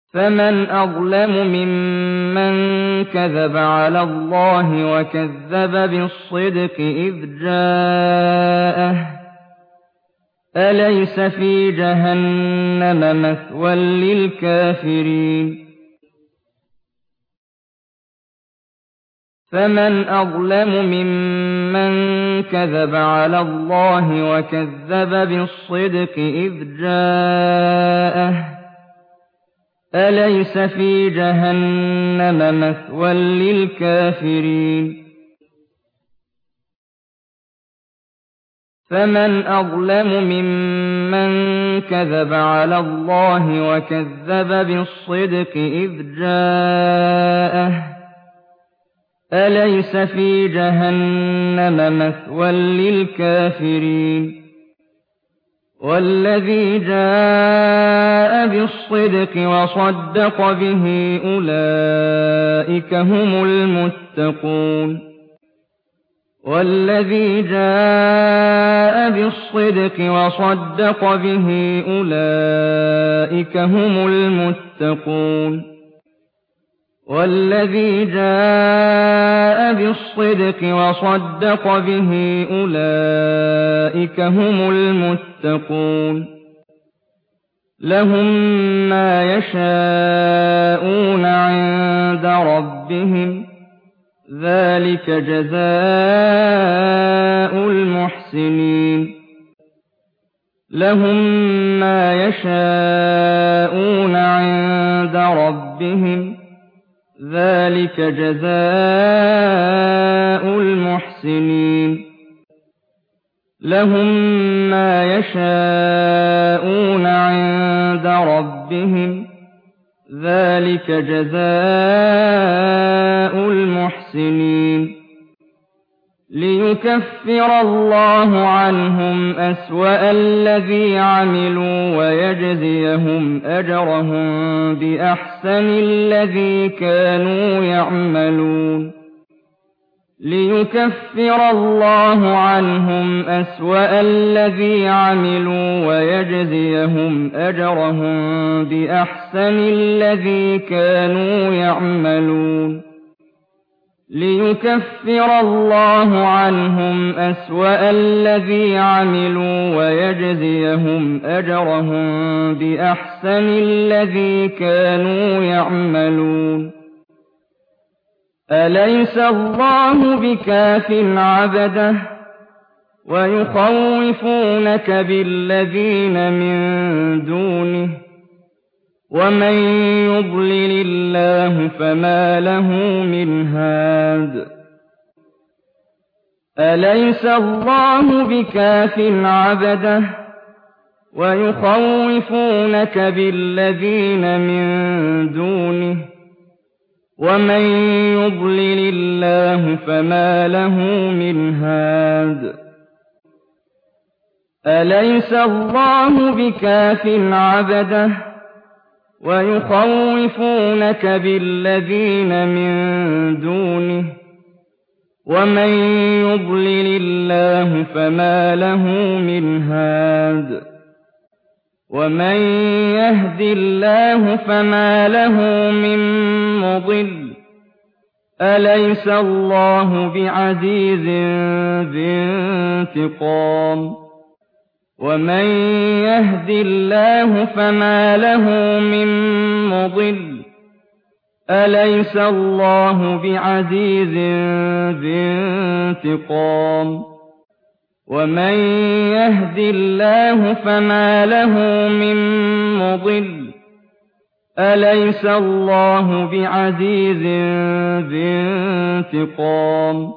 فمن أظلم ممن كذب على الله وكذب بالصدق إذ جاءه أليس في جهنم مثوى للكافرين فمن أظلم ممن كذب على الله وكذب بالصدق إذ جاءه أليس في جهنم مثوى للكافرين فمن أظلم ممن كذب على الله وكذب بالصدق إذ جاءه أليس في جهنم مثوى للكافرين والذي جاء بالصدق وصدق به أولئك هم المتقون والذي جاء بالصدق وصدق به أولئك هم المتقون والذي جاء بالصدق وصدق به أولئك هم المتقون لهم ما يشاءون عند ربهم ذلك جزاء المحسنين لهم ما يشاءون عند ربهم ذلك جزاء المحسنين لهم ما يشاءون عند ربهم ذلك جزاء المحسنين ليكفر الله عنهم أسوأ الذي عملوا ويجزيهم أجرهم بأحسن الذي كانوا يعملون ليكفر الله عنهم أسوأ الذي عملوا ويجزيهم أجرهم بأحسن الذي كانوا يعملون ليكفر الله عنهم أسوأ الذي عملوا ويجزيهم أجرهم بأحسن الذي كانوا يعملون أليس الله بكاف عبده ويخوفونك بالذين من دونه ومن يضلل الله فما له من هاد أليس الله بكاف عبده ويخوفونك بالذين من دونه ومن يضلل الله فما له من هاد أليس الله بكاف عبده ويخوفونك بالذين من دونه ومن يضلل الله فما له من هاد ومن يهد الله فما له من مضل أليس الله بعزيز ذي انتقام ومن يهد الله فما له من مضل أليس الله بعزيز ذي انتقام ومن يهد الله فما له من مضل أليس الله بعزيز ذي انتقام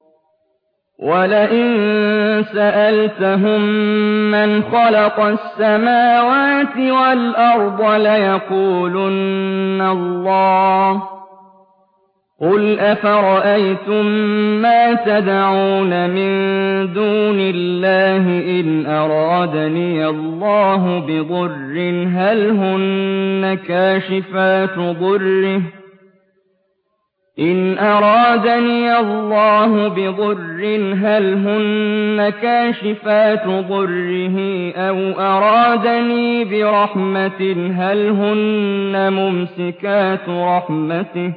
ولئن سألتهم من خلق السماوات والأرض ليقولن الله قل أفرأيتم ما تدعون من دون الله إن أرادني الله بضر هل هن كاشفات ضره إن أرادني الله بضر هل هن كاشفات ضره أو أرادني برحمة هل هن ممسكات رحمته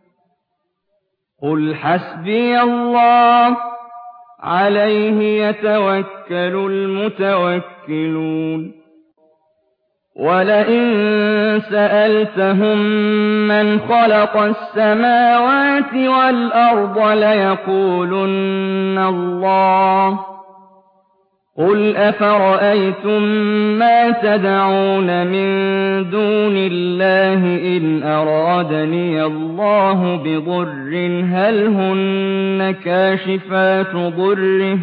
قل حسبي الله عليه يتوكل المتوكلون ولئن سألتهم من خلق السماوات والأرض ليقولن الله قل أفرأيتم ما تدعون من دون الله إن أرادني الله بضر هل هن كاشفات ضره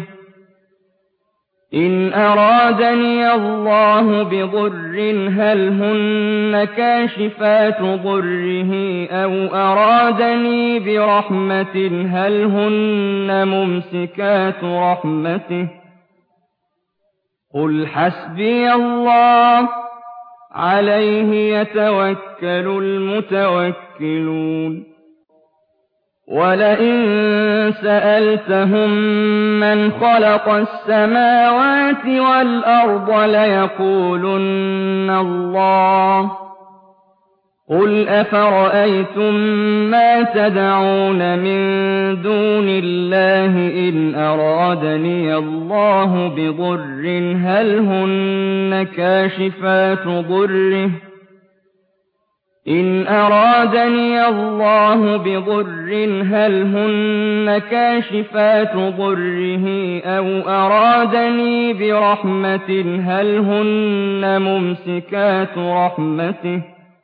إن أرادني الله بضر هل هن كاشفات ضره أو أرادني برحمة هل هن ممسكات رحمته قل حسبي الله عليه يتوكل المتوكلون ولئن سألتهم من خلق السماوات والأرض ليقولن الله قل أفرأيتم ما تدعون من دون الله إن أرادني الله بضر هل هن كاشفات ضره إن أرادني الله بضر هل هن كاشفات ضره أو أرادني برحمة هل هن ممسكات رحمته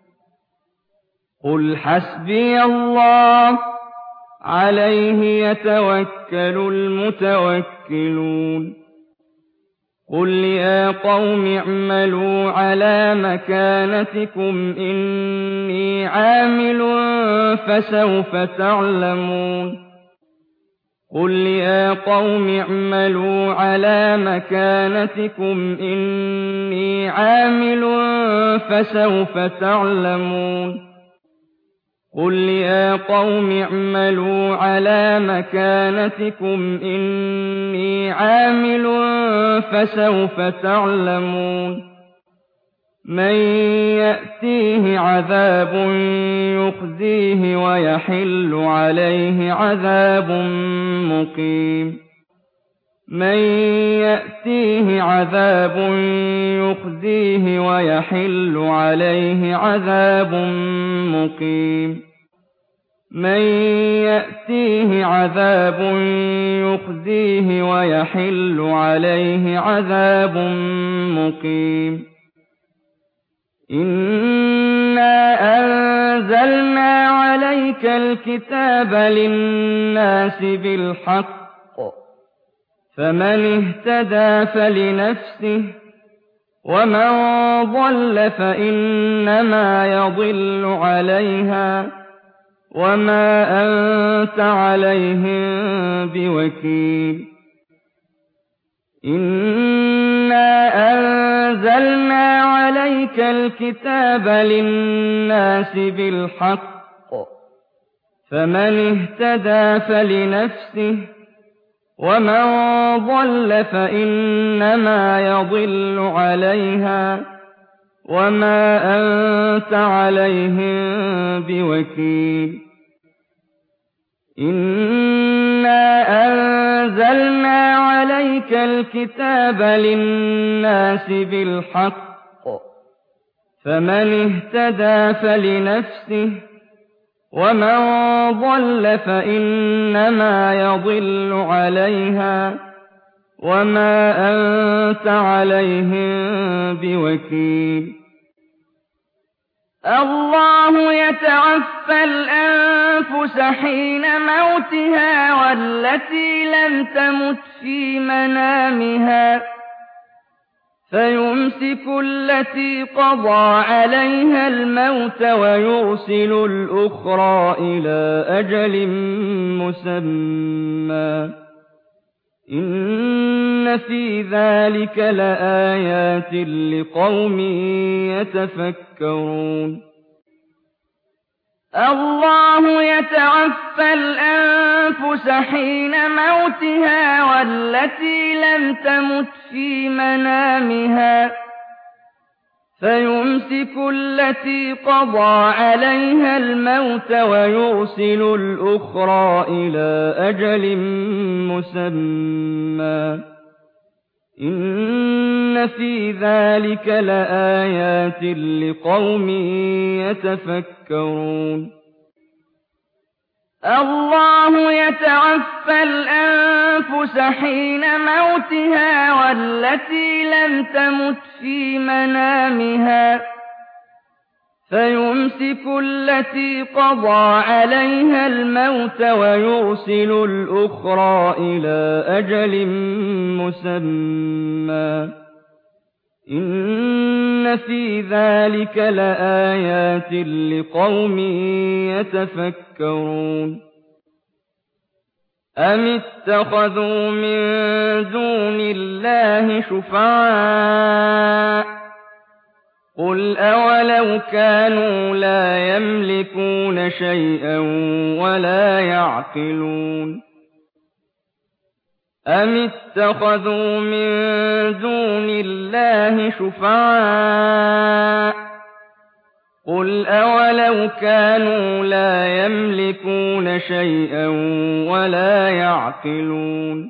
قل حسبي الله عليه يتوكل المتوكلون قل يا قوم اعملوا على مكانتكم إني عامل فسوف تعلمون قل يا قوم اعملوا على مكانتكم إني عامل فسوف تعلمون قل يا قوم اعملوا على مكانتكم إني عامل فسوف تعلمون من يأتيه عذاب يخزيه ويحل عليه عذاب مقيم من يأتيه عذاب يخزيه ويحل عليه عذاب مقيم من يأتيه عذاب يخزيه ويحل عليه عذاب مقيم إنا أنزلنا عليك الكتاب للناس بالحق فمن اهتدى فلنفسه ومن ضل فإنما يضل عليها وما أنت عليهم بوكيل إنا أنزلنا عليك الكتاب للناس بالحق فمن اهتدى فلنفسه ومن ضل فإنما يضل عليها وما أنت عليهم بوكيل إنا أنزلنا عليك الكتاب للناس بالحق فمن اهتدى فلنفسه ومن ضل فإنما يضل عليها وما أنت عليهم بوكيل الله يتوفى الأنفس حين موتها والتي لم تمت في منامها فيمسك التي قضى عليها الموت ويرسل الأخرى إلى أجل مسمى إن في ذلك لآيات لقوم يتفكرون الله يتوفى الأنفس حين موتها والتي لم تمت في منامها فيمسك التي قضى عليها الموت ويرسل الأخرى إلى أجل مسمى إن في ذلك لآيات لقوم يتفكرون الله يتوفى الأنفس حين موتها والتي لم تمت في منامها فيمسك التي قضى عليها الموت ويرسل الأخرى إلى أجل مسمى إن في ذلك لآيات لقوم يتفكرون أم اتخذوا من دون الله شفعاء قل أولو كانوا لا يملكون شيئا ولا يعقلون أم اتخذوا من دون الله شفعاء قل أولو كانوا لا يملكون شيئا ولا يعقلون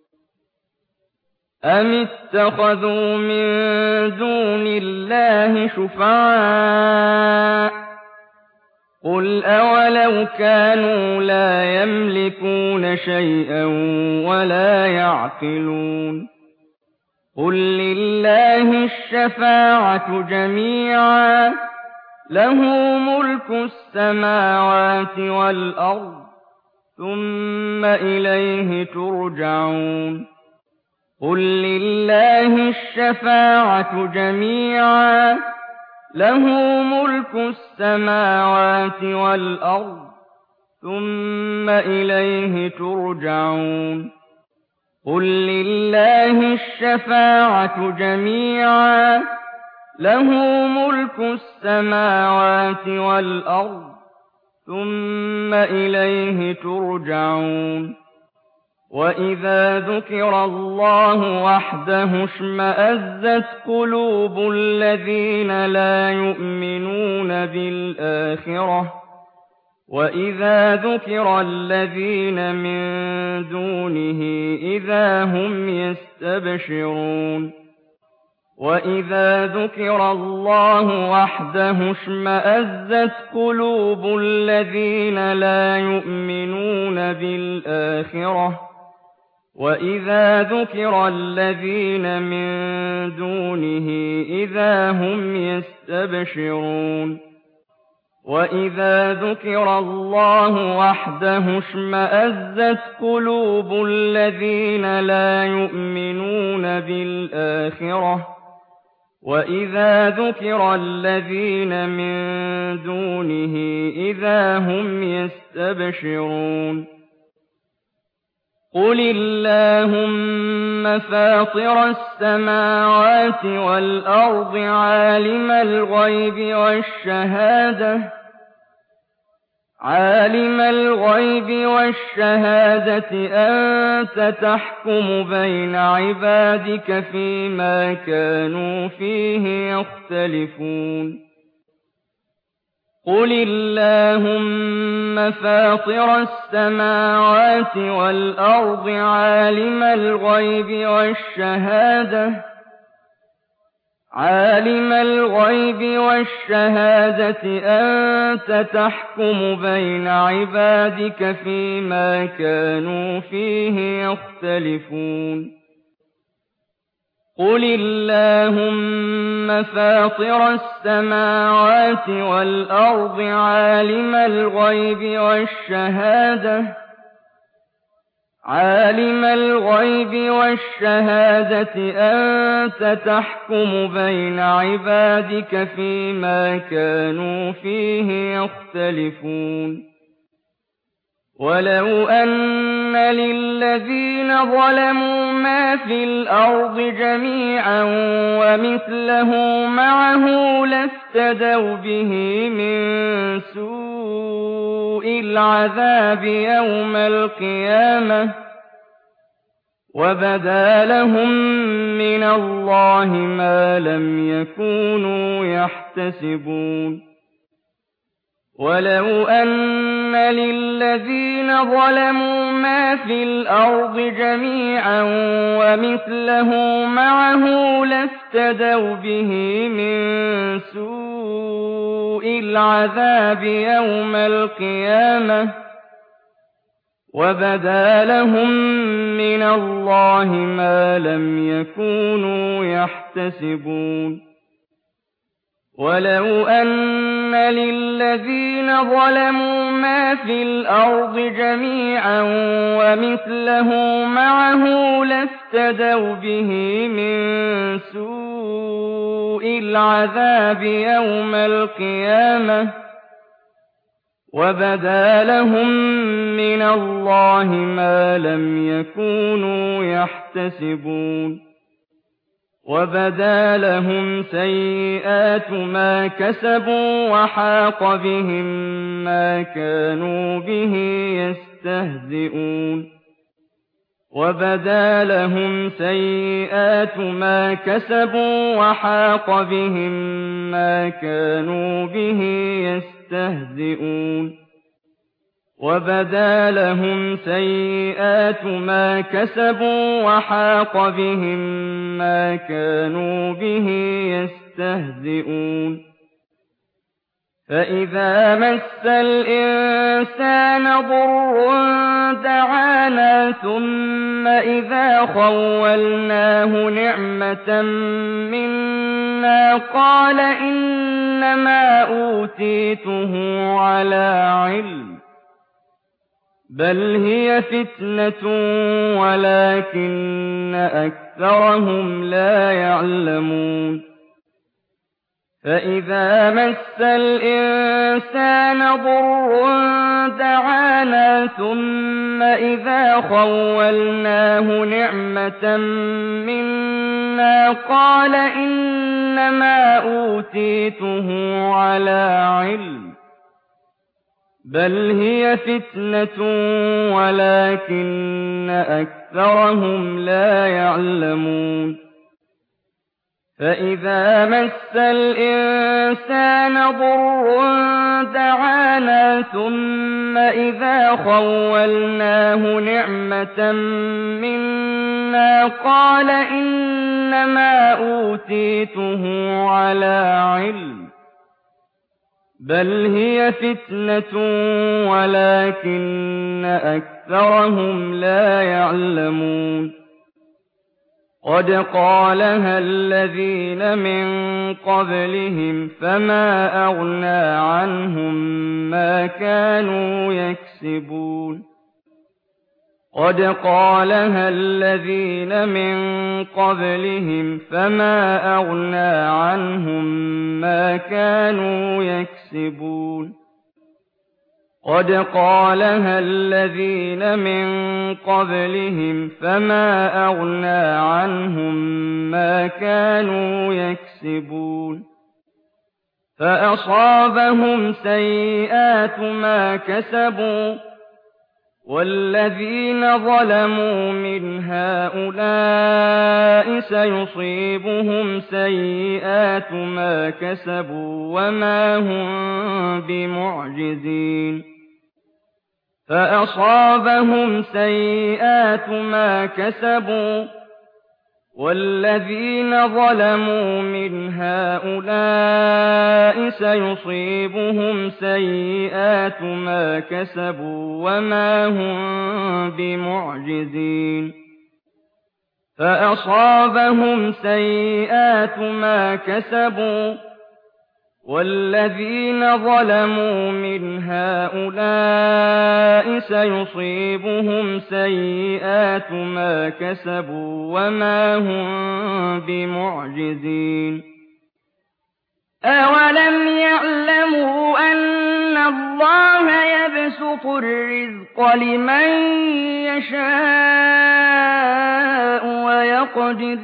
أم اتخذوا من دون الله شفعاء قل أولو كانوا لا يملكون شيئا ولا يعقلون قل لله الشفاعة جميعا له ملك السماوات والأرض ثم إليه ترجعون قل لله الشفاعة جميعا له ملك السماوات والأرض ثم إليه ترجعون قل لله الشفاعة جميعا له ملك السماوات والأرض ثم إليه ترجعون وإذا ذكر الله وحده اشمأزت قلوب الذين لا يؤمنون بالآخرة وإذا ذكر الذين من دونه إذا هم يستبشرون وإذا ذكر الله وحده اشمأزت قلوب الذين لا يؤمنون بالآخرة وإذا ذكر الذين من دونه إذا هم يستبشرون وإذا ذكر الله وحده اشمأزت قلوب الذين لا يؤمنون بالآخرة وإذا ذكر الذين من دونه إذا هم يستبشرون قل اللهم فاطر السماوات والأرض عالم الغيب والشهادة أنت تحكم بين عبادك فيما كانوا فيه يختلفون قل اللهم فاطر السماوات والأرض عالم الغيب والشهادة أنت تحكم بين عبادك فيما كانوا فيه يختلفون قل اللهم فاطر السماوات والأرض عالم الغيب والشهادة أنت تحكم بين عبادك فيما كانوا فيه يختلفون وَلَوْ أَنَّ لِلَّذِينَ ظَلَمُوا مَا فِي الْأَرْضِ جَمِيعًا وَمِثْلَهُ مَعَهُ لَافْتَدَوْا بِهِ مِن سُوءِ الْعَذَابِ يَوْمَ الْقِيَامَةِ وَبَدَا لَهُم مِّنَ اللَّهِ مَا لَمْ يَكُونُوا يَحْتَسِبُونَ وَلَوْ أَنَّ لِلَّذِينَ ظَلَمُوا مَا فِي الْأَرْضِ جَمِيعًا وَمِثْلَهُ مَعَهُ لَافْتَدَوْا بِهِ مِن سُوءِ الْعَذَابِ يَوْمَ الْقِيَامَةِ وَبَدَا لَهُم مِّنَ اللَّهِ مَا لَمْ يَكُونُوا يَحْتَسِبُونَ وَلَوْ أَنَّ لِلَّذِينَ ظَلَمُوا مَا فِي الْأَرْضِ جَمِيعًا وَمِثْلَهُ مَعَهُ لَافْتَدَوْا بِهِ مِن سُوءِ الْعَذَابِ يَوْمَ الْقِيَامَةِ وَبَدَا لَهُم مِّنَ اللَّهِ مَا لَمْ يَكُونُوا يَحْتَسِبُونَ وَبَدَا لَهُمْ سَيِّئَاتُ مَا كَسَبُوا وَحَاقَ بِهِم مَّا كَانُوا بِهِ يَسْتَهْزِئُونَ وَبَدَا لَهُمْ سَيِّئَاتُ مَا كَسَبُوا وَحَاقَ بِهِم مَّا كَانُوا بِهِ يَسْتَهْزِئُونَ وَبَدَا لَهُمْ سَيِّئَاتُ مَا كَسَبُوا وَحَاقَ بِهِم مَّا كَانُوا بِهِ يَسْتَهْزِئُونَ فَإِذَا مَسَّ الْإِنسَانَ ضُرٌّ دَعَانَا ثُمَّ إِذَا خَوَّلْنَاهُ نِعْمَةً مِّنَّا قَالَ إِنَّمَا أُوتِيتُهُ عَلَىٰ عِلْمٍ بَلْ هِيَ فِتْنَةٌ وَلَٰكِنَّ أَكْثَرَهُمْ لَا يَعْلَمُونَ فَإِذَا مَسَّ الْإِنسَانَ ضُرٌّ دَعَانَا ثُمَّ إِذَا خَوَّلْنَاهُ نِعْمَةً مِّنَّا قَالَ إِنَّمَا أُوتِيتُهُ عَلَىٰ عِلْمٍ بَلْ هِيَ فِتْنَةٌ وَلَٰكِنَّ أَكْثَرَهُمْ لَا يَعْلَمُونَ فَإِذَا مَسَّ الْإِنسَانَ ضُرٌّ دَعَانَا ثُمَّ إِذَا خَوَّلْنَاهُ نِعْمَةً مِّنَّا قَالَ إِنَّمَا أُوتِيتُهُ عَلَىٰ عِلْمٍ بَلْ هِيَ فِتْنَةٌ وَلَٰكِنَّ أَكْثَرَهُمْ لَا يَعْلَمُونَ قَدْ قَالَهَا الَّذِينَ مِن قَبْلِهِمْ فَمَا أَغْنَىٰ عَنْهُم مَّا كَانُوا يَكْسِبُونَ قَدْ قَالَهَا الَّذِينَ مِن قَبْلِهِمْ فَمَا أَغْنَىٰ عَنْهُم مَّا كَانُوا يَكْسِبُونَ قَدْ قَالَهَا الَّذِينَ مِن قَبْلِهِمْ فَمَا أَغْنَىٰ عَنْهُم مَّا كَانُوا يَكْسِبُونَ فَأَصَابَهُمْ سَيِّئَاتُ مَا كَسَبُوا وَالَّذِينَ ظَلَمُوا مِنْ هَٰؤُلَاءِ سَيُصِيبُهُمْ سَيِّئَاتُ مَا كَسَبُوا وَمَا هُم بِمُعْجِزِينَ فَأَصَابَهُمْ سَيِّئَاتُ مَا كَسَبُوا وَالَّذِينَ ظَلَمُوا مِنْ هَٰؤُلَاءِ سَيُصِيبُهُمْ سَيِّئَاتُ مَا كَسَبُوا وَمَا هُم بِمُعْجِزِينَ فَأَصَابَهُمْ سَيِّئَاتُ مَا كَسَبُوا وَالَّذِينَ ظَلَمُوا مِنْ هَٰؤُلَاءِ سَيُصِيبُهُمْ سَيِّئَاتُ مَا كَسَبُوا وَمَا هُم بِمُعْجِزِينَ أَوَلَمْ يَعْلَمُوا أَنَّ اللَّهَ اللَّهَ يَبْسُطُ الرِّزْقَ لِمَن يَشَاءُ وَيَقْدِرُ ۚ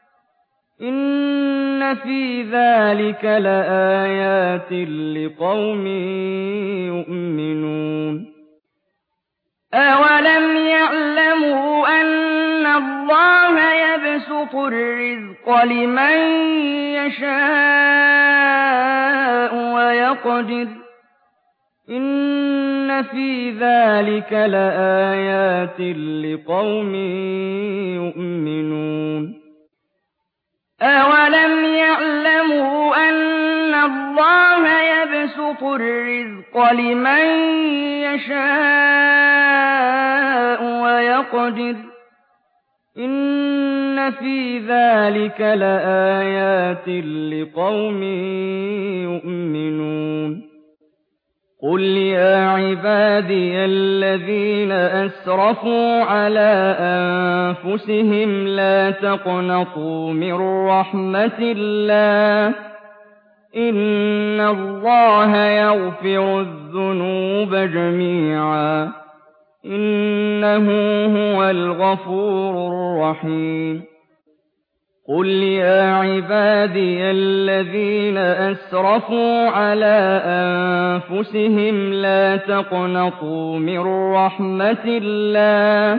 إِنَّ فِي ذَٰلِكَ لَآيَاتٍ لِّقَوْمٍ يُؤْمِنُونَ أَوَلَمْ يَعْلَمُوا أَنَّ اللَّهَ يَبْسُطُ الرِّزْقَ لِمَن يَشَاءُ وَيَقْدِرُ ۚ إِنَّ فِي ذَٰلِكَ لَآيَاتٍ لِّقَوْمٍ يُؤْمِنُونَ أَوَلَمْ يَعْلَمُوا أَنَّ اللَّهَ يَبْسُطُ الرِّزْقَ لِمَن يَشَاءُ وَيَقْدِرُ ۚ إِنَّ فِي ذَٰلِكَ لَآيَاتٍ لِّقَوْمٍ يُؤْمِنُونَ قُلْ يَا عِبَادِيَ الَّذِينَ أَسْرَفُوا عَلَىٰ أَنفُسِهِمْ لَا تَقْنَطُوا مِن رَّحْمَةِ اللَّهِ ۚ إِنَّ اللَّهَ يَغْفِرُ الذُّنُوبَ جَمِيعًا ۚ إِنَّهُ هُوَ الْغَفُورُ الرَّحِيمُ قُلْ يَا عِبَادِيَ الَّذِينَ أَسْرَفُوا عَلَىٰ أَنفُسِهِمْ لَا تَقْنَطُوا مِن رَّحْمَةِ اللَّهِ ۚ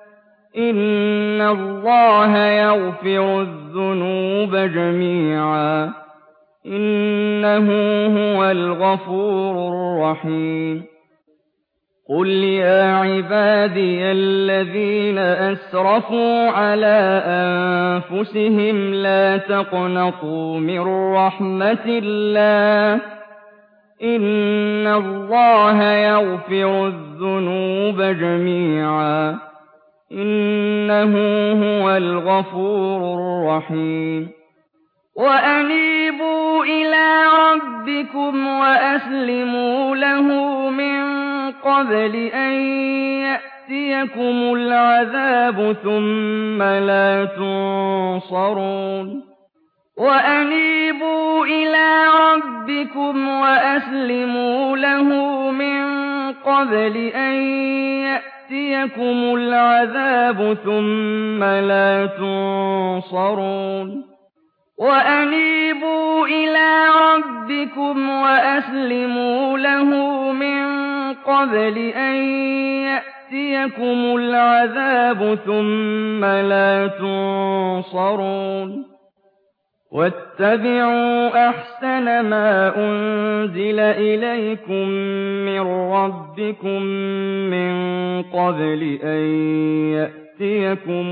إِنَّ اللَّهَ يَغْفِرُ الذُّنُوبَ جَمِيعًا ۚ إِنَّهُ هُوَ الْغَفُورُ الرَّحِيمُ قُلْ يَا عِبَادِيَ الَّذِينَ أَسْرَفُوا عَلَىٰ أَنفُسِهِمْ لَا تَقْنَطُوا مِن رَّحْمَةِ اللَّهِ ۚ إِنَّ اللَّهَ يَغْفِرُ الذُّنُوبَ جَمِيعًا ۚ إِنَّهُ هُوَ الْغَفُورُ الرَّحِيمُ وَأَنِيبُوا إِلَىٰ رَبِّكُمْ وَأَسْلِمُوا لَهُ مِن قَبْلِ أَن يَأْتِيَكُمُ الْعَذَابُ ثُمَّ لَا تُنصَرُونَ وَأَنِيبُوا إِلَىٰ رَبِّكُمْ وَأَسْلِمُوا لَهُ مِن قَبْلِ أَن يَأْتِيَكُمُ الْعَذَابُ ثُمَّ لَا تُنصَرُونَ وَأَنِيبُوا إِلَىٰ رَبِّكُمْ وَأَسْلِمُوا لَهُ مِن قَبْلِ أَن يَأْتِيَكُمُ الْعَذَابُ ثُمَّ لَا تُنصَرُونَ وَاتَّبِعُوا أَحْسَنَ مَا أُنزِلَ إِلَيْكُم مِّن رَّبِّكُم مِّن قَبْلِ أَن يَأْتِيَكُمُ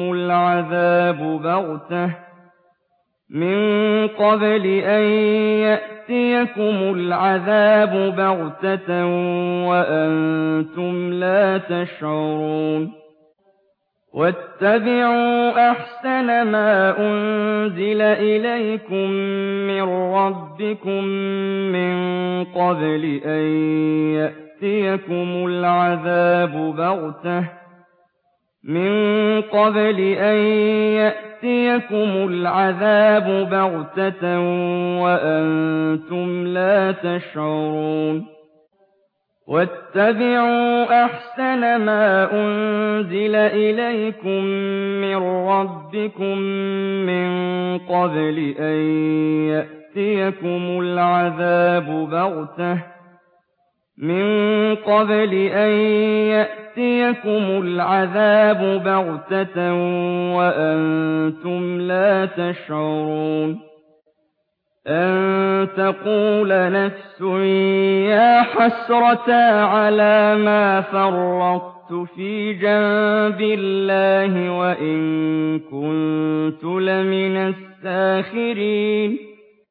الْعَذَابُ بَغْتَةً وَأَنتُمْ لَا تَشْعُرُونَ وَاتَّبِعُوا أَحْسَنَ مَا أُنزِلَ إِلَيْكُم مِّن رَّبِّكُم مِّن قَبْلِ أَن يَأْتِيَكُمُ الْعَذَابُ بَغْتَةً وَأَنتُمْ لَا تَشْعُرُونَ وَاتَّبِعُوا أَحْسَنَ مَا أُنزِلَ إِلَيْكُم مِّن رَّبِّكُم مِّن قَبْلِ أَن يَأْتِيَكُمُ الْعَذَابُ بَغْتَةً وَأَنتُمْ لَا تَشْعُرُونَ أَن تَقُولَ نَفْسٌ يَا حَسْرَتَا عَلَىٰ مَا فَرَّطتُ فِي جَنبِ اللَّهِ وَإِن كُنتُ لَمِنَ السَّاخِرِينَ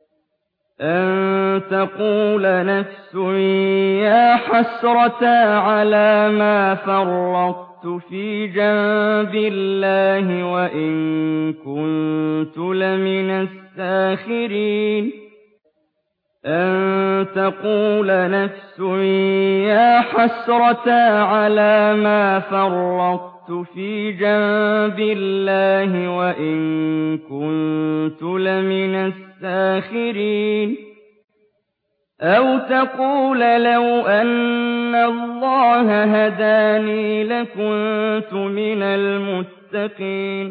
أَن تَقُولَ نَفْسٌ يَا حَسْرَتَا عَلَىٰ مَا فَرَّطتُ فِي جَنبِ اللَّهِ وَإِن كُنتُ لَمِنَ السَّاخِرِينَ أَن تَقُولَ نَفْسٌ يَا حَسْرَتَا عَلَىٰ مَا فَرَّطتُ فِي جَنبِ اللَّهِ وَإِن كُنتُ لَمِنَ السَّاخِرِينَ أَوْ تَقُولَ لَوْ أَنَّ اللَّهَ هَدَانِي لَكُنتُ مِنَ الْمُتَّقِينَ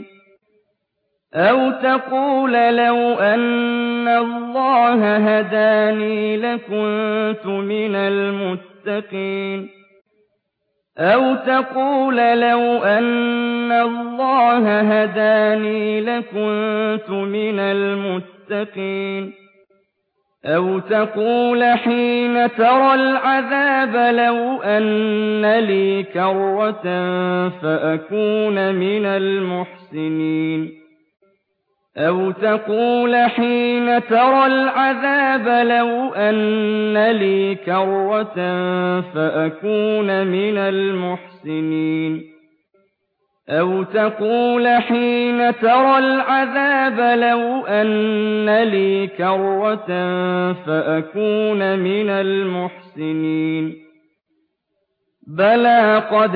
أَوْ تَقُولَ لَوْ أَنَّ اللَّهَ هَدَانِي لَكُنتُ مِنَ الْمُتَّقِينَ أَوْ تَقُولَ لَوْ أَنَّ اللَّهَ هَدَانِي لَكُنتُ مِنَ الْمُتَّقِينَ أَوْ تَقُولَ حِينَ تَرَى الْعَذَابَ لَوْ أَنَّ لِي كَرَّةً فَأَكُونَ مِنَ الْمُحْسِنِينَ أَوْ تَقُولَ حِينَ تَرَى الْعَذَابَ لَوْ أَنَّ لِي كَرَّةً فَأَكُونَ مِنَ الْمُحْسِنِينَ أَوْ تَقُولَ حِينَ تَرَى الْعَذَابَ لَوْ أَنَّ لِي كَرَّةً فَأَكُونَ مِنَ الْمُحْسِنِينَ بَلَىٰ قَدْ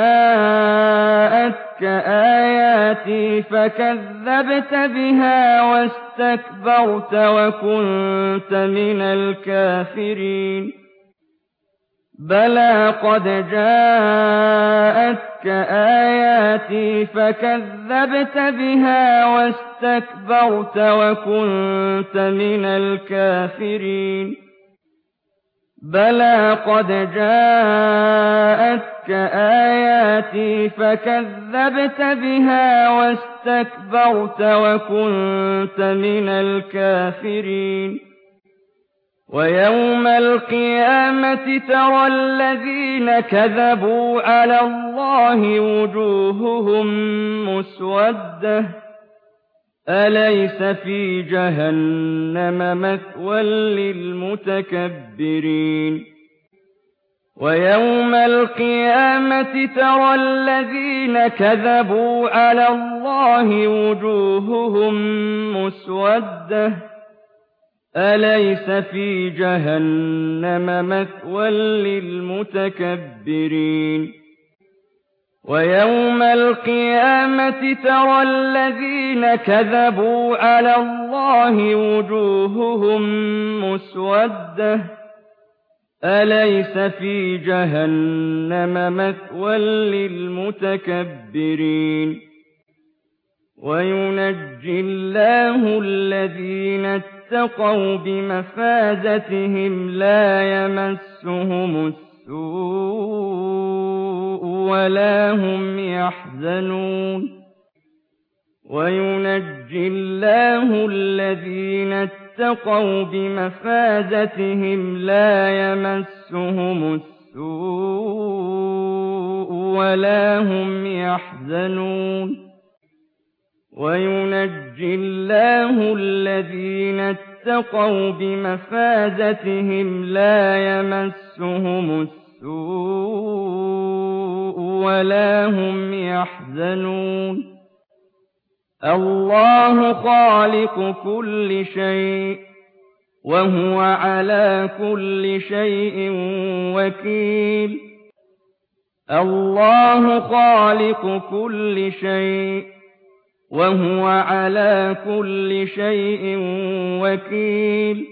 جَاءَتْكَ آيَاتِي فَكَذَّبْتَ بِهَا وَاسْتَكْبَرْتَ وَكُنتَ مِنَ الْكَافِرِينَ بَلَىٰ قَدْ جَاءَتْكَ آيَاتِي فَكَذَّبْتَ بِهَا وَاسْتَكْبَرْتَ وَكُنتَ مِنَ الْكَافِرِينَ بَلَىٰ قَدْ جَاءَتْكَ آيَاتِي فَكَذَّبْتَ بِهَا وَاسْتَكْبَرْتَ وَكُنتَ مِنَ الْكَافِرِينَ وَيَوْمَ الْقِيَامَةِ تَرَى الَّذِينَ كَذَبُوا عَلَى اللَّهِ وُجُوهُهُم مُّسْوَدَّةٌ أَلَيْسَ فِي جَهَنَّمَ مَثْوًى لِّلْمُتَكَبِّرِينَ وَيَوْمَ الْقِيَامَةِ تَرَى الَّذِينَ كَذَبُوا عَلَى اللَّهِ وُجُوهُهُم مُّسْوَدَّةٌ أَلَيْسَ في جَهَنَّمَ مَثْوًى لِّلْمُتَكَبِّرِينَ وَيَوْمَ الْقِيَامَةِ تَرَى الَّذِينَ كَذَبُوا عَلَى اللَّهِ وُجُوهُهُم مُّسْوَدَّةٌ أَلَيْسَ في جَهَنَّمَ مَثْوًى لِّلْمُتَكَبِّرِينَ وَيُنَجِّي اللَّهُ الَّذِينَ اتَّقَوْا بِمَفَازَتِهِمْ لَا يَمَسُّهُمُ السُّوءُ وَلَا هُمْ يَحْزَنُونَ وَيُنَجِّي اللَّهُ الَّذِينَ اتَّقَوْا بِمَفَازَتِهِمْ لَا يَمَسُّهُمُ السُّوءُ وَلَا هُمْ يَحْزَنُونَ وَيُنَجِّي اللَّهُ الَّذِينَ اتَّقَوْا بِمَفَازَتِهِمْ لَا يَمَسُّهُمُ السُّوءُ وَلَا هُمْ يَحْزَنُونَ اللَّهُ خَالِقُ كُلِّ شَيْءٍ وَهُوَ عَلَىٰ كُلِّ شَيْءٍ وَكِيلٌ اللَّهُ خَالِقُ كُلِّ شَيْءٍ وَهُوَ عَلَىٰ كُلِّ شَيْءٍ وَكِيلٌ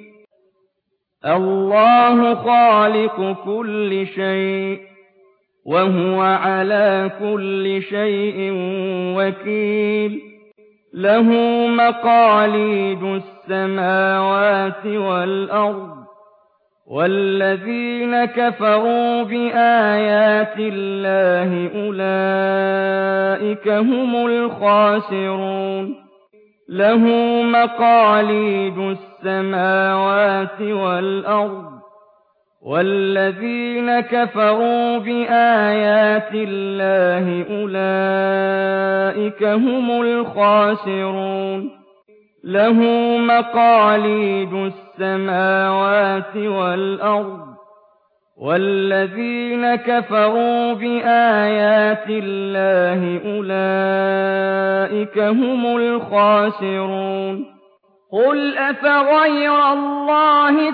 اللَّهُ خَالِقُ كُلِّ شَيْءٍ وَهُوَ عَلَىٰ كُلِّ شَيْءٍ وَكِيلٌ لَّهُ مَقَالِيدُ السَّمَاوَاتِ وَالْأَرْضِ وَالَّذِينَ كَفَرُوا بِآيَاتِ اللَّهِ أُولَٰئِكَ هُمُ الْخَاسِرُونَ لَهُ مَقَالِيدُ السَّمَاوَاتِ وَالْأَرْضِ وَالَّذِينَ كَفَرُوا بِآيَاتِ اللَّهِ أُولَٰئِكَ هُمُ الْخَاسِرُونَ لَهُ مَقَالِيدُ السَّمَاوَاتِ وَالْأَرْضِ وَالَّذِينَ كَفَرُوا بِآيَاتِ اللَّهِ أُولَٰئِكَ هُمُ الْخَاسِرُونَ قُلْ أَفَغَيْرَ اللَّهِ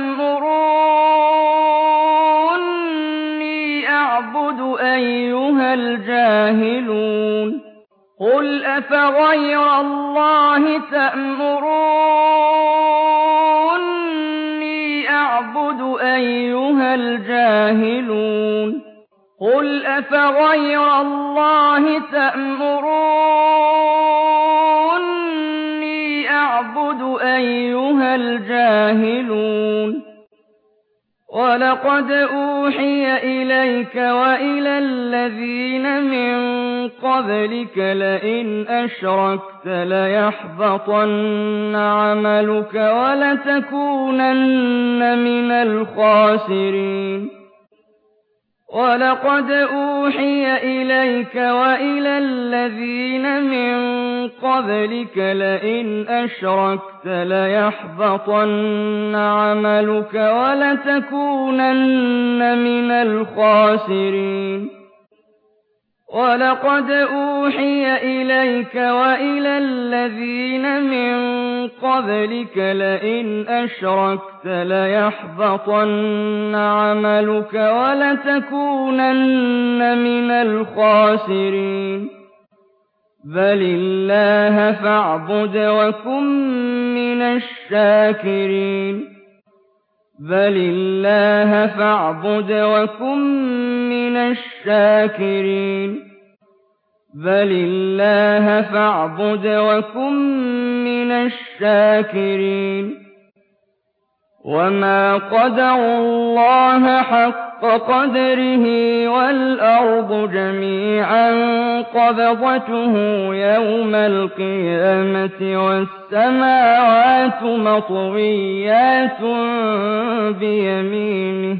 تَأْمُرُونِّي أَعْبُدُ أَيُّهَا الْجَاهِلُونَ قُلْ أَفَغَيْرَ اللَّهِ تَأْمُرُونِّي أَعْبُدُ أعبد أيها الجاهلون قل أفغير الله تأمروني أعبد أيها الجاهلون ولقد أوحي إليك وإلى الذين من قبلك لئن أشركت ليحبطن عملك ولتكونن من الخاسرين ولقد أوحي إليك وإلى الذين من قبلك لئن أشركت ليحبطن عملك ولتكونن من الخاسرين ولقد أوحي إليك وإلى الذين من قبلك لئن أشركت ليحبطن عملك ولتكونن من الخاسرين بل الله فاعبد وكن من الشاكرين بل الله فاعبد وكن من الشاكرين بل الله فاعبد وكن من الشاكرين وما قدروا الله حق قدره والأرض جميعا قبضته يوم القيامة والسماوات مطويات بيمينه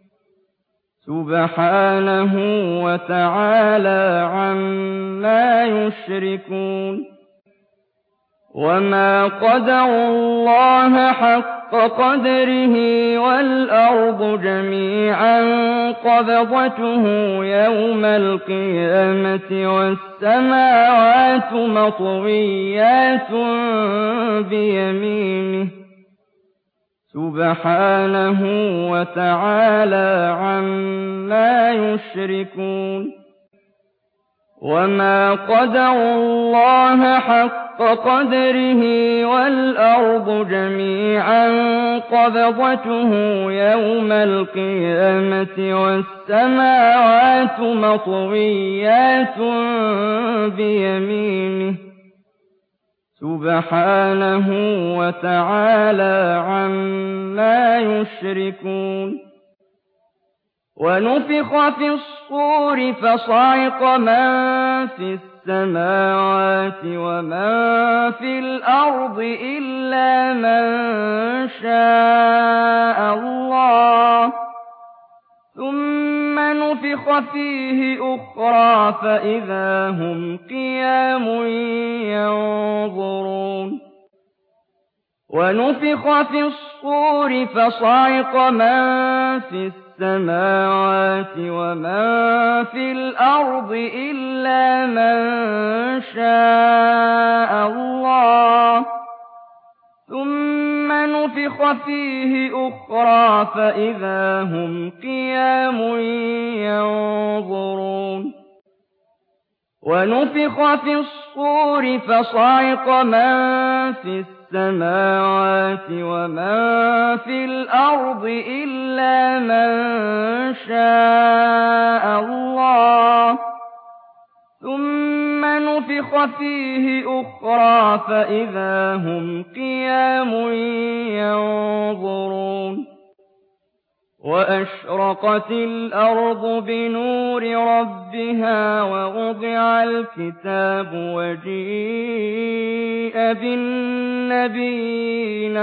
سبحانه وتعالى عما يشركون وما قدروا الله حق قدره والأرض جميعا قبضته يوم القيامة والسماوات مطويات بيمينه سبحانه وتعالى عما يشركون وما قدروا الله حق قدره والأرض جميعا قبضته يوم القيامة والسماوات مطويات بيمينه سبحانه وتعالى عما يشركون ونفخ في الصور فصعق من في السماوات ومن في الأرض إلا من شاء الله ثم نفخ فيه أخرى فإذا هم قيام ينظرون ونفخ في الصور فصعق من في السماوات ومن في الأرض إلا من شاء الله ثم نفخ فيه أخرى فإذا هم قيام ينظرون ونفخ في الصور فصعق من في السماوات ومن في الأرض إلا من شاء الله ثم نفخ فيه أخرى فإذا هم قيام ينظرون وأشرقت الأرض بنور ربها ووضع الكتاب وجيء بالنبيين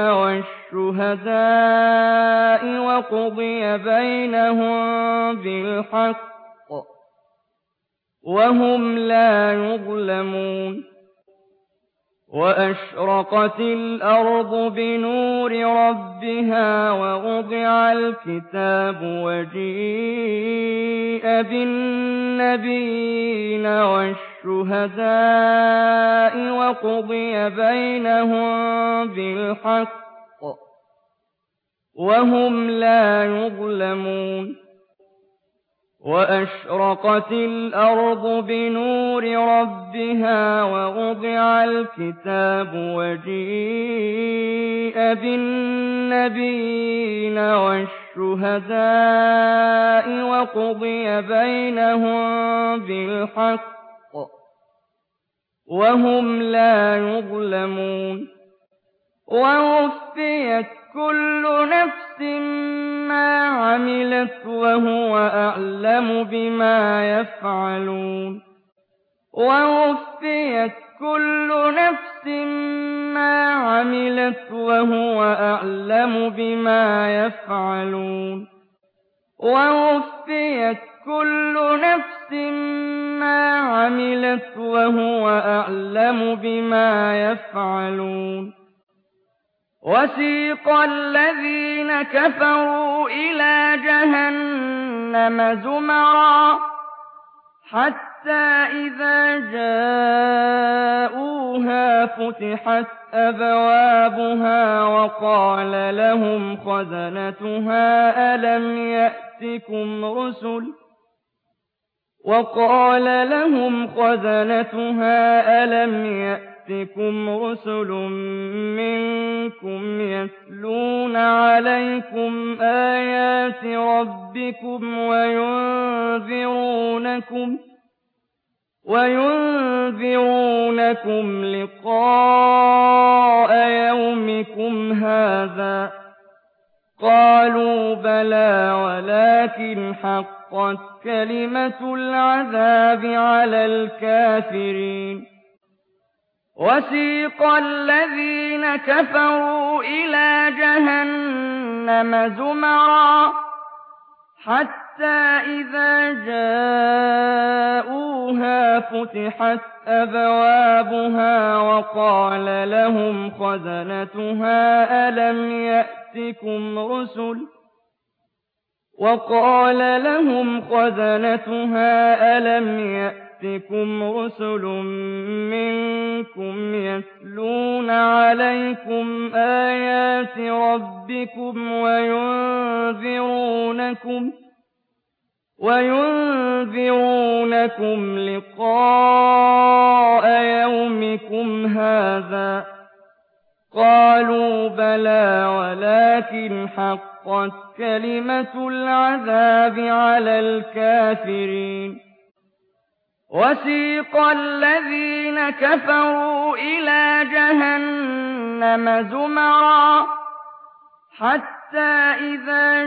والشهداء وقضي بينهم بالحق وهم لا يظلمون وأشرقت الأرض بنور ربها ووضع الكتاب وجيء بالنبيين والشهداء وقضي بينهم بالحق وهم لا يظلمون وأشرقت الأرض بنور ربها ووضع الكتاب وجيء بالنبيين النبيين والشهداء وقضي بينهم بالحق وهم لا يظلمون ووفيت كل نفس ما عملت وهو أعلم بما يفعلون ووفيت كل نفس ما عملت وهو أعلم بما يفعلون ووفيت كل نفس ما عملت وهو أعلم بما يفعلون وسيق الذين كفروا إلى جهنم زمرا حتى إذا جاءوها فتحت أبوابها وقال لهم خزنتها ألم يأتكم رسل منكم يتلون عليكم آيات ربكم وينذرونكم لقاء يومكم هذا قالوا بلى ولكن حقت كلمة العذاب على الكافرين وسيق الذين كفروا إلى جهنم زمرا حتى إذا جاءوها فتحت أبوابها وقال لهم خزنتها ألم يأتكم رسل منكم يتلون عليكم آيات ربكم وينذرونكم لقاء يومكم هذا قالوا بلى ولكن حقت كلمة العذاب على الكافرين وسيق الذين كفروا إلى جهنم زمرا حتى إذا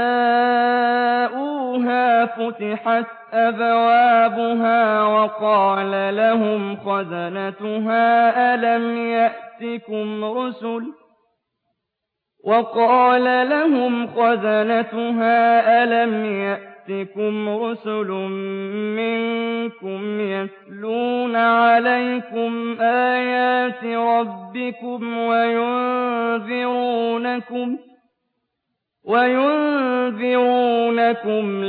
جاءوها فتحت أبوابها وقال لهم خزنتها ألم يأتكم رسل منكم يتلون عليكم آيات ربكم وينذرونكم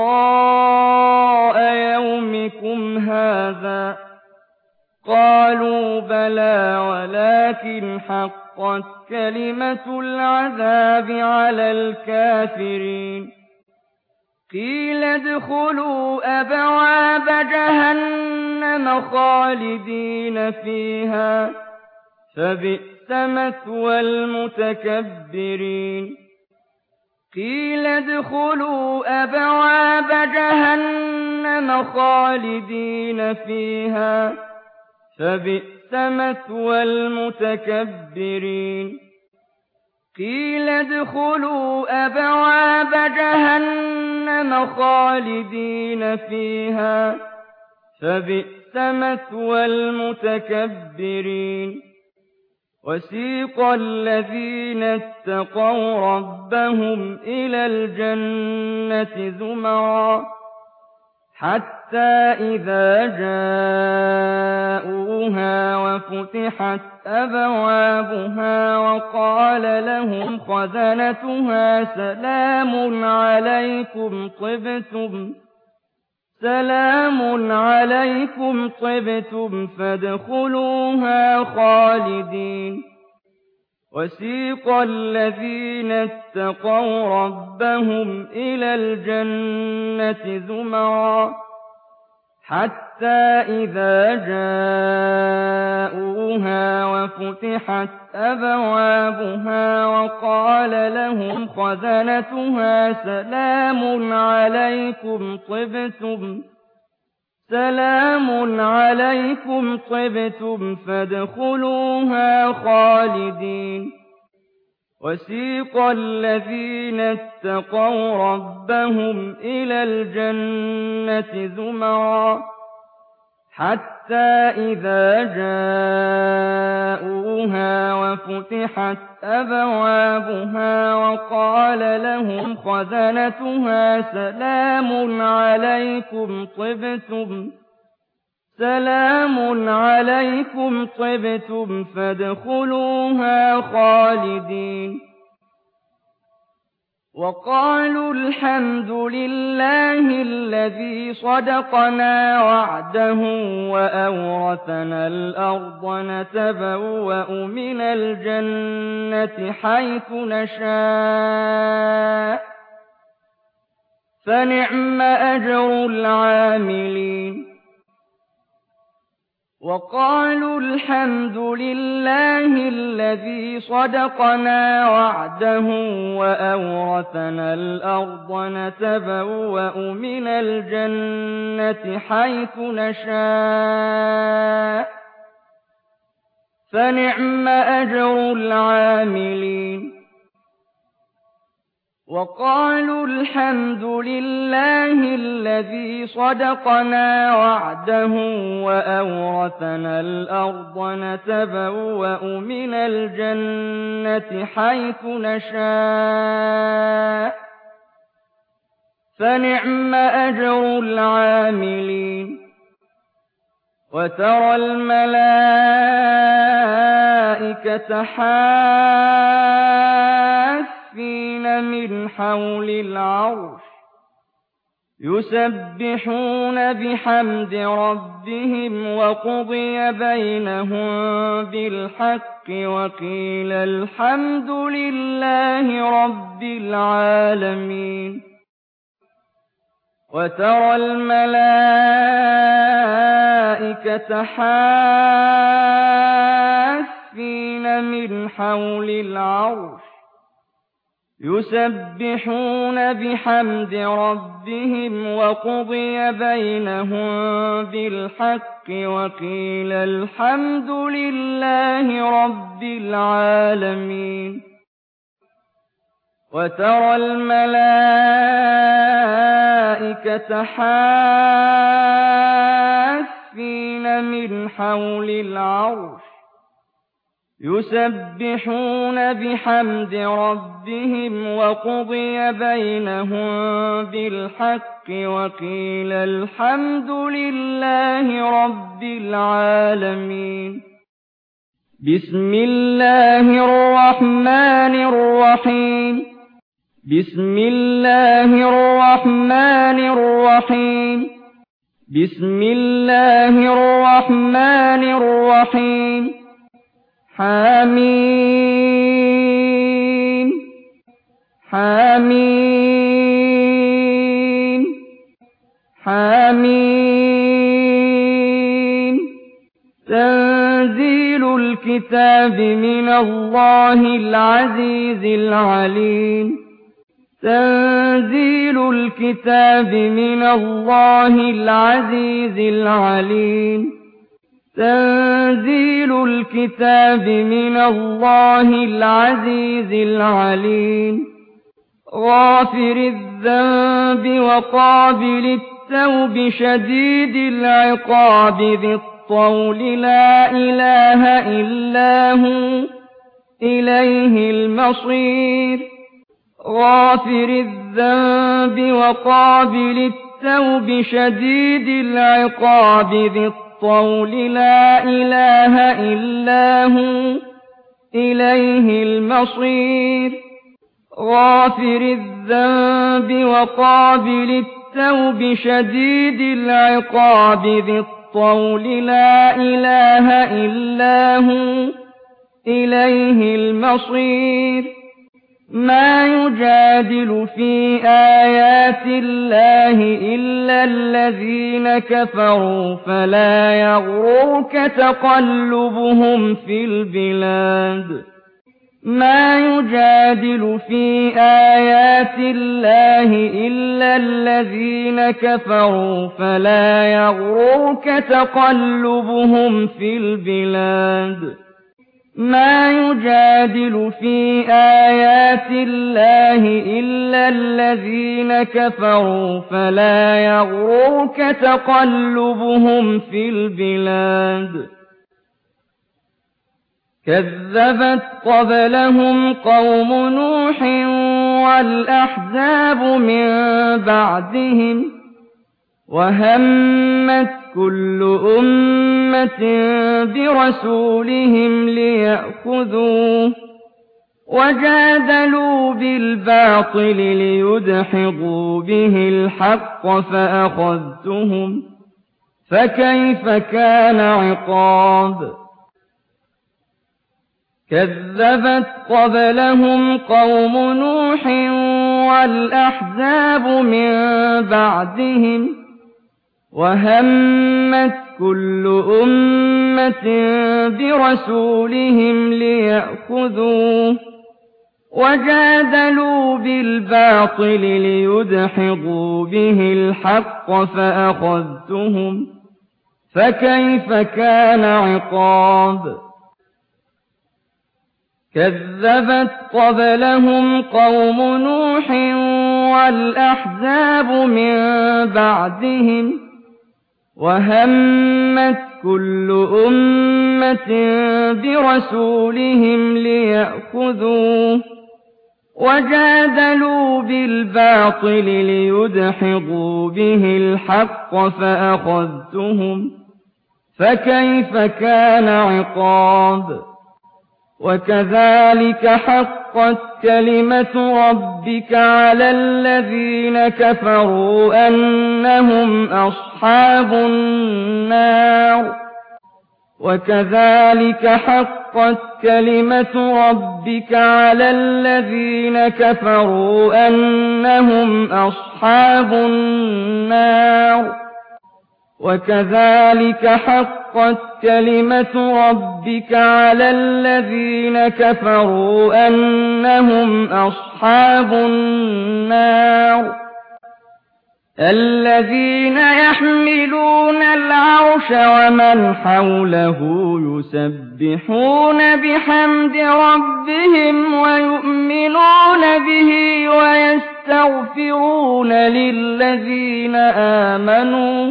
لقاء يومكم هذا قالوا بلى ولكن حقت كلمة العذاب على الكافرين قيل ادخلوا أبواب جهنم خالدين فيها فبئس مثوى المتكبرين قيل ادخلوا أبواب جهنم خالدين فيها فبئس مثوى المتكبرين قيل ادخلوا أبواب جهنم خالدين فيها فبئس مثوى المتكبرين وسيق الذين اتقوا ربهم إلى الجنة زمرا حتى إذا جاءوها وفتحت أبوابها وقال لهم خزنتها سلام عليكم طبتم فادخلوها خالدين وسيق الذين اتقوا ربهم إلى الجنة زمرا حتى إذا جاءوها وفتحت أبوابها وقال لهم خزنتها سلام عليكم طبتم فادخلوها خالدين وسيق الذين اتقوا ربهم إلى الجنة زمرا حتى إذا جاءوها وفتحت أبوابها وقال لهم خزنتها سلام عليكم طبتم فادخلوها خالدين وقالوا الحمد لله الذي صدقنا وعده وأورثنا الأرض نتبوأ من الجنة حيث نشاء فنعم أجر العاملين وقالوا الحمد لله الذي صدقنا وعده وأورثنا الأرض نتبوأ من الجنة حيث نشاء فنعم أجر العاملين وقالوا الحمد لله الذي صدقنا وعده وأورثنا الأرض نتبوأ من الجنة حيث نشاء فنعم أجر العاملين وترى الملائكة حافين من حول العرش يسبحون بحمد ربهم وقضي بينهم بالحق وقيل الحمد لله رب العالمين وترى الملائكة حافين من حول العرش يسبحون بحمد ربهم وقضي بينهم بالحق وقيل الحمد لله رب العالمين وترى الملائكة حافين من حول العرش يسبحون بحمد ربهم وقضي بينهم بالحق وقيل الحمد لله رب العالمين بسم الله الرحمن الرحيم بسم الله الرحمن الرحيم بسم الله الرحمن الرحيم حميم حميم حميم تنزيل الكتاب من الله العزيز العليم تنزيل الكتاب من الله العزيز العليم تنزيل الكتاب من الله العزيز العليم غافر الذنب وقابل التوب شديد العقاب ذي الطول لا إله إلا هو إليه المصير غافر الذنب وقابل التوب شديد العقاب ذي الطول لا إله إلا هو إليه المصير غافر الذنب وقابل التوب شديد العقاب ذي الطول لا إله إلا هو إليه المصير مَا يُجَادِلُ فِي آيَاتِ اللَّهِ إِلَّا الَّذِينَ كَفَرُوا فَلَا يَغْرُرْكَ تَقَلُّبُهُمْ فِي الْبِلَادِ مَا يُجَادِلُ فِي آيَاتِ اللَّهِ إِلَّا الَّذِينَ كَفَرُوا فَلَا يَغْرُرْكَ تَقَلُّبُهُمْ فِي الْبِلَادِ مَا يُجَادِلُ فِي آيَاتِ اللَّهِ إِلَّا الَّذِينَ كَفَرُوا فَلَا يَغْرُرْكَ تَقَلُّبُهُمْ فِي الْبِلَادِ كَذَّبَتْ قَبْلَهُمْ قَوْمُ نُوحٍ وَالْأَحْزَابُ مِن بَعْدِهِمْ وَهَمَّتْ كُلُّ أُمَّةٍ بِرَسُولِهِمْ لِيَأْخُذُوهُ وَجَادَلُوا بِالْبَاطِلِ لِيُدْحِضُوا بِهِ الْحَقَّ فَأَخَذْتُهُمْ فَكَيْفَ كَانَ عِقَابِ كَذَّبَتْ قَبْلَهُمْ قَوْمُ نُوحٍ وَالْأَحْزَابُ مِن بَعْدِهِمْ وَهَمَّتْ كُلُّ أُمَّةٍ بِرَسُولِهِمْ لِيَأْخُذُوهُ وَجَادَلُوا بِالْبَاطِلِ لِيُدْحِضُوا بِهِ الْحَقَّ فَأَخَذْتُهُمْ فَكَيْفَ كَانَ عِقَابِ كَذَّبَتْ قَبْلَهُمْ قَوْمُ نُوحٍ وَالْأَحْزَابُ مِن بَعْدِهِمْ وَهَمَّتْ كُلُّ أُمَّةٍ بِرَسُولِهِمْ لِيَأْخُذُوهُ وَجَادَلُوا بِالْبَاطِلِ لِيُدْحِضُوا بِهِ الْحَقَّ فَأَخَذْتُهُمْ فَكَيْفَ كَانَ عِقَابِ وَكَذَلِكَ حَقَّتْ كَلِمَةُ رَبِّكَ عَلَى الَّذِينَ كَفَرُوا أَنَّهُمْ أَصْحَابُ النَّارِ وَكَذَلِكَ حَقَّتْ كَلِمَةُ رَبِّكَ عَلَى الَّذِينَ كَفَرُوا أَنَّهُمْ أَصْحَابُ النَّارِ وَكَذَلِكَ حَقَّتْ كَلِمَةُ رَبِّكَ عَلَى الَّذِينَ كَفَرُوا أَنَّهُمْ أَصْحَابُ النَّارِ الَّذِينَ يَحْمِلُونَ الْعَرْشَ وَمَنْ حَوْلَهُ يُسَبِّحُونَ بِحَمْدِ رَبِّهِمْ وَيُؤْمِنُونَ بِهِ وَيَسْتَغْفِرُونَ لِلَّذِينَ آمَنُوا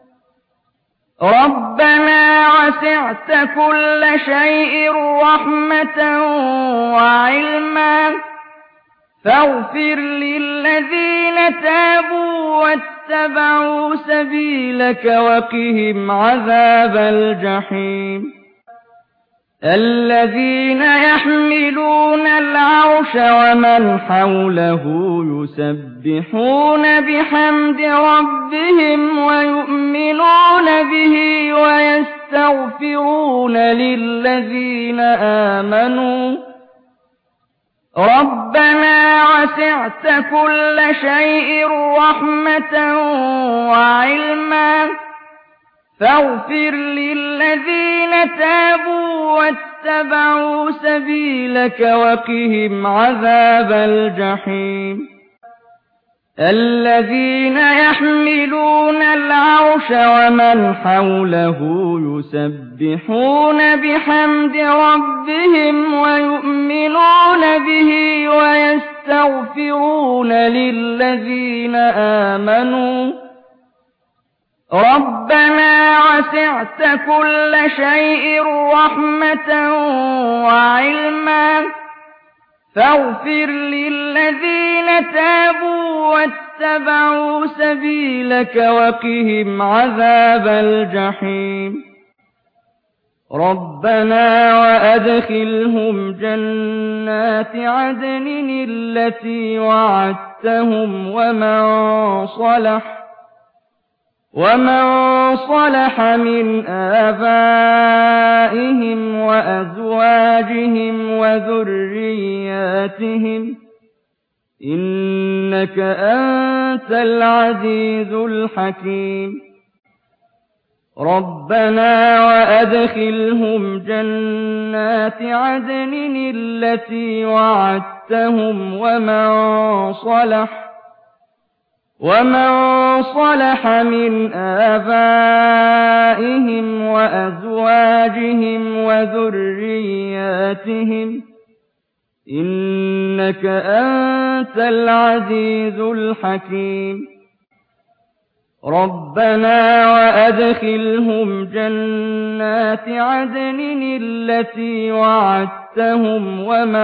رَبَّنَا وَسِعْتَ كُلَّ شَيْءٍ رَّحْمَةً وَعِلْمًا فاغفر للذين تابوا واتبعوا سبيلك وقهم عذاب الجحيم الذين يحملون العرش ومن حوله يسبحون بحمد ربهم ويؤمنون به ويستغفرون للذين آمنوا ربنا وسعت كل شيء رحمة وعلما فاغفر للذين تابوا واتبعوا سبيلك وقهم عذاب الجحيم الذين يحملون العرش ومن حوله يسبحون بحمد ربهم ويؤمنون به ويستغفرون للذين آمنوا ربنا وسعت كل شيء رحمة وعلما فاغفر للذين تابوا واتبعوا سبيلك وقهم عذاب الجحيم ربنا وأدخلهم جنات عدن التي وعدتهم ومن صلح من آبائهم وأزواجهم وذرياتهم إِنَّكَ أَنتَ الْعَزِيزُ الْحَكِيمُ رَبَّنَا وَأَدْخِلْهُمْ جَنَّاتِ عَدْنٍ الَّتِي وَعَدتَّهُمْ وَمَن صَلَحَ مِنْ آبَائِهِمْ وَأَزْوَاجِهِمْ وَذُرِّيَّاتِهِمْ ۚ إِنَّكَ أَنتَ الْعَزِيزُ الْحَكِيمُ رَبَّنَا وَأَدْخِلْهُمْ جَنَّاتِ عَدْنٍ الَّتِي وَعَدتَّهُمْ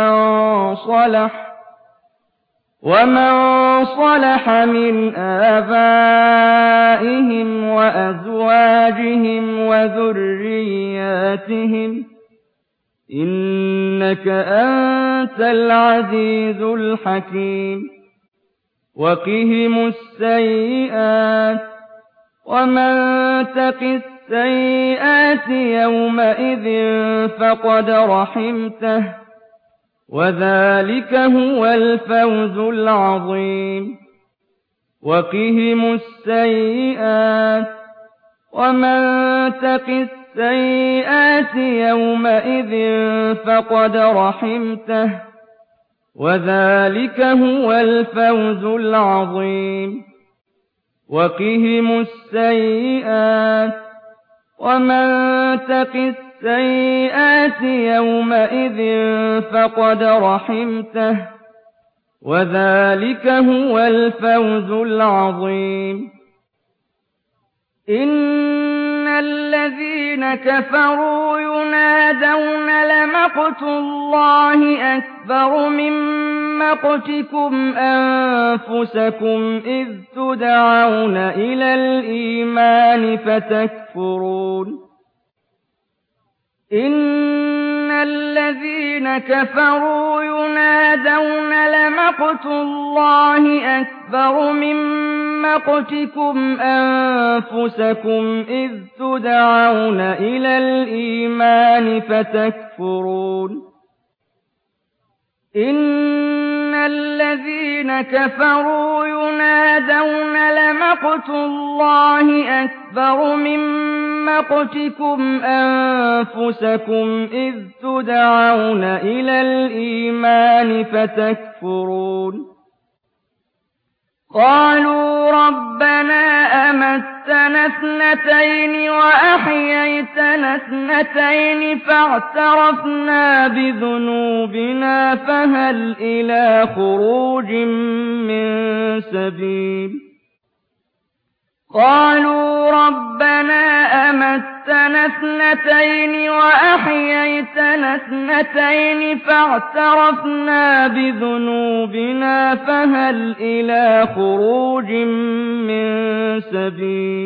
وَمَن صَلَحَ مِنْ آبَائِهِمْ وَأَزْوَاجِهِمْ وَذُرِّيَّاتِهِمْ ۚ إِنَّكَ أَنتَ الْعَزِيزُ الْحَكِيمُ وَقِهِمُ السَّيِّئَاتِ ۚ وَمَن تَقِ السَّيِّئَاتِ يَوْمَئِذٍ فَقَدْ رَحِمْتَهُ ۚ وَذَٰلِكَ هُوَ الْفَوْزُ الْعَظِيمُ وَقِهِمُ السَّيِّئَاتِ ۚ وَمَن تَقِ السَّيِّئَاتِ يَوْمَئِذٍ فَقَدْ رَحِمْتَهُ ۚ وَذَٰلِكَ هُوَ الْفَوْزُ الْعَظِيمُ وَقِهِمُ السَّيِّئَاتِ ۚ وَمَن تَقِ السَّيِّئَاتِ يَوْمَئِذٍ فَقَدْ رَحِمْتَهُ ۚ وَذَٰلِكَ هُوَ الْفَوْزُ الْعَظِيمُ إِنَّ الَّذِينَ كَفَرُوا يُنَادَوْنَ لَمَقْتُ اللَّهِ أَكْبَرُ مِن مَّقْتِكُمْ أَنفُسَكُمْ إِذْ تُدْعَوْنَ إِلَى الْإِيمَانِ فَتَكْفُرُونَ إِنَّ الَّذِينَ كَفَرُوا يُنَادَوْنَ لَمَقْتُ اللَّهِ أَكْبَرُ مِن مَّقْتِكُمْ أَنفُسَكُمْ إِذْ تُدْعَوْنَ إِلَى الْإِيمَانِ فَتَكْفُرُونَ إِنَّ الَّذِينَ كَفَرُوا يُنَادَوْنَ لَمَقْتُ اللَّهِ أَكْبَرُ مِن مَّقْتِكُمْ أَنفُسَكُمْ إِذْ تُدْعَوْنَ إِلَى الْإِيمَانِ فَتَكْفُرُونَ قَالُوا رَبَّنَا أَمَتَّنَا اثْنَتَيْنِ وَأَحْيَيْتَنَا اثْنَتَيْنِ فَاعْتَرَفْنَا بِذُنُوبِنَا فَهَلْ إِلَىٰ خُرُوجٍ مِّن سَبِيلٍ قَالُوا رَبَّنَا أَمَتَّنَا اثْنَتَيْنِ وَأَحْيَيْتَنَا اثْنَتَيْنِ فَاعْتَرَفْنَا بِذُنُوبِنَا فَهَلْ إِلَىٰ خُرُوجٍ مِّن سَبِيلٍ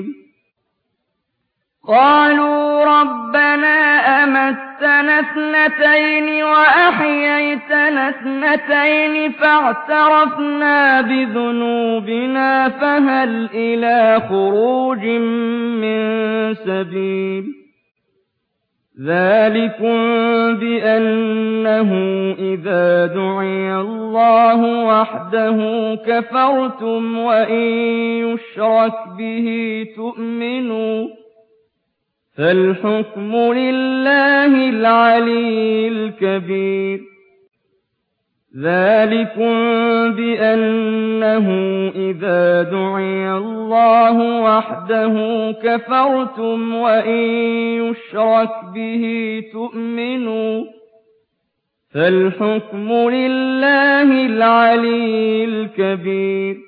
قَالُوا رَبَّنَا أَمَتَّنَا اثْنَتَيْنِ وَأَحْيَيْتَنَا اثْنَتَيْنِ فَاعْتَرَفْنَا بِذُنُوبِنَا فَهَلْ إِلَىٰ خُرُوجٍ مِّن سَبِيلٍ ذَٰلِكُم بِأَنَّهُ إِذَا دُعِيَ اللَّهُ وَحْدَهُ كَفَرْتُمْ وَإِن يُشْرَكْ بِهِ تُؤْمِنُوا فَالْحُكْمُ لِلَّهِ الْعَلِيِّ الْكَبِيرِ ذَٰلِكُم بِأَنَّهُ إِذَا دُعِيَ اللَّهُ وَحْدَهُ كَفَرْتُمْ وَإِن يُشْرَكْ بِهِ تُؤْمِنُوا فَالْحُكْمُ لِلَّهِ الْعَلِيِّ الْكَبِيرِ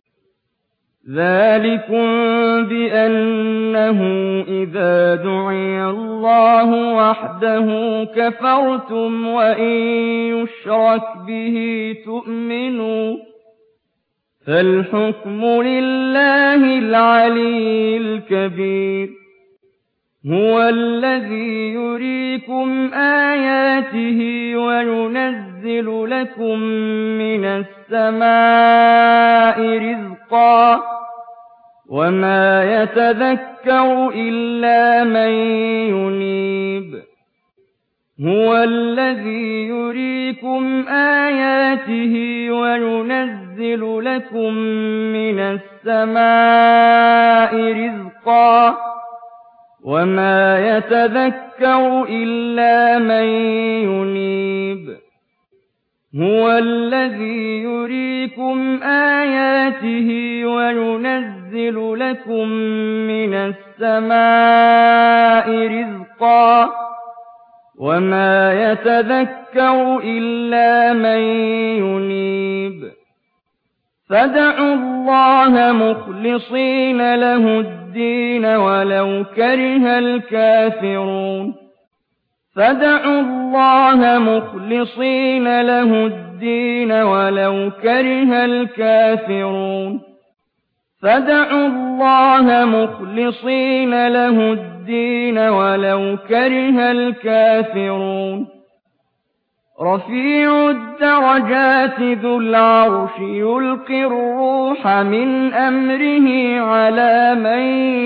ذَٰلِكُم بِأَنَّهُ إِذَا دُعِيَ اللَّهُ وَحْدَهُ كَفَرْتُمْ وَإِن يُشْرَكْ بِهِ تُؤْمِنُوا فَالْحُكْمُ لِلَّهِ الْعَلِيِّ الْكَبِيرِ هُوَ الَّذِي يُرِيكُمْ آيَاتِهِ وَيُنَزِّلُ لَكُم مِّنَ السَّمَاءِ رِزْقًا ۚ وَمَا يَتَذَكَّرُ إِلَّا مَن يُنِيبُ هُوَ الَّذِي يُرِيكُمْ آيَاتِهِ وَيُنَزِّلُ لَكُم مِّنَ السَّمَاءِ رِزْقًا ۚ وَمَا يَتَذَكَّرُ إِلَّا مَن يُنِيبُ هُوَ الَّذِي يُرِيكُمْ آيَاتِهِ وَيُنَزِّلُ لَكُم مِّنَ السَّمَاءِ رِزْقًا ۚ وَمَا يَتَذَكَّرُ إِلَّا مَن يُنِيبُ فَادْعُوا اللَّهَ مُخْلِصِينَ لَهُ الدِّينَ وَلَوْ كَرِهَ الْكَافِرُونَ فَادْعُوا اللَّهَ مُخْلِصِينَ لَهُ الدِّينَ وَلَوْ كَرِهَ الْكَافِرُونَ فَادْعُوا اللَّهَ مُخْلِصِينَ لَهُ الدِّينَ وَلَوْ كَرِهَ الْكَافِرُونَ رَفِيعُ الدَّرَجَاتِ ذُو الْعَرْشِ يُلْقِي الرُّوحَ مِنْ أَمْرِهِ عَلَىٰ مَن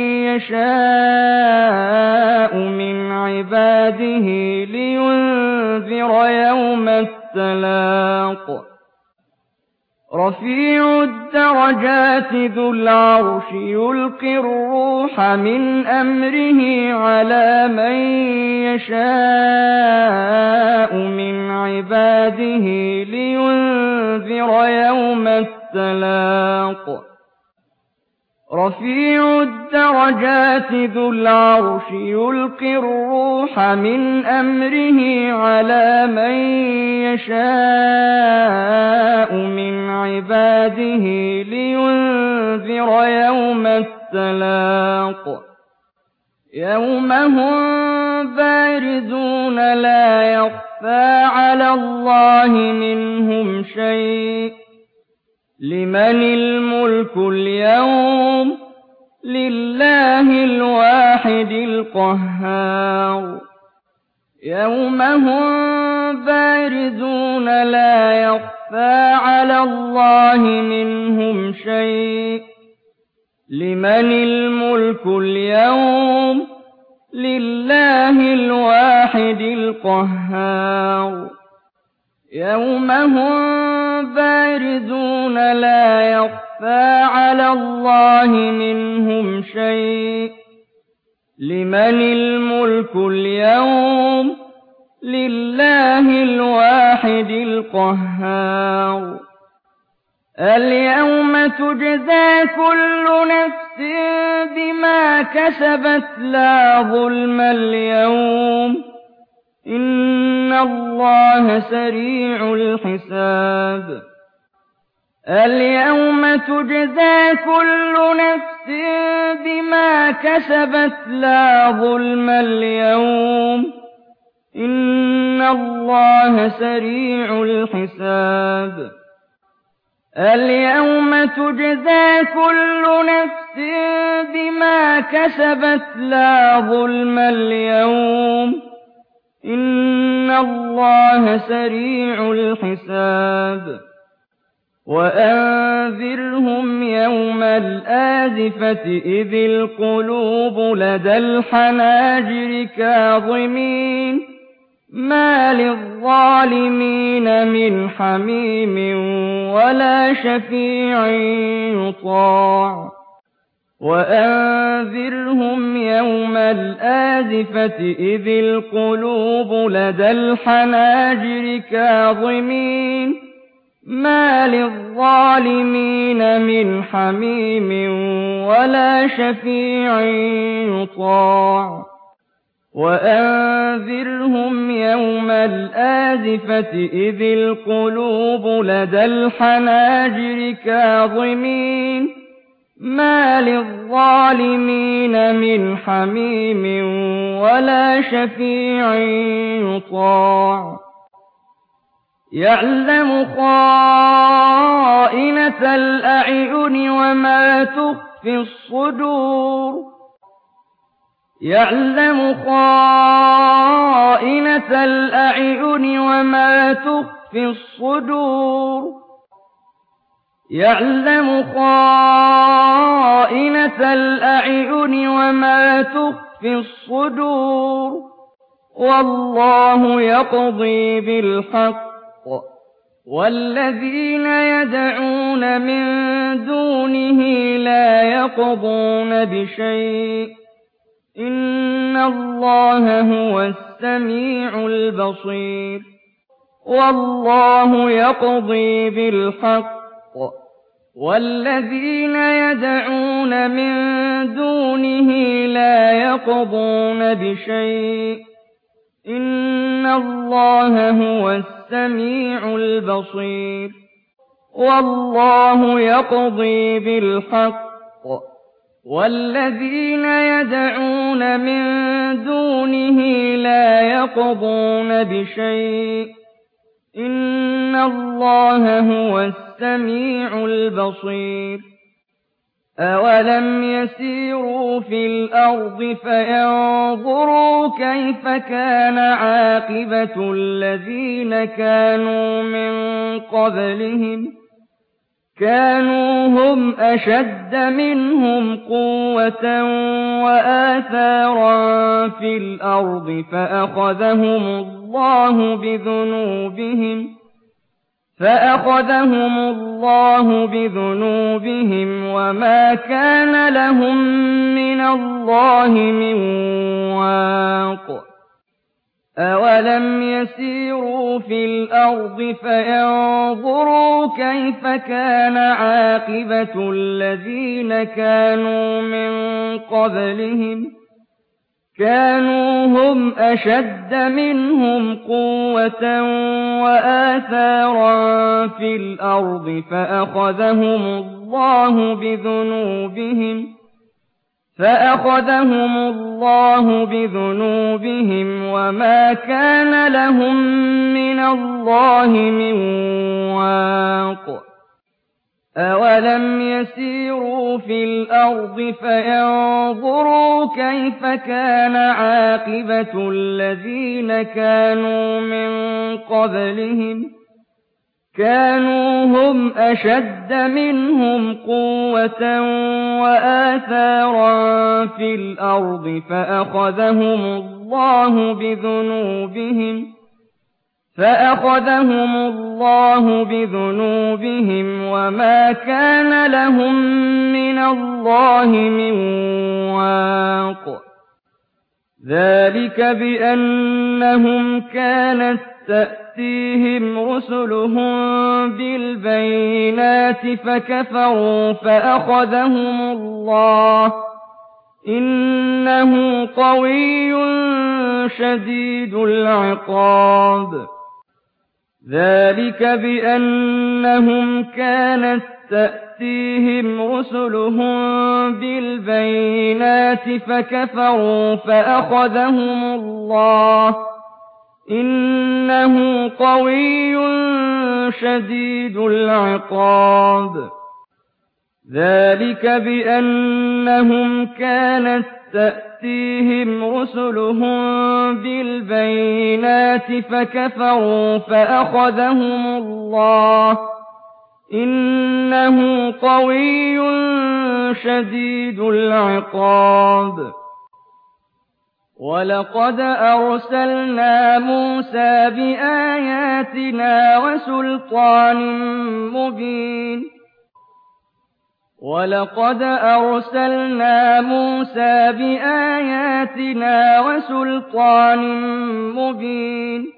يَشَاءُ مِنْ عِبَادِهِ لِيُنذِرَ يَوْمَ التَّلَاقِ رَفِيعُ الدَّرَجَاتِ ذُو الْعَرْشِ يُلْقِي الرُّوحَ مِنْ أَمْرِهِ عَلَىٰ مَن يَشَاءُ مِنْ عِبَادِهِ لِيُنذِرَ يَوْمَ التَّلَاقِ رَفِيعُ الدَّرَجَاتِ ذُو الْعَرْشِ يُلْقِي الرُّوحَ مِنْ أَمْرِهِ عَلَىٰ مَن يَشَاءُ مِنْ عِبَادِهِ لِيُنذِرَ يَوْمَ التَّلَاقِ يَوْمَ هُم بَارِزُونَ لَا يَخْفَىٰ عَلَى اللَّهِ مِنْهُمْ شَيْءٌ لِّمَنِ الْمُلْكُ الْيَوْمَ لِلَّهِ الْوَاحِدِ الْقَهَّارِ يَوْمَ هُم بَارِزُونَ لَا يَخْفَىٰ عَلَى اللَّهِ مِنْهُمْ شَيْءٌ لِّمَنِ الْمُلْكُ الْيَوْمَ لِلَّهِ الْوَاحِدِ الْقَهَّارِ يَوْمَ هُم بَارِزُونَ لَا يَخْفَىٰ عَلَى اللَّهِ مِنْهُمْ شَيْءٌ لِّمَنِ الْمُلْكُ الْيَوْمَ لِلَّهِ الْوَاحِدِ الْقَهَّارِ الْيَوْمَ تُجْزَىٰ كُلُّ نَفْسٍ بِمَا كَسَبَتْ لَا ظُلْمَ الْيَوْمَ إِنَّ اللَّهَ سَرِيعُ الْحِسَابِ الْيَوْمَ تُجْزَىٰ كُلُّ نَفْسٍ بِمَا كَسَبَتْ لَا ظُلْمَ الْيَوْمَ إِنَّ اللَّهَ سَرِيعُ الْحِسَابِ الْيَوْمَ تُجْزَىٰ كُلُّ نَفْسٍ بِمَا كَسَبَتْ لَا ظُلْمَ الْيَوْمَ إِنَّ اللَّهَ سَرِيعُ الْحِسَابِ وَأَنذِرْهُمْ يَوْمَ الْآزِفَةِ إِذِ الْقُلُوبُ لَدَى الْحَنَاجِرِ كَاظِمِينَ مَا لِلظَّالِمِينَ مِنْ حَمِيمٍ وَلَا شَفِيعٍ يُطَاعُ وَأَنذِرْهُمْ يَوْمَ الْآزِفَةِ إِذِ الْقُلُوبُ لَدَى الْحَنَاجِرِ كَاظِمِينَ مَا لِلظَّالِمِينَ مِنْ حَمِيمٍ وَلَا شَفِيعٍ يُطَاعُ وَأَنذِرْهُمْ يَوْمَ الْآزِفَةِ إِذِ الْقُلُوبُ لَدَى الْحَنَاجِرِ كَاظِمِينَ مَا لِلظَّالِمِينَ مِنْ حَمِيمٍ وَلَا شَفِيعٍ يُطَاعُ يَعْلَمُ خَائِنَةَ الْأَعْيُنِ وَمَا تُخْفِي الصُّدُورُ يَعْلَمُ خَائِنَةَ الْأَعْيُنِ وَمَا تُخْفِي الصُّدُورُ يَعْلَمُ خَائِنَةَ الْأَعْيُنِ وَمَا تُخْفِي الصُّدُورُ والله يقضي بالحق والذين يدعون من دونه لا يقضون بشيء إن الله هو السميع البصير والله يقضي بالحق والذين يدعون من دونه لا يقضون بشيء إن الله هو السميع البصير والله يقضي بالحق والذين يدعون من دونه لا يقضون بشيء إن الله هو السميع البصير أولم يسيروا في الأرض فينظروا كيف كان عاقبة الذين كانوا من قبلهم كانوا هم أشد منهم قوة وآثارا في الأرض فأخذهم الله بذنوبهم وما كان لهم من الله من واق أولم يسيروا في الأرض فينظروا كيف كان عاقبة الذين كانوا من قبلهم كانوا هم أشد منهم قوة وآثارا في الأرض فأخذهم الله بذنوبهم وما كان لهم من الله من واق أولم يسيروا في الأرض فينظروا كيف كان عاقبة الذين كانوا من قبلهم كانوا هم أشد منهم قوة وآثارا في الأرض فأخذهم الله بذنوبهم وما كان لهم من الله من واق ذلك بأنهم كانت تأتيهم رسلهم بالبينات فكفروا فأخذهم الله إنه قوي شديد العقاب ذلك بأنهم كانت تأتيهم رسلهم بالبينات فكفروا فأخذهم الله إنه قوي شديد العقاب ذلك بأنهم كانت تأتيهم رسلهم بالبينات فكفروا فأخذهم الله إنه قوي شديد العقاب ولقد أرسلنا موسى بآياتنا وسلطان مبين ولقد أرسلنا موسى بآياتنا وسلطان مبين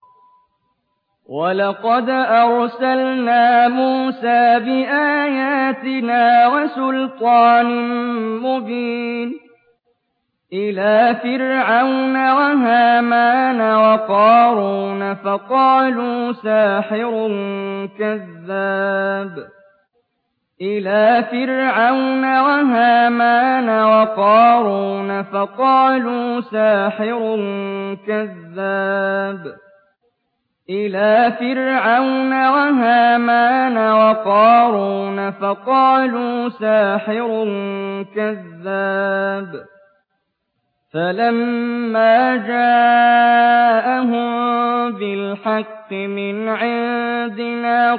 ولقد أرسلنا موسى بآياتنا وسلطان مبين إلى فرعون وهامان وقارون فقالوا ساحر كذاب إلى فرعون وهامان وقارون فقالوا ساحر كذاب إلى فرعون وهامان وقارون فقالوا ساحر كذاب فلما جاءهم بالحق من عندنا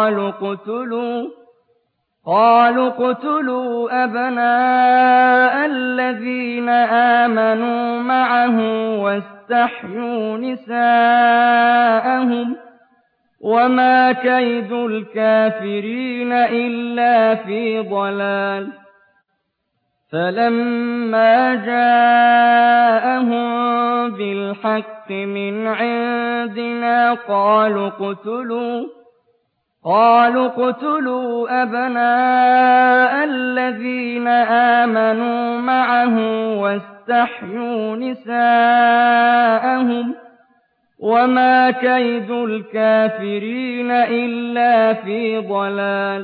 قالوا اقتلوا أبناء الذين آمنوا معه وَاسْتَحْيُوا نِسَاءَهُمْ ۚ وَمَا كَيْدُ الْكَافِرِينَ إِلَّا فِي ضَلَالٍ فَلَمَّا جَاءَهُم بِالْحَقِّ مِنْ عِندِنَا قَالُوا اقْتُلُوا أَبْنَاءَ الَّذِينَ آمَنُوا مَعَهُ وَاسْتَحْيُوا نِسَاءَهُمْ ۚ وَمَا كَيْدُ الْكَافِرِينَ إِلَّا فِي ضَلَالٍ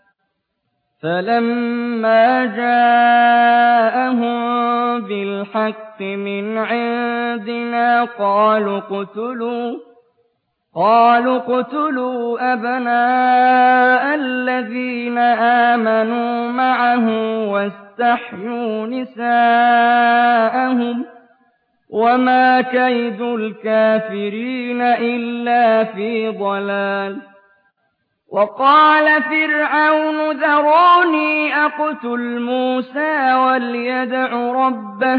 فَلَمَّا جَاءَهُم بِالْحَقِّ مِنْ عِندِنَا قَالُوا اقْتُلُوا أَبْنَاءَ الَّذِينَ آمَنُوا مَعَهُ وَاسْتَحْيُوا نِسَاءَهُمْ ۚ وَمَا كَيْدُ الْكَافِرِينَ إِلَّا فِي ضَلَالٍ وَقَالَ فِرْعَوْنُ ذَرُونِي أَقْتُلْ مُوسَىٰ وَلْيَدْعُ رَبَّهُ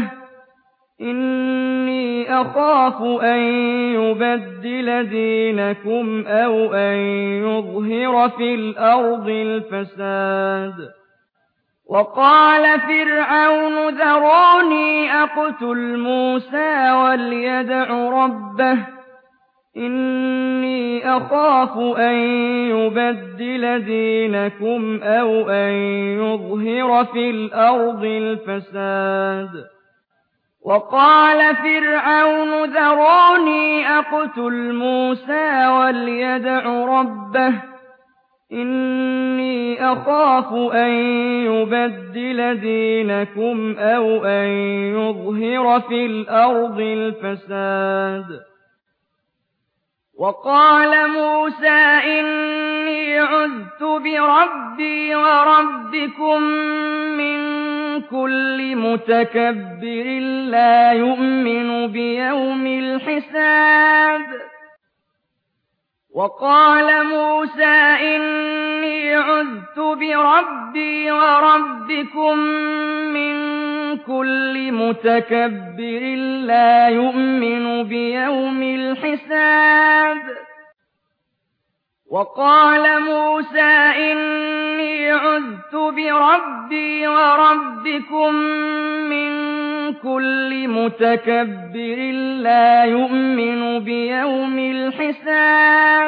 إِنِّي أَخَافُ أَن يُبَدِّلَ دِينَكُمْ أَوْ أَن يُظْهِرَ فِي الْأَرْضِ الْفَسَادَ وَقَالَ فِرْعَوْنُ ذَرُونِي أَقْتُلْ مُوسَىٰ وَلْيَدْعُ رَبَّهُ إِنِّي أَخَافُ أَن يُبَدِّلَ دِينَكُمْ أَوْ أَن يُظْهِرَ فِي الْأَرْضِ الْفَسَادَ وَقَالَ فِرْعَوْنُ ذَرُونِي أَقْتُلْ مُوسَىٰ وَلْيَدْعُ رَبَّهُ إِنِّي أَخَافُ أَن يُبَدِّلَ دِينَكُمْ أَوْ أَن يُظْهِرَ فِي الْأَرْضِ الْفَسَادَ وَقَالَ مُوسَىٰ إِنِّي عُذْتُ بِرَبِّي وَرَبِّكُم مِّن كُلِّ مُتَكَبِّرٍ لَّا يُؤْمِنُ بِيَوْمِ الْحِسَابِ وَقَالَ مُوسَىٰ إِنِّي عُذْتُ بِرَبِّي وَرَبِّكُم مِّن كُلِّ مُتَكَبِّرٍ لَّا يُؤْمِنُ بِيَوْمِ الْحِسَابِ وَقَالَ مُوسَىٰ إِنِّي عُذْتُ بِرَبِّي وَرَبِّكُم مِّن كُلِّ مُتَكَبِّرٍ لَّا يُؤْمِنُ بِيَوْمِ الْحِسَابِ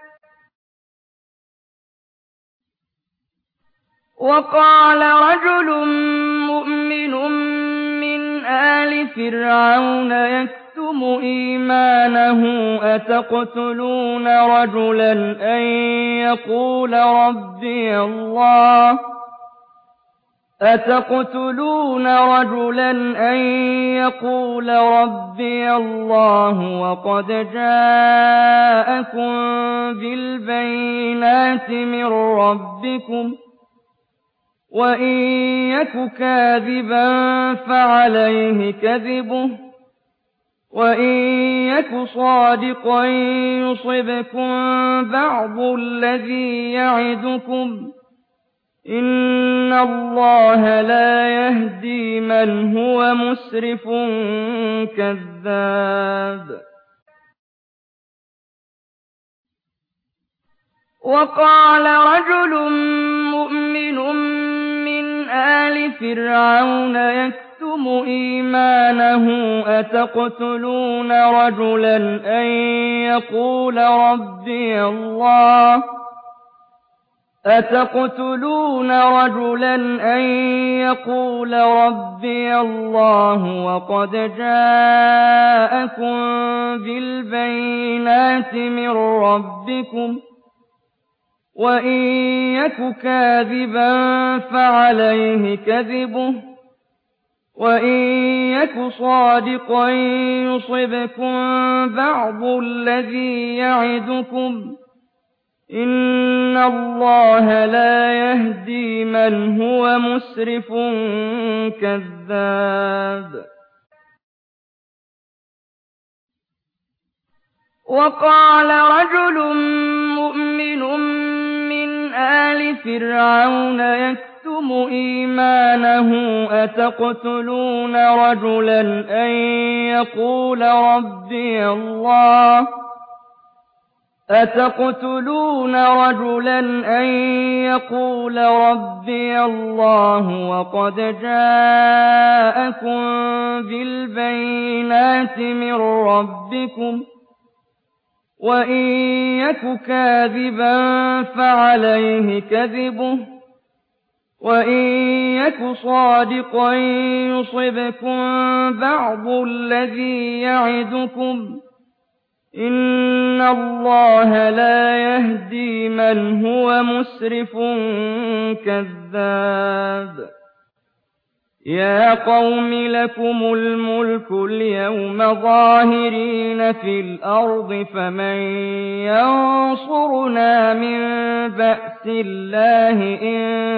وَقَالَ رَجُلٌ مُّؤْمِنٌ مِّنْ آلِ فِرْعَوْنَ يَكْتُمُ إِيمَانَهُ أَتَقْتُلُونَ رَجُلًا أَن يَقُولَ رَبِّيَ اللَّهُ وَقَدْ جَاءَكُم بِالْبَيِّنَاتِ مِن رَّبِّكُمْ ۖ وَإِن يَكُ كَاذِبًا فَعَلَيْهِ كَذِبُهُ ۖ وَإِن يَكُ صَادِقًا يُصِبْكُم بَعْضُ الَّذِي يَعِدُكُمْ ۖ إِنَّ اللَّهَ لَا يَهْدِي مَنْ هُوَ مُسْرِفٌ كَذَّابٌ وَقَالَ رَجُلٌ مُّؤْمِنٌ مِّنْ آلِ فِرْعَوْنَ يَكْتُمُ إِيمَانَهُ أَتَقْتُلُونَ رَجُلًا أَن يَقُولَ رَبِّيَ اللَّهُ وَقَدْ جَاءَكُم بِالْبَيِّنَاتِ مِن رَّبِّكُمْ ۖ وَإِن يَكُ كَاذِبًا فَعَلَيْهِ كَذِبُهُ ۖ وَإِن يَكُ صَادِقًا يُصِبْكُم بَعْضُ الَّذِي يَعِدُكُمْ ۖ إِنَّ اللَّهَ لَا يَهْدِي مَنْ هُوَ مُسْرِفٌ كَذَّابٌ وَقَالَ رَجُلٌ مُّؤْمِنٌ مِّنْ آلِ فِرْعَوْنَ يَكْتُمُ إِيمَانَهُ أَتَقْتُلُونَ رَجُلًا أَن يَقُولَ رَبِّيَ اللَّهُ وَقَدْ جَاءَكُم بِالْبَيِّنَاتِ مِن رَّبِّكُمْ ۖ وَإِن يَكُ كَاذِبًا فَعَلَيْهِ كَذِبُهُ ۖ وَإِن يَكُ صَادِقًا يُصِبْكُم بَعْضُ الَّذِي يَعِدُكُمْ ۖ إِنَّ اللَّهَ لَا يَهْدِي مَنْ هُوَ مُسْرِفٌ كَذَّابٌ يَا قَوْمِ لَكُمُ الْمُلْكُ الْيَوْمَ ظَاهِرِينَ فِي الْأَرْضِ فَمَن يَنصُرُنَا مِن بَأْسِ اللَّهِ إِن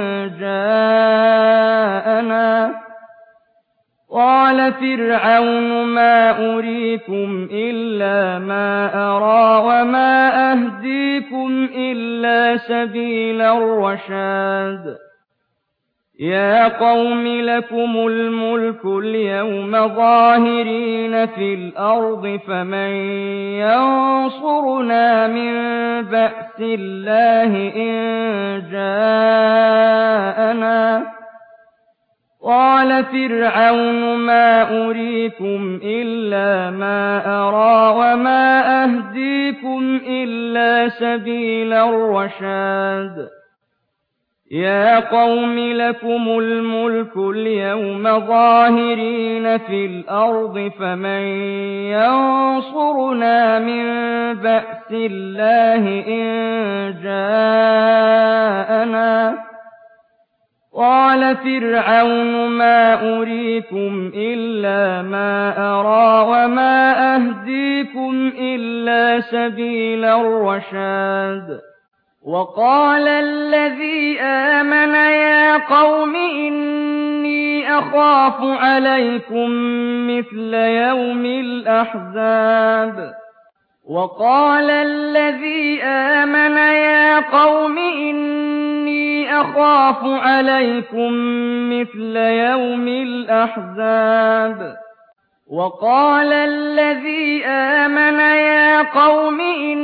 جَاءَنَا ۚ قَالَ فِرْعَوْنُ مَا أُرِيكُمْ إِلَّا مَا أَرَىٰ وَمَا أَهْدِيكُمْ إِلَّا سَبِيلَ الرَّشَادِ يَا قَوْمِ لَكُمُ الْمُلْكُ الْيَوْمَ ظَاهِرِينَ فِي الْأَرْضِ فَمَن يَنصُرُنَا مِن بَأْسِ اللَّهِ إِن جَاءَنَا ۚ قَالَ فِرْعَوْنُ مَا أُرِيكُمْ إِلَّا مَا أَرَىٰ وَمَا أَهْدِيكُمْ إِلَّا سَبِيلَ الرَّشَادِ يَا قَوْمِ لَكُمُ الْمُلْكُ الْيَوْمَ ظَاهِرِينَ فِي الْأَرْضِ فَمَن يَنصُرُنَا مِن بَأْسِ اللَّهِ إِن جَاءَنَا ۚ قَالَ فِرْعَوْنُ مَا أُرِيكُمْ إِلَّا مَا أَرَىٰ وَمَا أَهْدِيكُمْ إِلَّا سَبِيلَ الرَّشَادِ وَقَالَ الَّذِي آمَنَ يَا قَوْمِ إِنِّي أَخَافُ عَلَيْكُم مِّثْلَ يَوْمِ الْأَحْزَابِ وَقَالَ الَّذِي آمَنَ يَا قَوْمِ إِنِّي أَخَافُ عَلَيْكُم مِّثْلَ يَوْمِ الْأَحْزَابِ وَقَالَ الَّذِي آمَنَ يَا قَوْمِ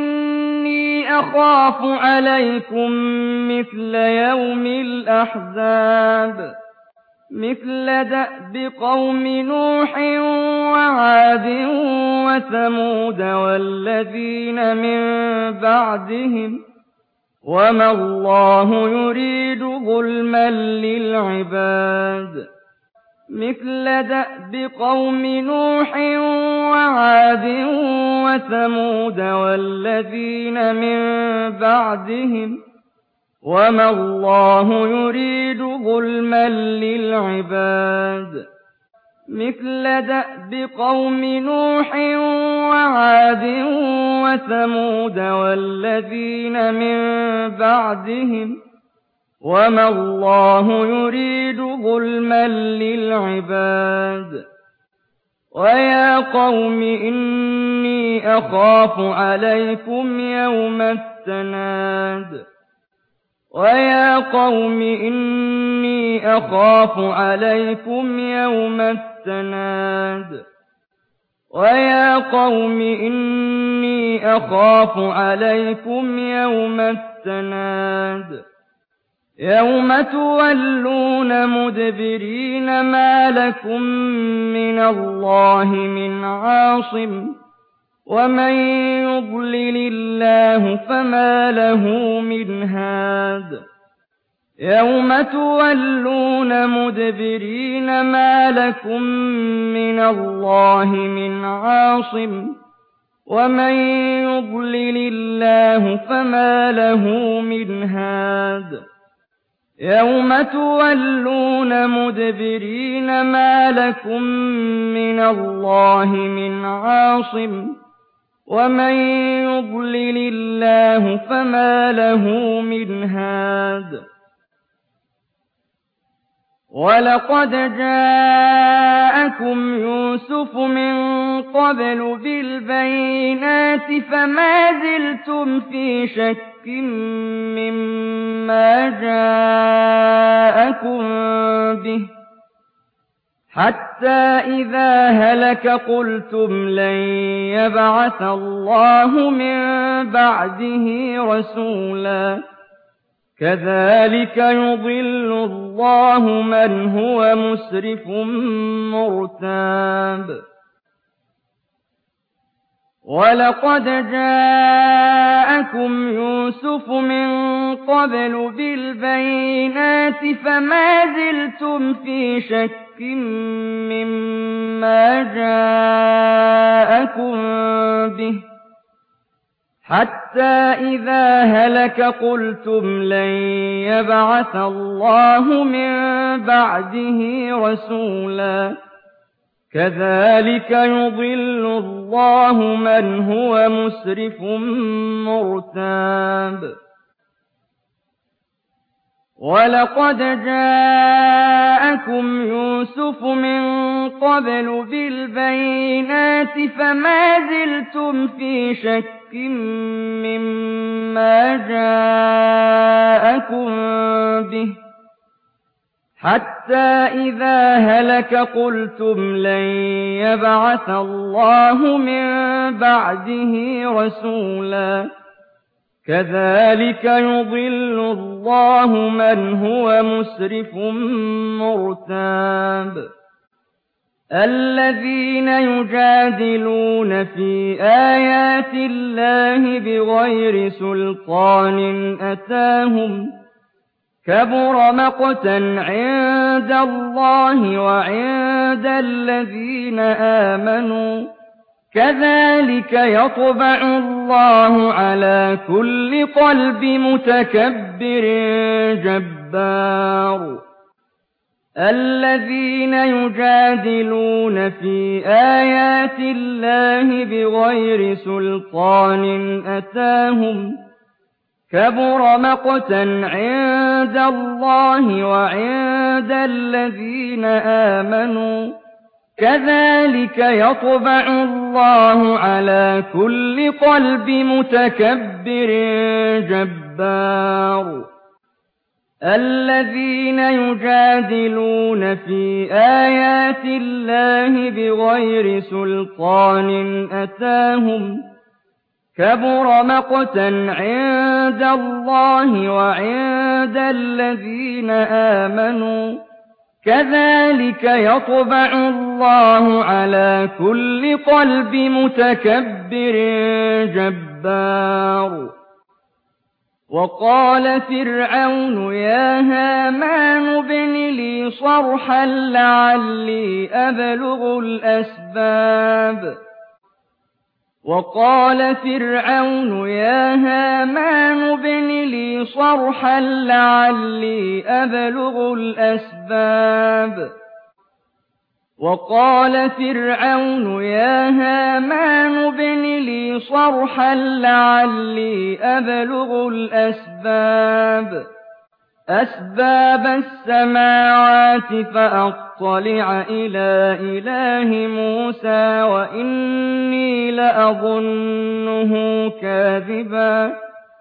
إِنِّي أَخَافُ عَلَيْكُم مِّثْلَ يَوْمِ الْأَحْزَابِ مِثْلَ دَأْبِ قَوْمِ نُوحٍ وَعَادٍ وَثَمُودَ وَالَّذِينَ مِن بَعْدِهِمْ ۚ وَمَا اللَّهُ يُرِيدُ ظُلْمًا لِّلْعِبَادِ مِثْلَ دَأْبِ قَوْمِ نُوحٍ وَعَادٍ وَثَمُودَ وَالَّذِينَ مِن بَعْدِهِمْ ۚ وَمَا اللَّهُ يُرِيدُ ظُلْمًا لِّلْعِبَادِ مِثْلَ دَأْبِ قَوْمِ نُوحٍ وَعَادٍ وَثَمُودَ وَالَّذِينَ مِن بَعْدِهِمْ ۚ وَمَا اللَّهُ يُرِيدُ ظُلْمًا لِّلْعِبَادِ وَيَا قَوْمِ إِنِّي أَخَافُ عَلَيْكُمْ يَوْمَ التَّنَادِ وَيَا قَوْمِ إِنِّي أَخَافُ عَلَيْكُمْ يَوْمَ التَّنَادِ وَيَا قَوْمِ إِنِّي أَخَافُ عَلَيْكُمْ يَوْمَ التَّنَادِ يَوْمَ تُوَلُّونَ مُدْبِرِينَ مَا لَكُم مِّنَ اللَّهِ مِنْ عَاصِمٍ وَمَن يُضْلِلِ اللَّهُ فَمَا لَهُ مِنْ هَادٍ يَوْمَ تُوَلُّونَ مُدْبِرِينَ مَا لَكُم مِّنَ اللَّهِ مِنْ عَاصِمٍ وَمَن يُضْلِلِ اللَّهُ فَمَا لَهُ مِنْ هَادٍ يَوْمَ تُوَلُّونَ مُدْبِرِينَ مَا لَكُم مِّنَ اللَّهِ مِنْ عَاصِمٍ وَمَن يُضْلِلِ اللَّهُ فَمَا لَهُ مِنْ هَادٍ وَلَقَدْ جَاءَكُمْ يُوسُفُ مِن قَبْلُ بِالْبَيِّنَاتِ فَمَا زِلْتُمْ فِي شَكٍّ مما جاءكم به حتى إذا هلك قلتم لن يبعث الله من بعده رسولا كذلك يضل الله من هو مسرف مرتاب ولقد جاءكم يوسف من قبل بالبينات فما زلتم في شك مما جاءكم به حتى إذا هلك قلتم لن يبعث الله من بعده رسولا كذلك يضل الله من هو مسرف مرتاب ولقد جاءكم يوسف من قبل بالبينات فما زلتم في شك مما جاءكم به حتى إذا هلك قلتم لن يبعث الله من بعده رسولا كذلك يضل الله من هو مسرف مرتاب الذين يجادلون في آيات الله بغير سلطان أتاهم كبر مقتا عند الله وعند الذين آمنوا كذلك يطبع الله على كل قلب متكبر جبار الذين يجادلون في آيات الله بغير سلطان أتاهم كبر مقتا عند الله وعند الذين آمنوا كذلك يطبع الله على كل قلب متكبر جبار الذين يجادلون في آيات الله بغير سلطان أتاهم كبر مقتا عند الله وعند الذين آمنوا كذلك يطبع الله على كل قلب متكبر جبار وقال فرعون يا هامان ابن لي صرحا لعلي أبلغ الأسباب وقال فرعون يا هامان ابن لي صرحا لعلي أبلغ الأسباب وقال فرعون يا هامان ابن لي صرحا لعلي أبلغ الأسباب أسباب السماوات فأطلع إلى إله موسى وإني لأظنه كاذبا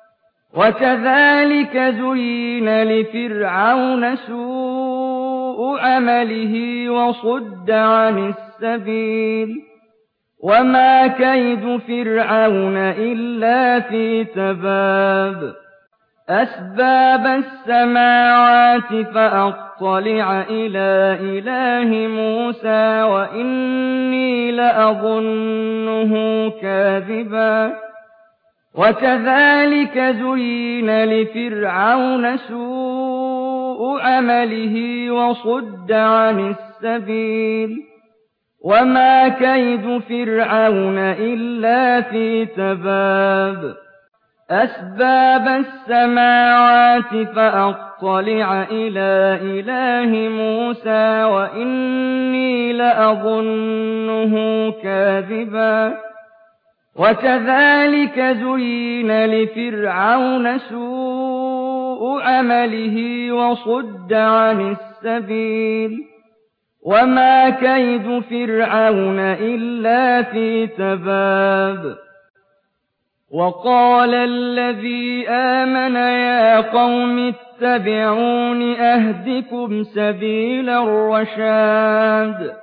وكذلك زين لفرعون سوء عمله وصد عن السبيل وما كيد فرعون إلا في تباب أسباب السماوات فأطلع إلى إله موسى وإني لأظنه كاذبا وكذلك زين لفرعون سوء عمله وصد عن السبيل وما كيد فرعون إلا في تباب أسباب السماوات فأطلع إلى إله موسى وإني لأظنه كاذبا وكذلك زين لفرعون سوء عمله وصد عن السبيل وما كيد فرعون إلا في تباب وقال الذي آمن يا قوم اتبعون أهدكم سبيل الرشاد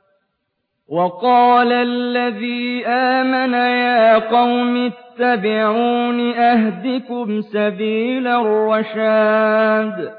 وقال الذي آمن يا قوم اتبعون أهدكم سبيل الرشاد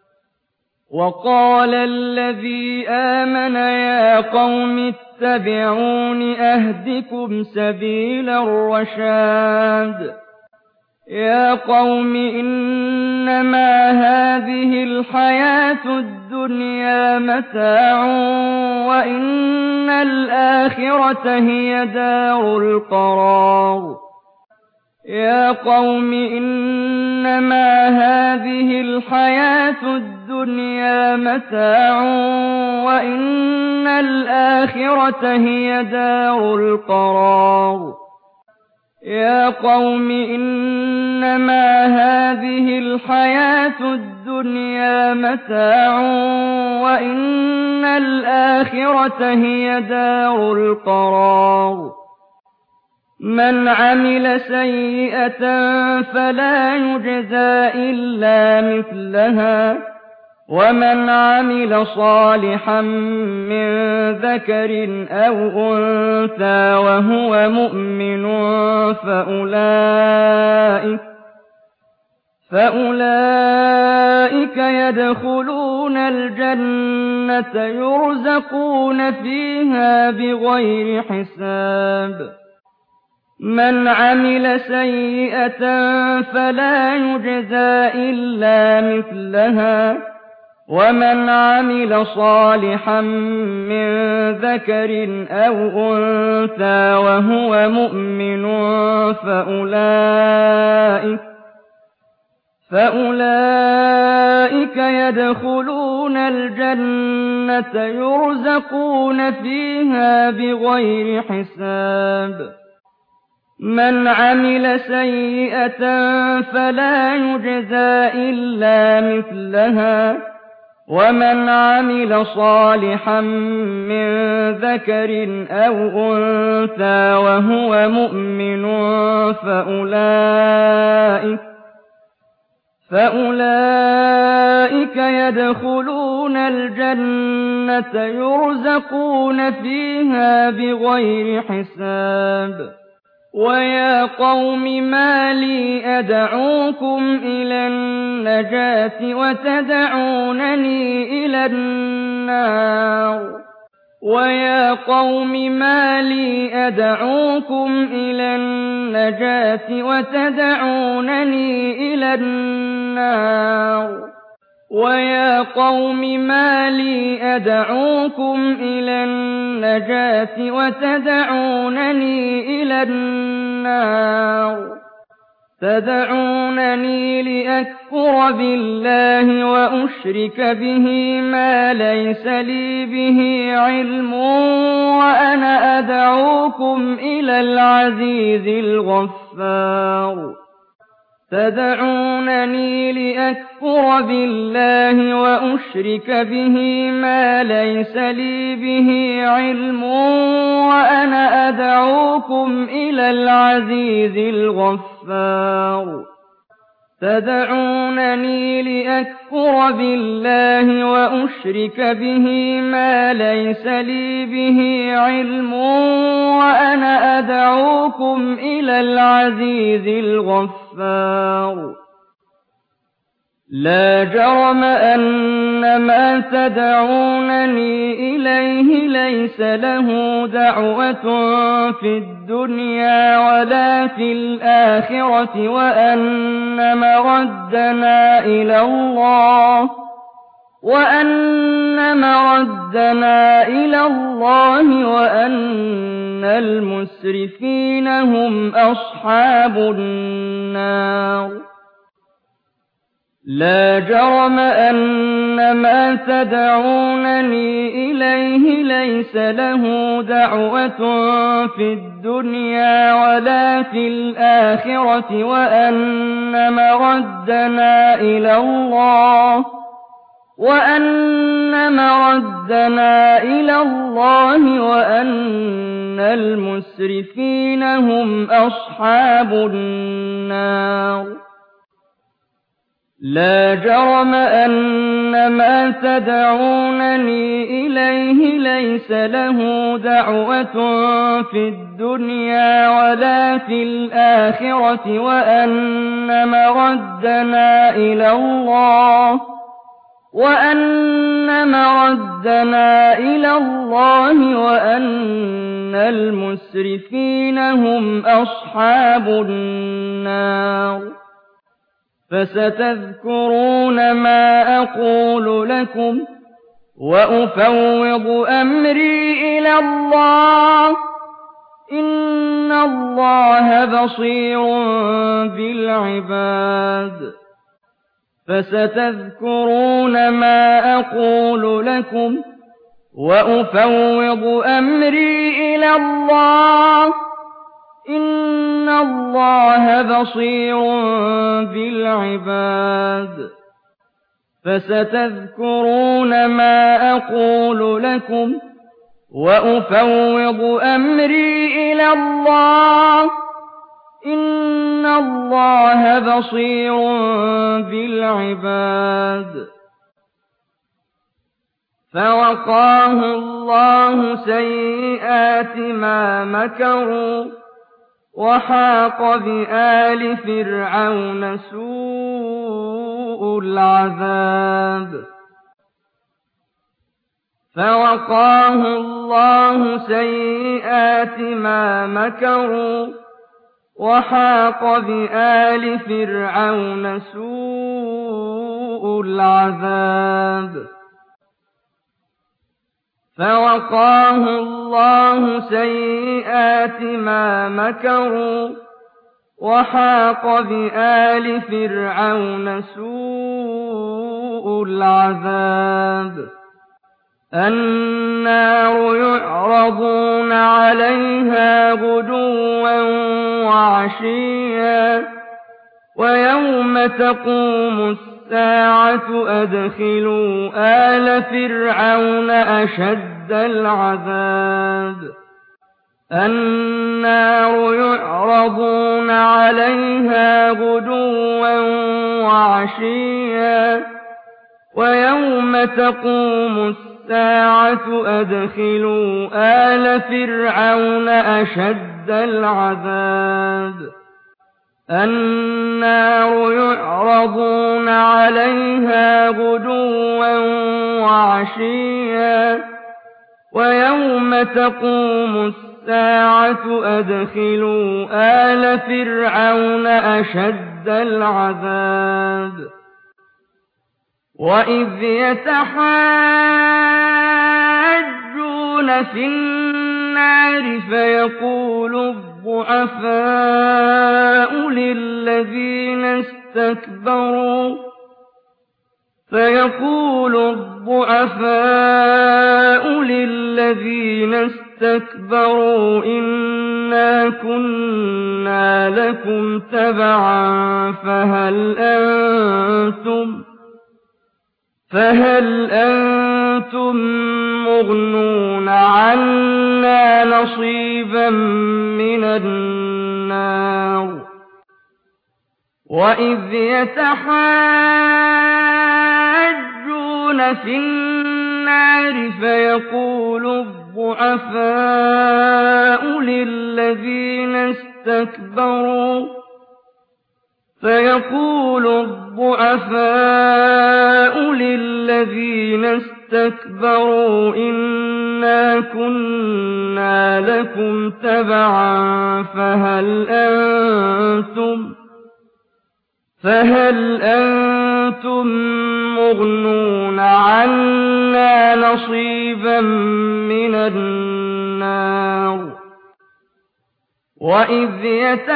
وقال الذي آمن يا قوم اتبعون أهدكم سبيل الرشاد يا قوم إنما هذه الحياة الدنيا متاع وإن الآخرة هي دار القرار يا قوم إنما هذه الحياة الدنيا متاع وإن الآخرة هي دار القرار يا قوم إنما هذه الحياة الدنيا متاع وإن الآخرة هي دار القرار من عمل سيئة فلا يجزى إلا مثلها ومن عمل صالحا من ذكر أو أنثى وهو مؤمن فأولئك يدخلون الجنة يرزقون فيها بغير حساب من عمل سيئة فلا يجزى إلا مثلها ومن عمل صالحا من ذكر أو أنثى وهو مؤمن فأولئك يدخلون الجنة يرزقون فيها بغير حساب من عمل سيئة فلا يجزى إلا مثلها ومن عمل صالحا من ذكر أو أنثى وهو مؤمن فأولئك يدخلون الجنة يرزقون فيها بغير حساب ويا قوم ما لي أدعوكم إلى النجاة وتدعونني إلى النار ويا قوم ما لي أدعوكم إلى النجاة وتدعونني إلى النار ويا قوم ما لي أدعوكم إلى النجاة وتدعونني إلى النار تدعونني لأكفر بالله وأشرك به ما ليس لي به علم وأنا أدعوكم إلى العزيز الغفار تدعونني لأكفر بالله وأشرك به ما ليس لي به علم وأنا أدعوكم إلى العزيز الغفار تدعونني لأكفر بالله وأشرك به ما ليس لي به علم وأنا أدعوكم إلى العزيز الغفار لا جرم أن ما تدعونني إليه ليس له دعوة في الدنيا ولا في الآخرة وأن مردنا إلى الله وأن المسرفين هم أصحاب النار لا جرم أن ما تدعونني إليه ليس له دعوة في الدنيا ولا في الآخرة وأن مردنا إلى الله وأن المسرفين هم أصحاب النار لا جرم أن ما تدعونني إليه ليس له دعوة في الدنيا ولا في الآخرة وأن مردنا إلى الله وأن المسرفين هم أصحاب النار فستذكرون ما أقول لكم وأفوض أمري إلى الله إن الله بصير بالعباد فستذكرون ما أقول لكم وأفوض أمري إلى الله إن الله بصير بالعباد فستذكرون ما أقول لكم وأفوض أمري إلى الله إن الله بصير بالعباد فوقاه الله سيئات ما مكروا وحاق بآل فرعون سوء العذاب فوقاه الله سيئات ما مكروا وحاق بآل فرعون سوء العذاب فوقاه الله سيئات ما مكروا وحاق بآل فرعون سوء العذاب النار يعرضون عليها غدوا وعشيا ويوم تقوم الساعة أدخلوا آل فرعون أشد العذاب النار يعرضون عليها غدوا وعشيا ويوم تقوم الساعة أدخلوا آل فرعون أشد العذاب النار يعرضون عليها غدوا وعشيا ويوم تقوم الساعة أدخلوا آل فرعون أشد العذاب وإذ يتحاجون في النار فيقول الضعفاء للذين اسْتَكْبَرُوا إِنَّا كُنَّا لَكُمْ تَبَعًا فَهَلْ أَنتُم مُّغْنُونَ عَنَّا نَصِيبًا مِّنَ النَّارِ وَإِذْ يَتَحَاجُّونَ فِي النَّارِ فيقول الضعفاء للذين اسْتَكْبَرُوا إِنَّا كُنَّا لَكُمْ تَبَعًا فَهَلْ أَنتُم مُّغْنُونَ عَنَّا نَصِيبًا مِّنَ النَّارِ وَإِذْ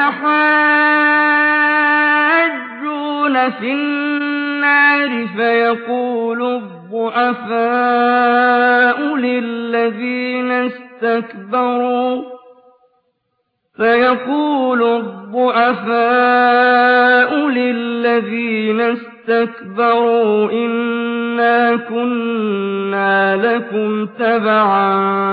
يَتَحَاجُّونَ فِي النَّارِ فيقول الضعفاء للذين اسْتَكْبَرُوا إِنَّا إِنَّا كُنَّا لَكُمْ تَبَعًا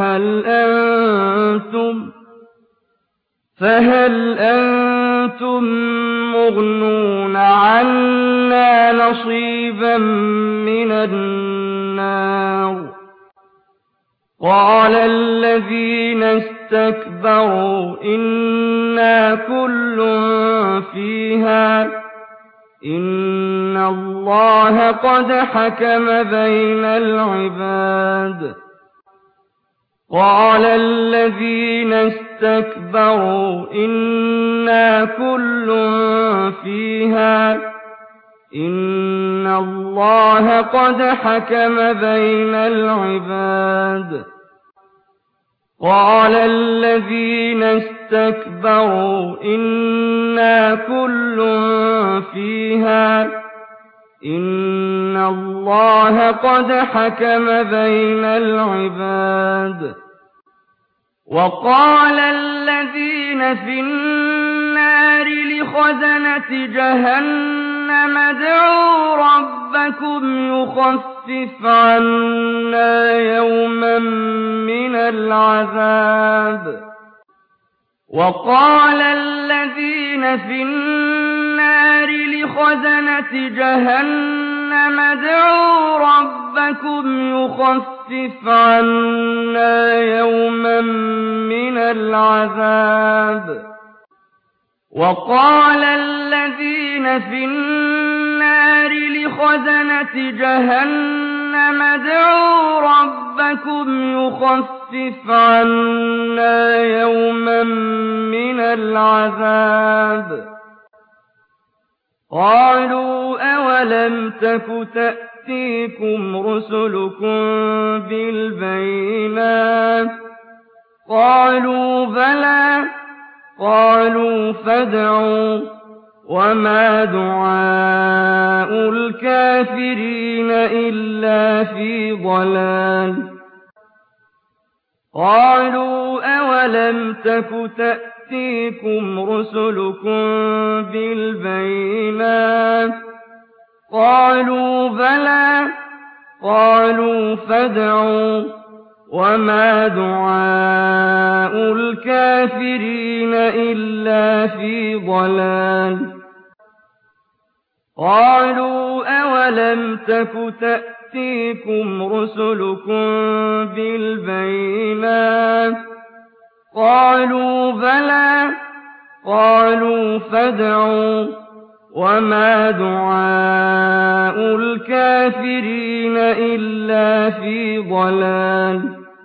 فَهَلْ أَنتُم مُّغْنُونَ عَنَّا نَصِيبًا مِّنَ النَّارِ قَالَ الَّذِينَ اسْتَكْبَرُوا إِنَّا كُلٌّ فِيهَا إِنَّ اللَّهَ قَدْ حَكَمَ بَيْنَ الْعِبَادِ قَالَ الَّذِينَ اسْتَكْبَرُوا إِنَّا كُلٌّ فِيهَا إِنَّ اللَّهَ قَدْ حَكَمَ بَيْنَ الْعِبَادِ قَالَ الَّذِينَ اسْتَكْبَرُوا إِنَّا كُلٌّ فِيهَا إِنَّ اللَّهَ قَدْ حَكَمَ بَيْنَ الْعِبَادِ وَقَالَ الَّذِينَ فِي النَّارِ لِخَزَنَةِ جَهَنَّمَ ادْعُوا رَبَّكُمْ يُخَفِّفْ عَنَّا يَوْمًا مِّنَ الْعَذَابِ وَقَالَ الَّذِينَ فِي النَّارِ لِخَزَنَةِ جَهَنَّمَ ادْعُوا رَبَّكُمْ يُخَفِّفْ عَنَّا يَوْمًا مِّنَ الْعَذَابِ وَقَالَ الَّذِينَ فِي النَّارِ لِخَزَنَةِ جَهَنَّمَ ادْعُوا رَبَّكُمْ يُخَفِّفْ عَنَّا يَوْمًا مِّنَ الْعَذَابِ قَالُوا أَوَلَمْ تَكُ تَأْتِيكُمْ رُسُلُكُم بِالْبَيِّنَاتِ ۖ قَالُوا بَلَىٰ ۚ قَالُوا فَادْعُوا ۗ وَمَا دُعَاءُ الْكَافِرِينَ إِلَّا فِي ضَلَالٍ قَالُوا أَوَلَمْ تَكُ تَأْتِيكُمْ رُسُلُكُم بِالْبَيِّنَاتِ ۖ قَالُوا بَلَىٰ ۚ قَالُوا فَادْعُوا ۗ وَمَا دُعَاءُ الْكَافِرِينَ إِلَّا فِي ضَلَالٍ قَالُوا أَوَلَمْ تَكُ تَأْتِيكُمْ رُسُلُكُم بِالْبَيِّنَاتِ ۖ قَالُوا بَلَىٰ ۚ قَالُوا فَادْعُوا ۗ وَمَا دُعَاءُ الْكَافِرِينَ إِلَّا فِي ضَلَالٍ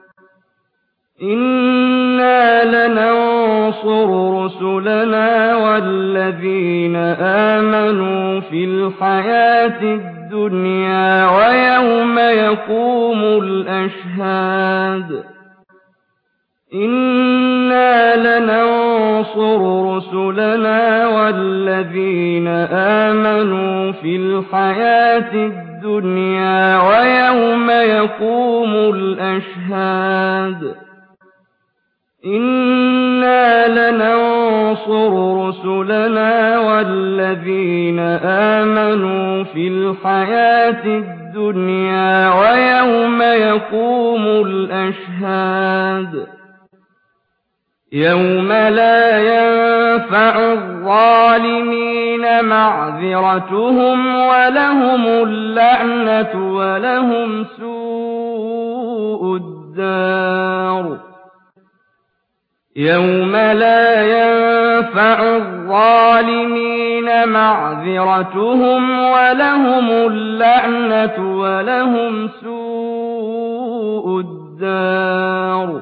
إِنَّا لَنَنصُرُ رُسُلَنَا وَالَّذِينَ آمَنُوا فِي الْحَيَاةِ الدُّنْيَا وَيَوْمَ يَقُومُ الْأَشْهَادُ إِنَّا لَنَنصُرُ رُسُلَنَا وَالَّذِينَ آمَنُوا فِي الْحَيَاةِ الدُّنْيَا وَيَوْمَ يَقُومُ الْأَشْهَادُ إِنَّا لَنَنصُرُ رُسُلَنَا وَالَّذِينَ آمَنُوا فِي الْحَيَاةِ الدُّنْيَا وَيَوْمَ يَقُومُ الْأَشْهَادُ يَوْمَ لَا يَنفَعُ الظَّالِمِينَ مَعْذِرَتُهُمْ وَلَهُمُ اللَّعْنَةُ وَلَهُمْ سُوءُ الدَّارِ يَوْمَ لَا يَنفَعُ الظَّالِمِينَ مَعْذِرَتُهُمْ وَلَهُمُ اللَّعْنَةُ وَلَهُمْ سُوءُ الدَّارِ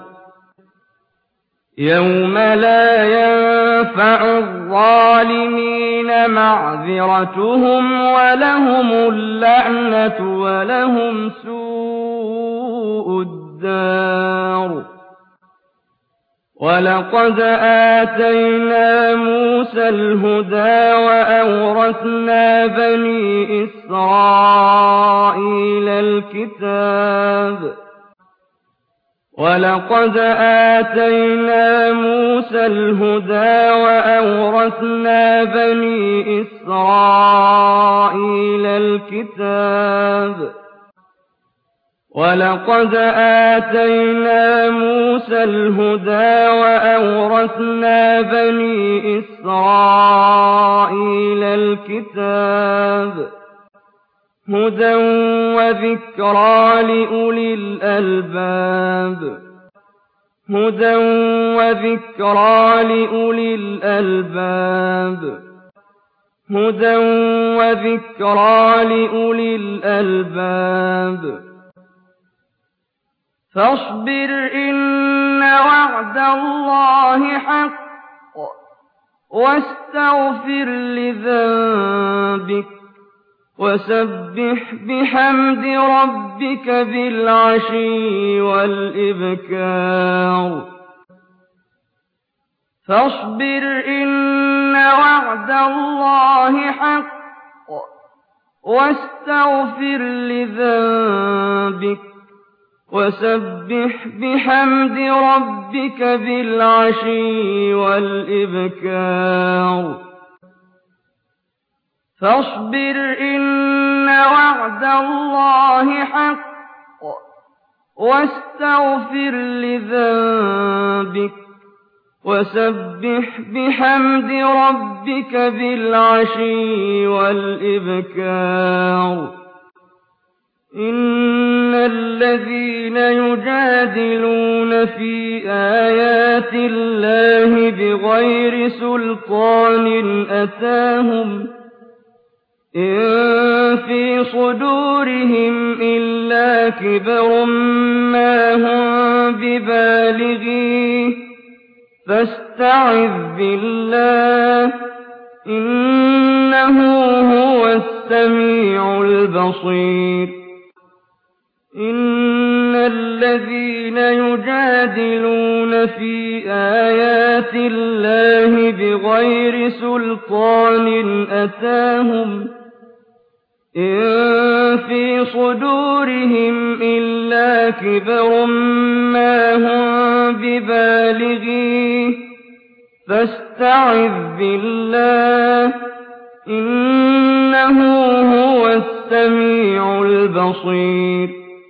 يَوْمَ لَا يَنفَعُ الظَّالِمِينَ مَعْذِرَتُهُمْ وَلَهُمُ اللَّعْنَةُ وَلَهُمْ سُوءُ الدَّارِ وَلَقَدْ آتَيْنَا مُوسَى الْهُدَىٰ وَأَوْرَثْنَا بَنِي إِسْرَائِيلَ الْكِتَابَ وَلَقَدْ آتَيْنَا مُوسَى الْهُدَىٰ وَأَوْرَثْنَا بَنِي إِسْرَائِيلَ الْكِتَابَ وَلَقَدْ آتَيْنَا مُوسَى الْهُدَىٰ وَأَوْرَثْنَا بَنِي إِسْرَائِيلَ الْكِتَابَ هُدًى وَذِكْرَىٰ لِأُولِي الْأَلْبَابِ هُدًى وَذِكْرَىٰ لِأُولِي الْأَلْبَابِ هُدًى وَذِكْرَىٰ لِأُولِي الْأَلْبَابِ فاصبر إن وعد الله حق واستغفر لذنبك وسبح بحمد ربك بالعشي والإبكار فاصبر إن وعد الله حق واستغفر لذنبك وسبح بحمد ربك بالعشي والإبكار فاصبر إن وعد الله حق واستغفر لذنبك وسبح بحمد ربك بالعشي والإبكار إن الذين يجادلون في آيات الله بغير سلطان أتاهم إن في صدورهم إلا كبر ما هم ببالغيه فاستعذ بالله إنه هو السميع البصير إن الذين يجادلون في آيات الله بغير سلطان أتاهم إن في صدورهم إلا كبر ما هم ببالغيه فاستعذ بالله إنه هو السميع البصير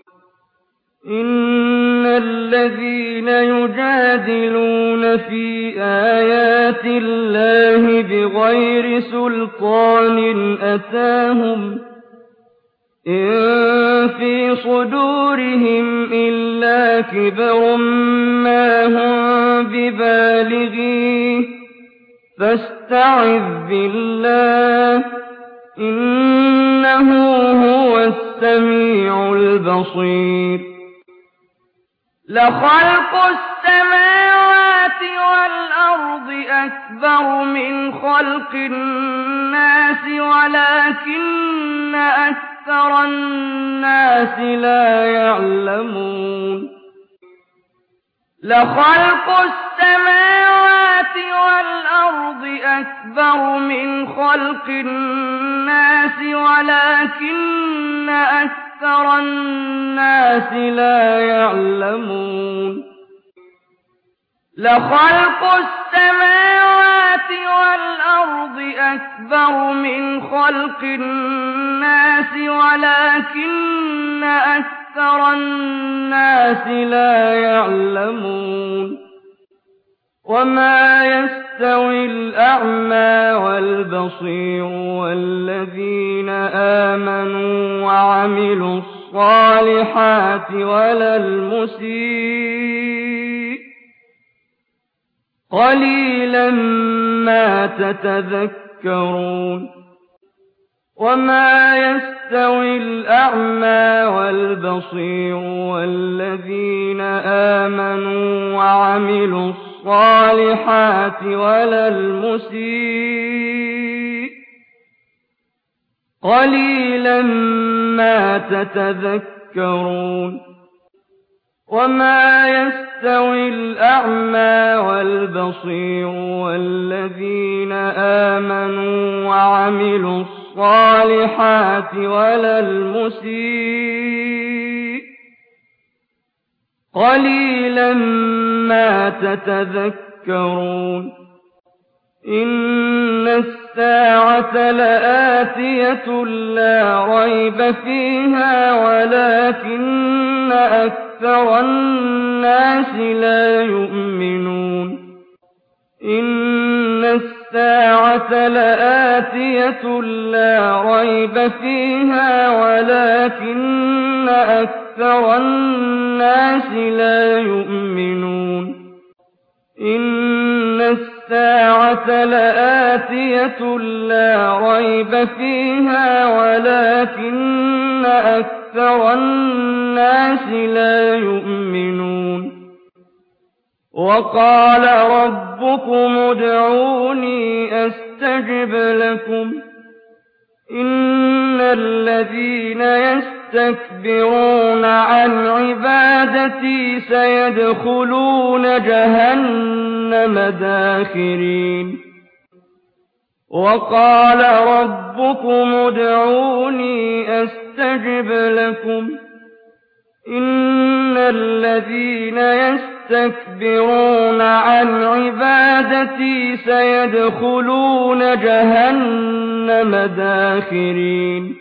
إن الذين يجادلون في آيات الله بغير سلطان أتاهم إن في صدورهم إلا كبر ما هم ببالغيه فاستعذ بالله إنه هو السميع البصير لخلق السماوات والأرض أكبر من خلق الناس ولكن أكثر الناس لا يعلمون لخلق السماوات والأرض أكبر من خلق الناس ولكن أكثر الناس لا يعلمون لخلق السماوات والأرض أكبر من خلق الناس ولكن أكثر الناس لا يعلمون وما يستوي الأعمى والبصير والذين آمنوا وعملوا الصالحات ولا المسيء قليلا ما تتذكرون وما يستوي الأعمى والبصير والذين آمنوا وعملوا الصالحات ولا المسيء قليلا ما تتذكرون وما يستوي الأعمى والبصير والذين آمنوا وعملوا الصالحات ولا المسيء قَلِيلًا مَّا تَتَذَكَّرُونَ إِنَّ السَّاعَةَ لَآتِيَةٌ لَّا رَيْبَ فِيهَا وَلَٰكِنَّ أَكْثَرَ النَّاسِ لَا يُؤْمِنُونَ إِنَّ السَّاعَةَ لَآتِيَةٌ لَّا رَيْبَ فِيهَا وَلَٰكِنَّ أَكْثَرَ النَّاسِ لَا يُؤْمِنُونَ إِنَّ السَّاعَةَ لَآتِيَةٌ لَّا رَيْبَ فِيهَا وَلَٰكِنَّ أَكْثَرَ النَّاسِ لَا يُؤْمِنُونَ وَقَالَ رَبُّكُمُ ادْعُونِي أَسْتَجِبْ لَكُمْ إِنَّ الَّذِينَ يَسْتَكْبِرُونَ عَنْ عِبَادَتِي سَيَدْخُلُونَ جَهَنَّمَ دَاخِرِينَ وَقَالَ رَبُّكُمُ ادْعُونِي أَسْتَجِبْ لَكُمْ إِنَّ الَّذِينَ يَسْتَكْبِرُونَ عَنْ عِبَادَتِي سَيَدْخُلُونَ جَهَنَّمَ دَاخِرِينَ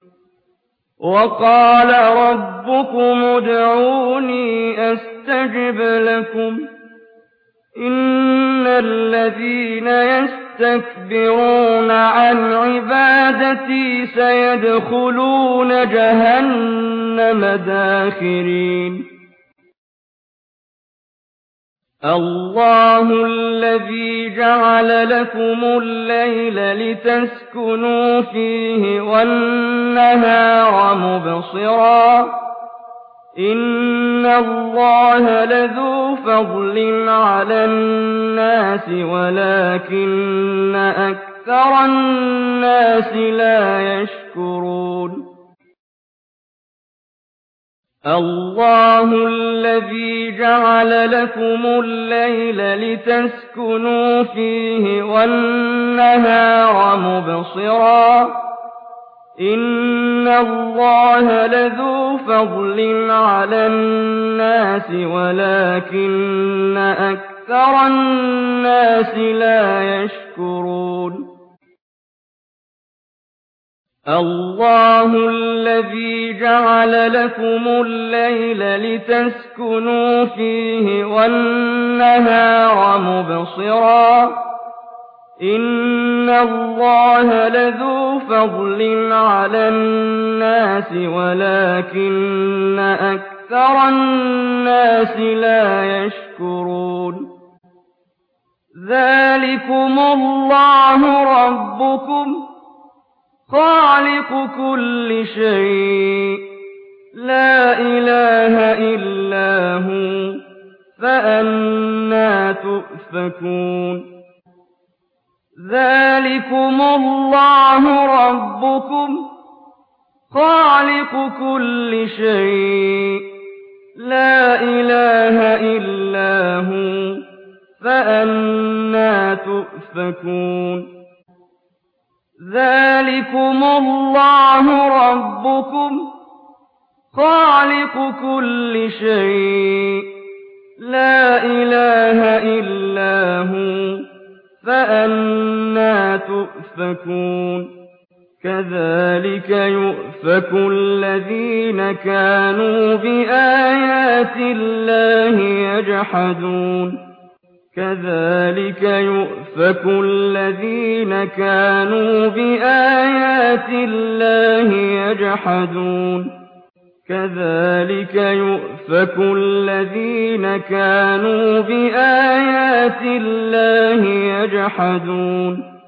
وَقَالَ رَبُّكُمُ ادْعُونِي أَسْتَجِبْ لَكُمْ إِنَّ الَّذِينَ يَسْتَكْبِرُونَ عَنْ عِبَادَتِي سَيَدْخُلُونَ جَهَنَّمَ دَاخِرِينَ اللَّهُ الَّذِي جَعَلَ لَكُمُ اللَّيْلَ لِتَسْكُنُوا فِيهِ وَالنَّهَارَ مُبْصِرًا ۚ إِنَّ اللَّهَ لَذُو فَضْلٍ عَلَى النَّاسِ وَلَٰكِنَّ أَكْثَرَ النَّاسِ لَا يَشْكُرُونَ اللَّهُ الَّذِي جَعَلَ لَكُمُ اللَّيْلَ لِتَسْكُنُوا فِيهِ وَالنَّهَارَ مُبْصِرًا ۚ إِنَّ اللَّهَ لَذُو فَضْلٍ عَلَى النَّاسِ وَلَٰكِنَّ أَكْثَرَ النَّاسِ لَا يَشْكُرُونَ اللَّهُ الَّذِي جَعَلَ لَكُمُ اللَّيْلَ لِتَسْكُنُوا فِيهِ وَالنَّهَارَ مُبْصِرًا ۚ إِنَّ اللَّهَ لَذُو فَضْلٍ عَلَى النَّاسِ وَلَٰكِنَّ أَكْثَرَ النَّاسِ لَا يَشْكُرُونَ ذَٰلِكُمُ اللَّهُ رَبُّكُمْ خَالِقُ كُلِّ شَيْءٍ لَّا إِلَٰهَ إِلَّا هُوَ فَأَنَّىٰ تُؤْفَكُونَ ذَٰلِكُمُ اللَّهُ رَبُّكُمْ خَالِقُ كُلِّ شَيْءٍ لَّا إِلَٰهَ إِلَّا هُوَ فَأَنَّىٰ تُؤْفَكُونَ ذَٰلِكُمُ اللَّهُ رَبُّكُمْ خَالِقُ كُلِّ شَيْءٍ لَّا إِلَٰهَ إِلَّا هُوَ فَأَنَّىٰ تُؤْفَكُونَ كَذَٰلِكَ يُؤْفَكُ الَّذِينَ كَانُوا بِآيَاتِ اللَّهِ يَجْحَدُونَ كَذَٰلِكَ يُؤْفَكُ الَّذِينَ كَانُوا بِآيَاتِ اللَّهِ يَجْحَدُونَ كَذَٰلِكَ يُؤْفَكُ الَّذِينَ كَانُوا بِآيَاتِ اللَّهِ يَجْحَدُونَ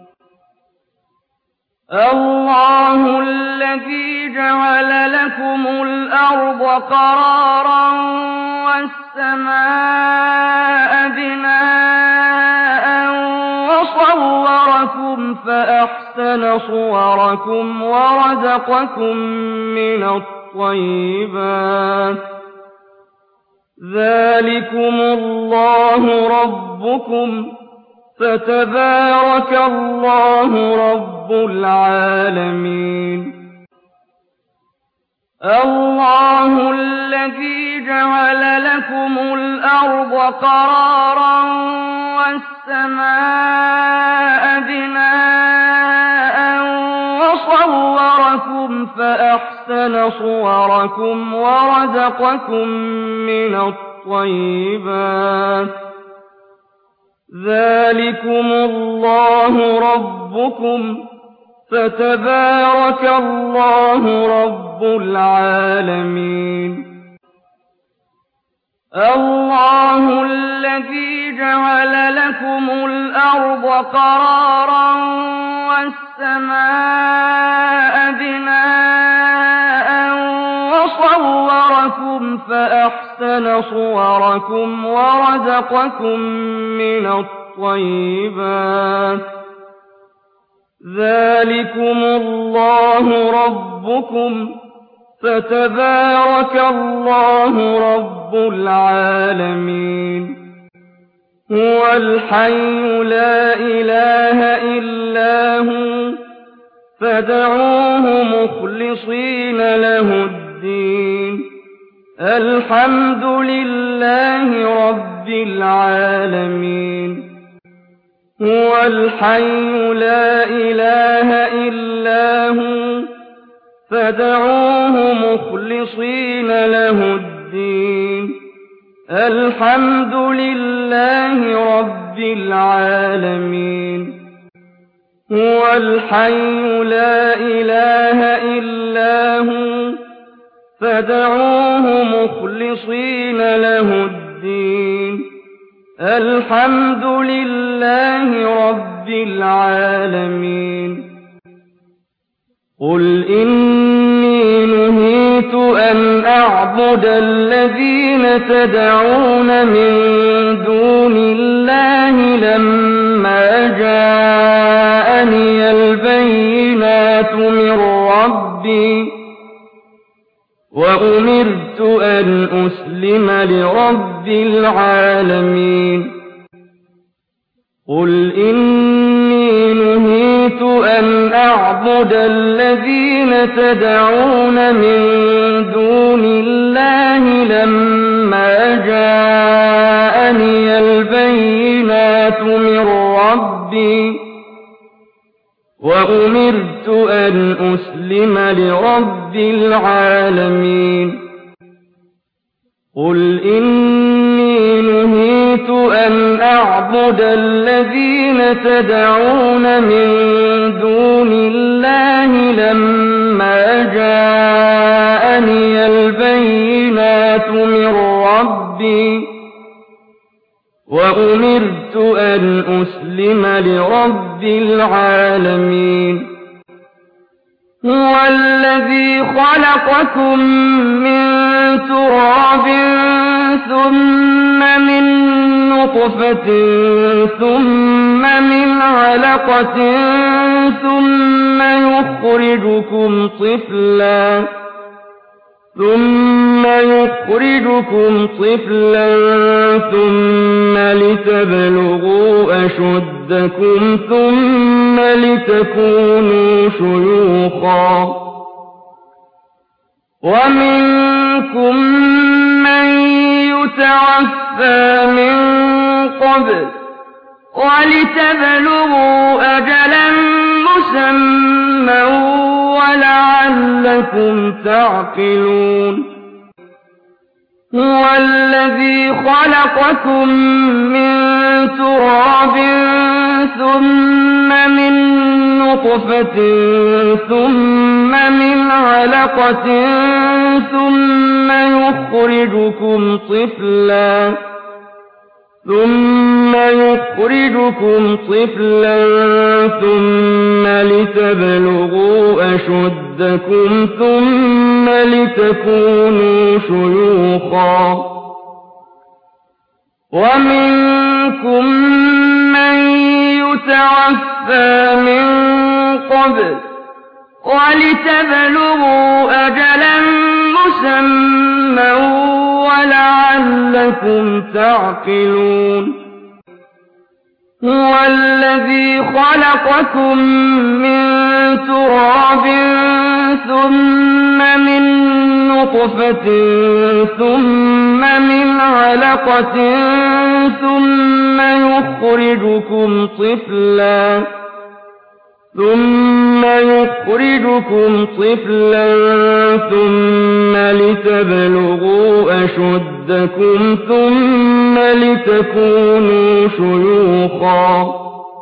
اللَّهُ الَّذِي جَعَلَ لَكُمُ الْأَرْضَ قَرَارًا وَالسَّمَاءَ بِنَاءً وَصَوَّرَكُمْ فَأَحْسَنَ صُوَرَكُمْ وَرَزَقَكُم مِّنَ الطَّيِّبَاتِ ۚ ذَٰلِكُمُ اللَّهُ رَبُّكُمْ فَتَبَارَكَ اللَّهُ رَبُّ الْعَالَمِينَ اللَّهُ الَّذِي جعل لكم الأرض قرارا والسماء بناء وصوركم فأحسن صوركم ورزقكم من الطيبات ذلكم الله ربكم فتبارك الله رب العالمين الله الذي جعل لكم الأرض قرارا والسماء بناء وصوركم فأحسن صوركم ورزقكم من الطيبات ذلكم الله ربكم فتبارك الله رب العالمين هو الحي لا إله إلا هو فادعوه مخلصين له الدين الحمد لله رب العالمين هو الحي لا إله إلا هو فادعوه مخلصين له الدين الحمد لله رب العالمين هو الحي لا إله إلا هو فادعوه مخلصين له الدين الحمد لله رب العالمين قل إني نهيت أن أعبد الذين تدعون من دون الله لما جاءني البينات من ربي وأمرت أن أسلم لرب العالمين قل إني نهيت أن أعبد الذين تدعون من دون الله لما جاءني البينات من ربي وأمرت أن أسلم لرب العالمين قل إني نهيت أن أعبد الذين تدعون من دون الله لما جاءني البينات من ربي وأمرت أن أسلم لرب العالمين هو الذي خلقكم من تراب ثم من نطفة ثم من علقة ثم يخرجكم طفلا ثم لتبلغوا أشدكم ثم لتكونوا شيوخا ومنكم من يتوفى من قبل ولتبلغوا أجلا مسمى ولعلكم تعقلون هو الذي خلقكم من تراب ثم من نطفة ثم من علقة ثم يخرجكم طفلا ثم لتبلغوا أشدكم ثم لتكونوا شيوخا ومنكم من يتوفى من قبل ولتبلغوا أجلا مسمى ولعلكم تعقلون هُوَ الَّذِي خَلَقَكُم مِّن تُرَابٍ ثُمَّ مِن نُّطْفَةٍ ثُمَّ مِنْ عَلَقَةٍ ثُمَّ يُخْرِجُكُمْ طِفْلًا ثُمَّ لِتَبْلُغُوا أَشُدَّكُمْ ثُمَّ لِتَكُونُوا شُيُوخًا ۚ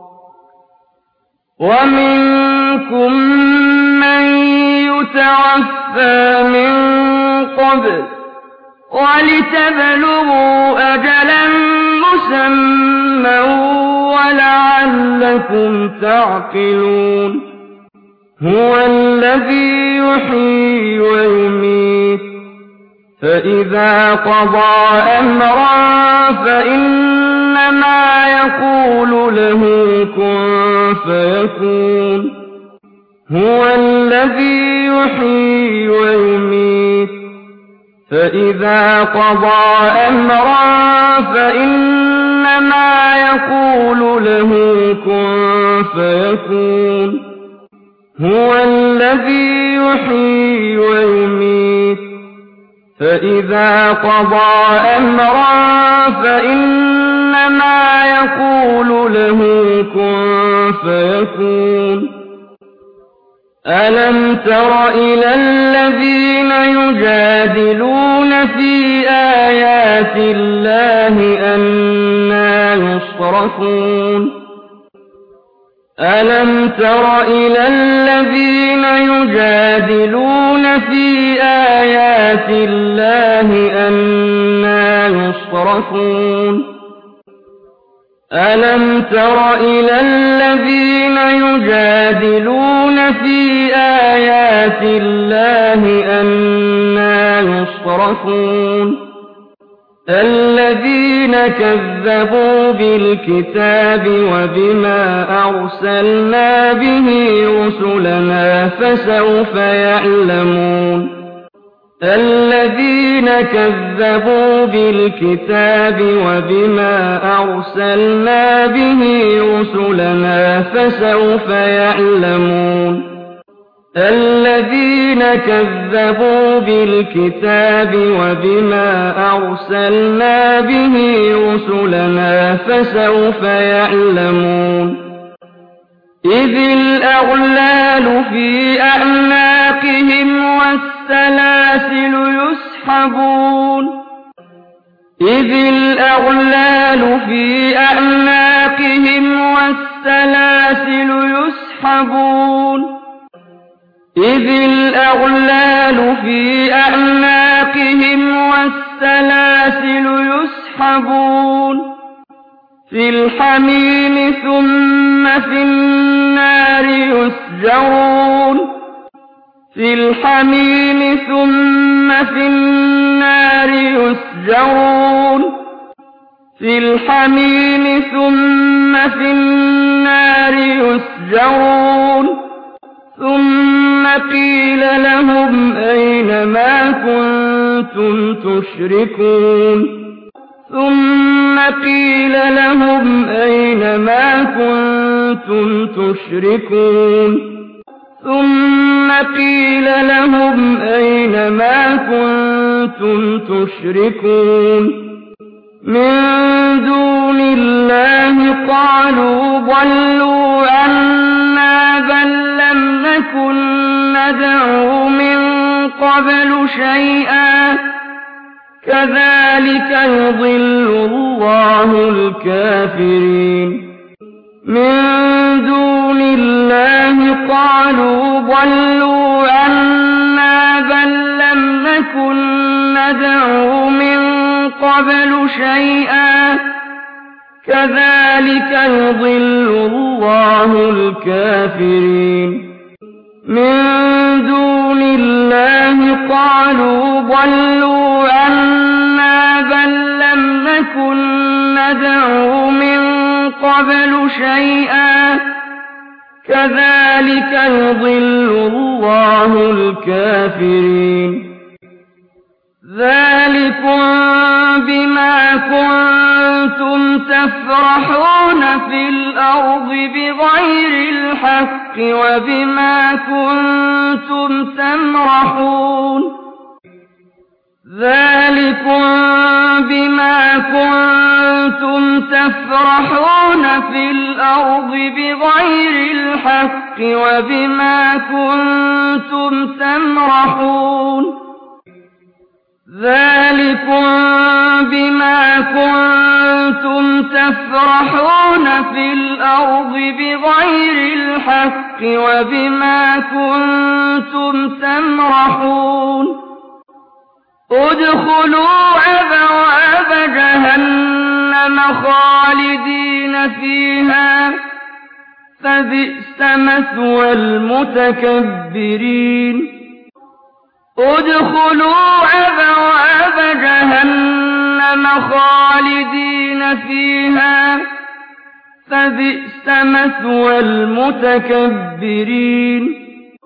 وَمِنكُم مَّن يُتَوَفَّىٰ مِن قَبْلُ ۖ وَلِتَبْلُغُوا أَجَلًا مُّسَمًّى وَلَعَلَّكُمْ تَعْقِلُونَ هُوَ الَّذِي يُحْيِي وَيُمِيتُ ۖ فَإِذَا قَضَىٰ أَمْرًا فَإِنَّمَا يَقُولُ لَهُ كُن فَيَكُونُ هُوَ الَّذِي يُحْيِي وَيُمِيتُ ۖ فَإِذَا قَضَىٰ أَمْرًا فَإِنَّمَا يَقُولُ لَهُ كُن فَيَكُونُ هُوَ الَّذِي يُحْيِي وَيُمِيتُ ۖ فَإِذَا قَضَىٰ أَمْرًا فَإِنَّمَا يَقُولُ لَهُ كُن فَيَكُونُ أَلَمْ تَرَ إِلَى الَّذِينَ يُجَادِلُونَ فِي آيَاتِ اللَّهِ أَنَّىٰ يُصْرَفُونَ أَلَمْ تَرَ إِلَى الَّذِينَ يُجَادِلُونَ فِي آيَاتِ اللَّهِ أَنَّىٰ يُصْرَفُونَ أَلَمْ تَرَ إِلَى الَّذِينَ يُجَادِلُونَ فِي آيَاتِ اللَّهِ أَنَّىٰ يُصْرَفُونَ الَّذِينَ كَذَّبُوا بِالْكِتَابِ وَبِمَا أَرْسَلْنَا بِهِ رُسُلَنَا فَسَوْفَ يَعْلَمُونَ الَّذِينَ كَذَّبُوا بِالْكِتَابِ وَبِمَا أَرْسَلْنَا بِهِ رُسُلَنَا فَسَوْفَ يَعْلَمُونَ الَّذِينَ كَذَّبُوا بِالْكِتَابِ وَبِمَا أَرْسَلْنَا بِهِ رُسُلَنَا فَسَوْفَ يَعْلَمُونَ إِذِ الْأَغْلَالُ فِي أَعْنَاقِهِمْ وَالسَّلَاسِلُ يُسْحَبُونَ إِذِ الْأَغْلَالُ فِي أَعْنَاقِهِمْ وَالسَّلَاسِلُ يُسْحَبُونَ إِذِ الْأَغْلَالُ فِي أَعْنَاقِهِمْ وَالسَّلَاسِلُ يُسْحَبُونَ فِي الْحَمِيمِ ثُمَّ فِي النَّارِ يُسْجَرُونَ فِي الْحَمِيمِ ثُمَّ فِي النَّارِ يُسْجَرُونَ فِي الْحَمِيمِ ثُمَّ فِي النَّارِ يُسْجَرُونَ ثُمَّ قِيلَ لَهُمْ أَيْنَ مَا كُنتُمْ تُشْرِكُونَ ثُمَّ قِيلَ لَهُمْ أَيْنَ مَا كُنتُمْ تُشْرِكُونَ ثُمَّ قِيلَ لَهُمْ أَيْنَ مَا كُنتُمْ تُشْرِكُونَ مِن دُونِ اللَّهِ قَالُوا ضَلُّوا عَنَّا بَل لَّمْ نَكُن نَّدْعُو مِن قَبْلُ شَيْئًا كَذَٰلِكَ يُضِلُّ اللَّهُ الْكَافِرِينَ مِن دُونِ اللَّهِ قَالُوا ضَلُّوا عَنَّا بَل لَّمْ نَكُن نَّدْعُو مِن قَبْلُ شَيْئًا كَذَٰلِكَ يُضِلُّ اللَّهُ الْكَافِرِينَ مِن دُونِ اللَّهِ قَالُوا ضَلُّوا عَنَّا بَل لَّمْ نَكُن نَّدْعُو مِن قَبْلُ شَيْئًا كَذَٰلِكَ يُضِلُّ اللَّهُ الْكَافِرِينَ ذَٰلِكُم بما كنتم تفرحون في الأرض بغير الحق وبما كنتم تمرحون ذلكم بما كنتم تفرحون في الأرض بغير الحق وبما كنتم تمرحون ذلكم بما كنتم تفرحون في الأرض بغير الحق وبما كنتم تمرحون ادخلوا أبواب جهنم خالدين فيها فبئس مثوى المتكبرين ادخلوا أبواب جهنم خالدين فيها فبئس مثوى المتكبرين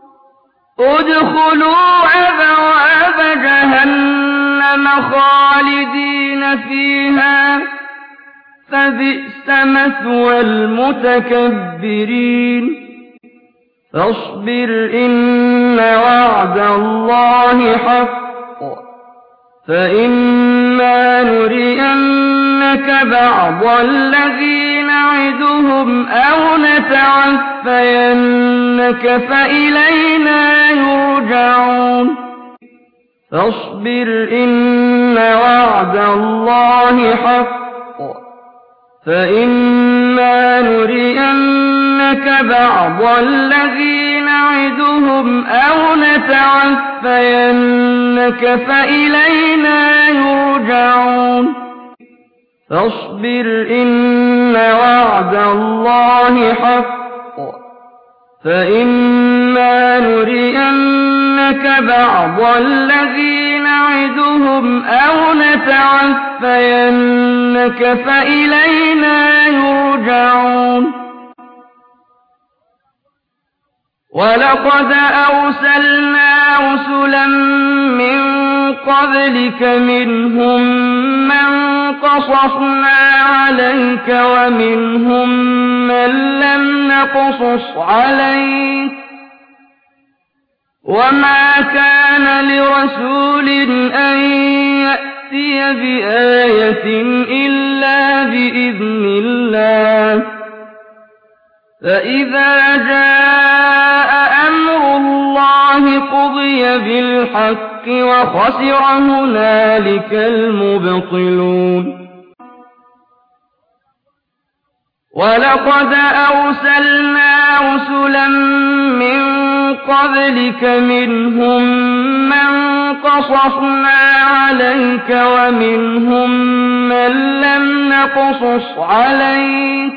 ادخلوا أبواب جهنم خالدين فيها فبئس مثوى المتكبرين فاصبر إن وعد الله حق فإما نرينك بعض الذي نعدهم أو نتعفينك فإلينا يرجعون فاصبر إن وعد الله حق فإما نرينك بعض الذي نعدهم أو نتعفينك فإلينا يرجعون فاصبر إن وعد الله حق فإما نرينك بعض الذي نعدهم أو نتعفينك فإلينا يرجعون ولقد أرسلنا رسلا من قبلك منهم من قصصنا عليك ومنهم من لم نقصص عليك وما كان لرسول أن يأتي بآية إلا بإذن الله فإذا جاء أمر الله قضي بالحق وخسر هنالك المبطلون ولقد أرسلنا رسلا من قبلك منهم من قصصنا عليك ومنهم من لم نقصص عليك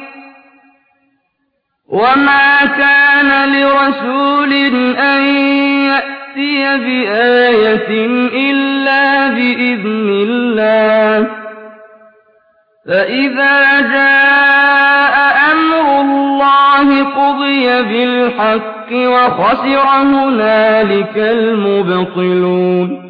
وما كان لرسول أن يأتي بآية إلا بإذن الله فإذا جاء أمر الله قضي بالحق وخسر هنالك المبطلون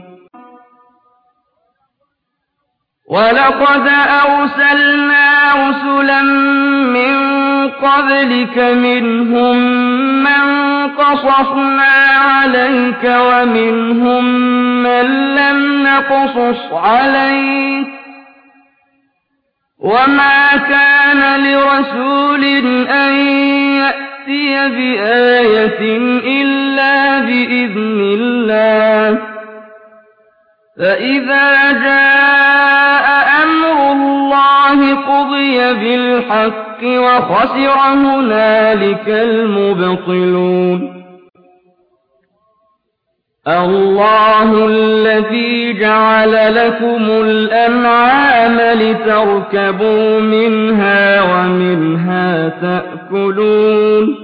ولقد أرسلنا رسلا من قبلك منهم من قصصنا عليك ومنهم من لم نقصص عليك وما كان لرسول أن يأتي بآية إلا بإذن الله فإذا جاء أمر الله قضي بالحق وخسر هنالك المبطلون الله الذي جعل لكم الأنعام لتركبوا منها ومنها تأكلون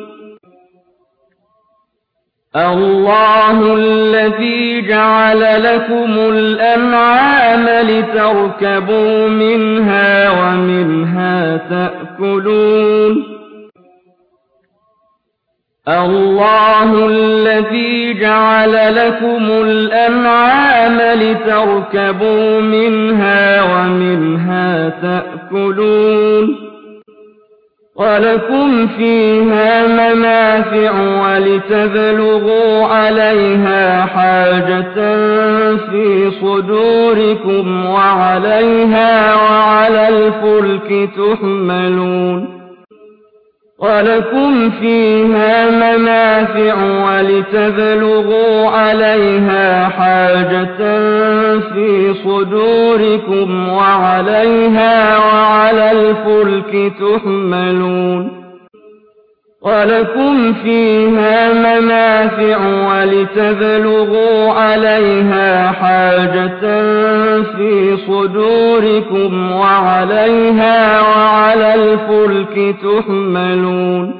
الله الذي جعل لكم الأنعام لتركبوا منها ومنها تأكلون اللَّهُ الَّذِي جَعَلَ لَكُمُ الْأَنْعَامَ لِتَرْكَبُوا مِنْهَا وَمِنْهَا تَأْكُلُونَ وَلَكُمْ فِيهَا مَنَافِعُ وَلِتَبْلُغُوا عَلَيْهَا حَاجَةً فِي صُدُورِكُمْ وَعَلَيْهَا وَعَلَى الْفُلْكِ تُحْمَلُونَ وَلَكُمْ فِيهَا مَنَافِعُ وَلِتَبْلُغُوا عَلَيْهَا حَاجَةً فِي صُدُورِكُمْ وَعَلَيْهَا وَعَلَى الْفُلْكِ تُحْمَلُونَ وَلَكُمْ فِيهَا مَنَافِعُ وَلِتَبْلُغُوا عَلَيْهَا حَاجَةً فِي صُدُورِكُمْ وَعَلَيْهَا وَعَلَى الْفُلْكِ تُحْمَلُونَ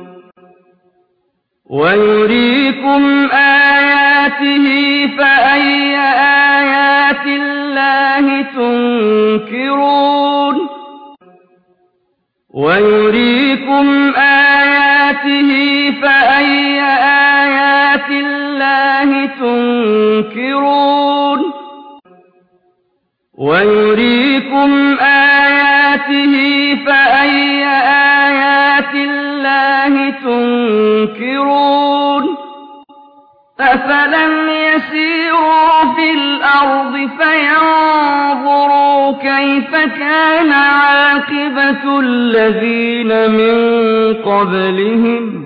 وَيُرِيكُمْ آيَاتِهِ فَأَيَّ آيَاتِ اللَّهِ تُنكِرُونَ وَيُرِيكُمْ آيَاتِهِ فَأَيَّ آيَاتِ اللَّهِ تُنكِرُونَ وَيُرِيكُمْ آيَاتِهِ فَأَيَّ آيَاتِ اللَّهِ تُنكِرُونَ أَفَلَمْ يَسِيرُوا فِي الْأَرْضِ فَيَنظُرُوا كَيْفَ كَانَ عَاقِبَةُ الَّذِينَ مِن قَبْلِهِمْ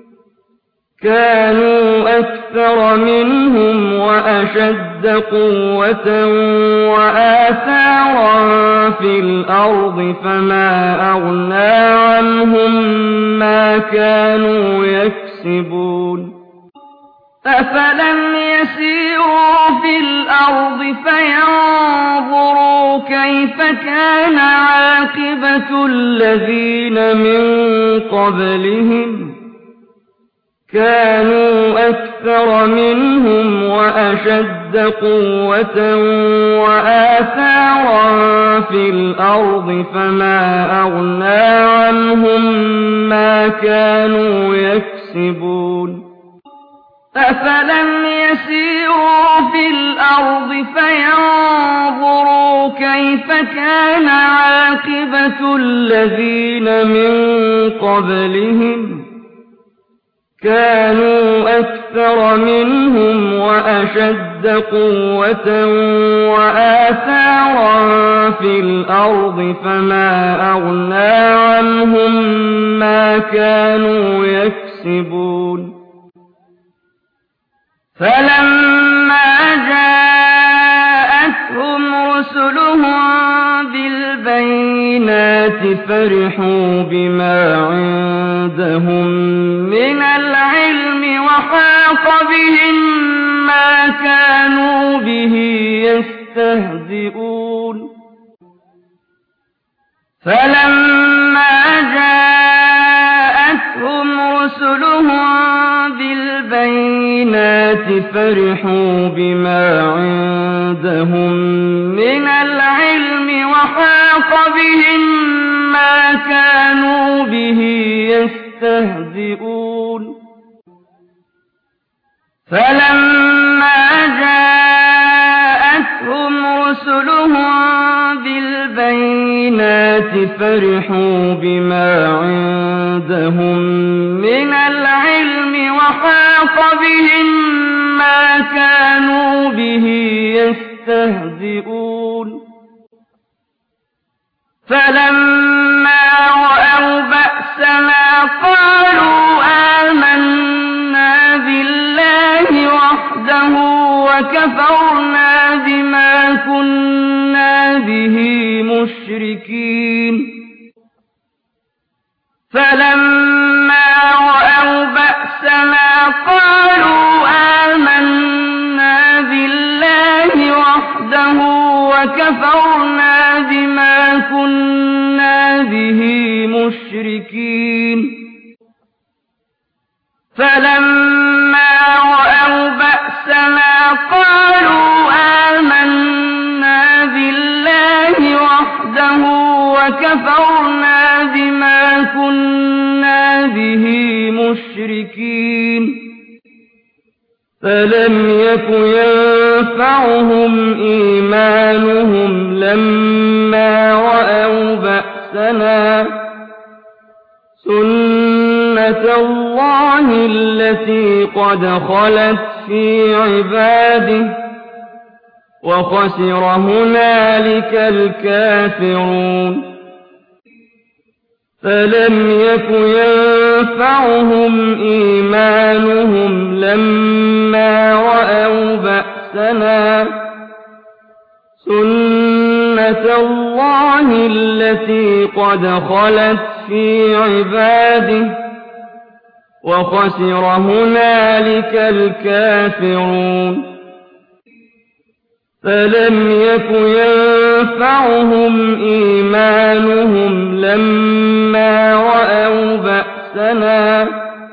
كَانُوا أَكْثَرَ مِنْهُمْ وَأَشَدَّ قُوَّةً وَآثَارًا فِي الْأَرْضِ فَمَا أَغْنَىٰ عَنْهُم مَّا كَانُوا يَكْسِبُونَ أَفَلَمْ يَسِيرُوا فِي الْأَرْضِ فَيَنظُرُوا كَيْفَ كَانَ عَاقِبَةُ الَّذِينَ مِن قَبْلِهِمْ كَانُوا أَكْثَرَ مِنْهُمْ وَأَشَدَّ قُوَّةً وَآثَارًا فِي الْأَرْضِ فَمَا أَغْنَىٰ عَنْهُم مَّا كَانُوا يَكْسِبُونَ أَفَلَمْ يَسِيرُوا فِي الْأَرْضِ فَيَنظُرُوا كَيْفَ كَانَ عَاقِبَةُ الَّذِينَ مِن قَبْلِهِمْ كَانُوا أَكْثَرَ مِنْهُمْ وَأَشَدَّ قُوَّةً وَآثَارًا فِي الْأَرْضِ فَمَا أَغْنَىٰ عَنْهُم مَّا كَانُوا يَكْسِبُونَ فَلَمَّا جَاءَتْهُمْ رُسُلُهُم بِالْبَيِّنَاتِ فَرِحُوا بِمَا عِندَهُم مِّنَ الْعِلْمِ وَحَاقَ بِهِم مَّا كَانُوا بِهِ يَسْتَهْزِئُونَ فَلَمَّا جَاءَتْهُمْ رُسُلُهُم بِالْبَيِّنَاتِ فَرِحُوا بِمَا عِندَهُم مِّنَ الْعِلْمِ وَحَاقَ بِهِم مَّا كَانُوا بِهِ يَسْتَهْزِئُونَ فَلَمَّا جَاءَتْهُمْ رُسُلُهُم بِالْبَيِّنَاتِ فَرِحُوا بِمَا عِندَهُم مِّنَ الْعِلْمِ وَحَاقَ بِهِم مَّا كَانُوا بِهِ يَسْتَهْزِئُونَ فَلَمَّا رَأَوْا بَأْسَنَا قَالُوا آمَنَّا بِاللَّهِ وَحْدَهُ وَكَفَرْنَا بِمَا كُنَّا بِهِ مُشْرِكِينَ فَلَمَّا رَأَوْا بَأْسَنَا قَالُوا آمَنَّا بِاللَّهِ وَحْدَهُ وَكَفَرْنَا بِمَا كُنَّا بِهِ مُشْرِكِينَ فَلَمَّا رَأَوْا بَأْسَنَا قَالُوا آمَنَّا بِاللَّهِ وَحْدَهُ وَكَفَرْنَا بِمَا كُنَّا به مشركين فلم يك ينفعهم إيمانهم لما رأوا بأسنا سنة الله التي قد خلت في عباده وخسر هنالك الكافرون فلم يك ينفعهم إيمانهم لما رأوا بأسنا سنة الله التي قد خلت في عباده وخسر هنالك الكافرون فلم يك ينفعهم إيمانهم لما رأوا بأسنا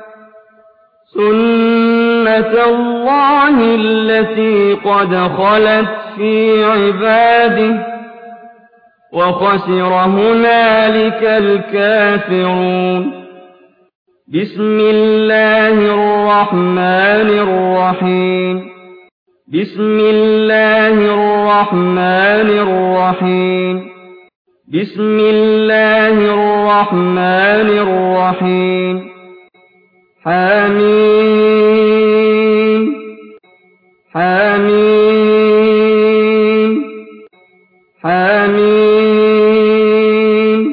سنة الله التي قد خلت في عباده وخسر هنالك الكافرون بسم الله الرحمن الرحيم بسم الله الرحمن الرحيم بسم الله الرحمن الرحيم حميم حميم حميم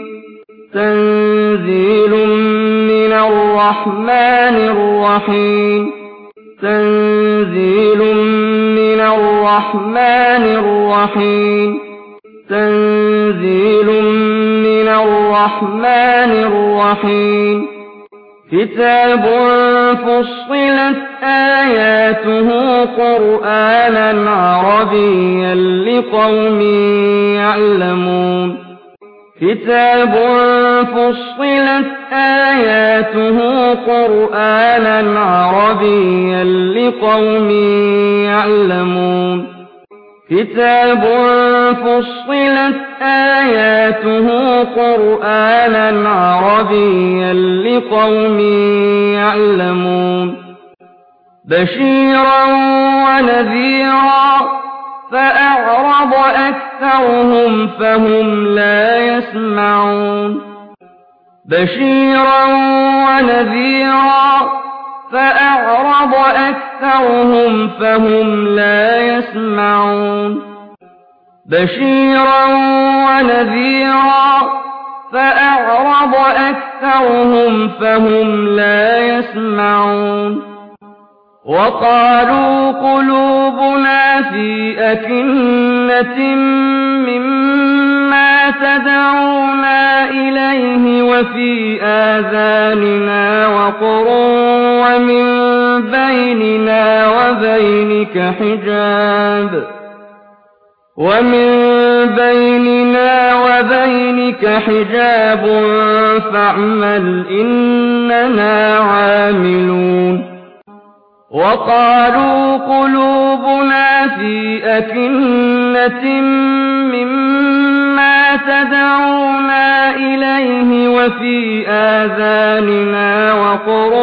تنزيل من الرحمن الرحيم تنزيل من الرحمن الرحيم تنزيل من الرحمن الرحيم كتاب فصلت آياته قرآنا عربيا لقوم يعلمون كتاب فصلت آياته قرآنا عربيا لقوم يعلمون كتاب فصلت آياته قرآنا عربيا لقوم يعلمون بشيرا ونذيرا فأعرض أكثرهم فهم لا يسمعون بشيرا ونذيرا فأعرض أكثرهم فهم لا يسمعون بشيرا ونذيرا فأعرض أكثرهم فهم لا يسمعون وقالوا قلوبنا في أكنة مما تدعونا إليه وفي آذاننا وقر ومن بيننا وبينك حجاب فاعمل إننا عاملون وقالوا قلوبنا في أكنة مما تدعونا إليه وفي آذاننا وقر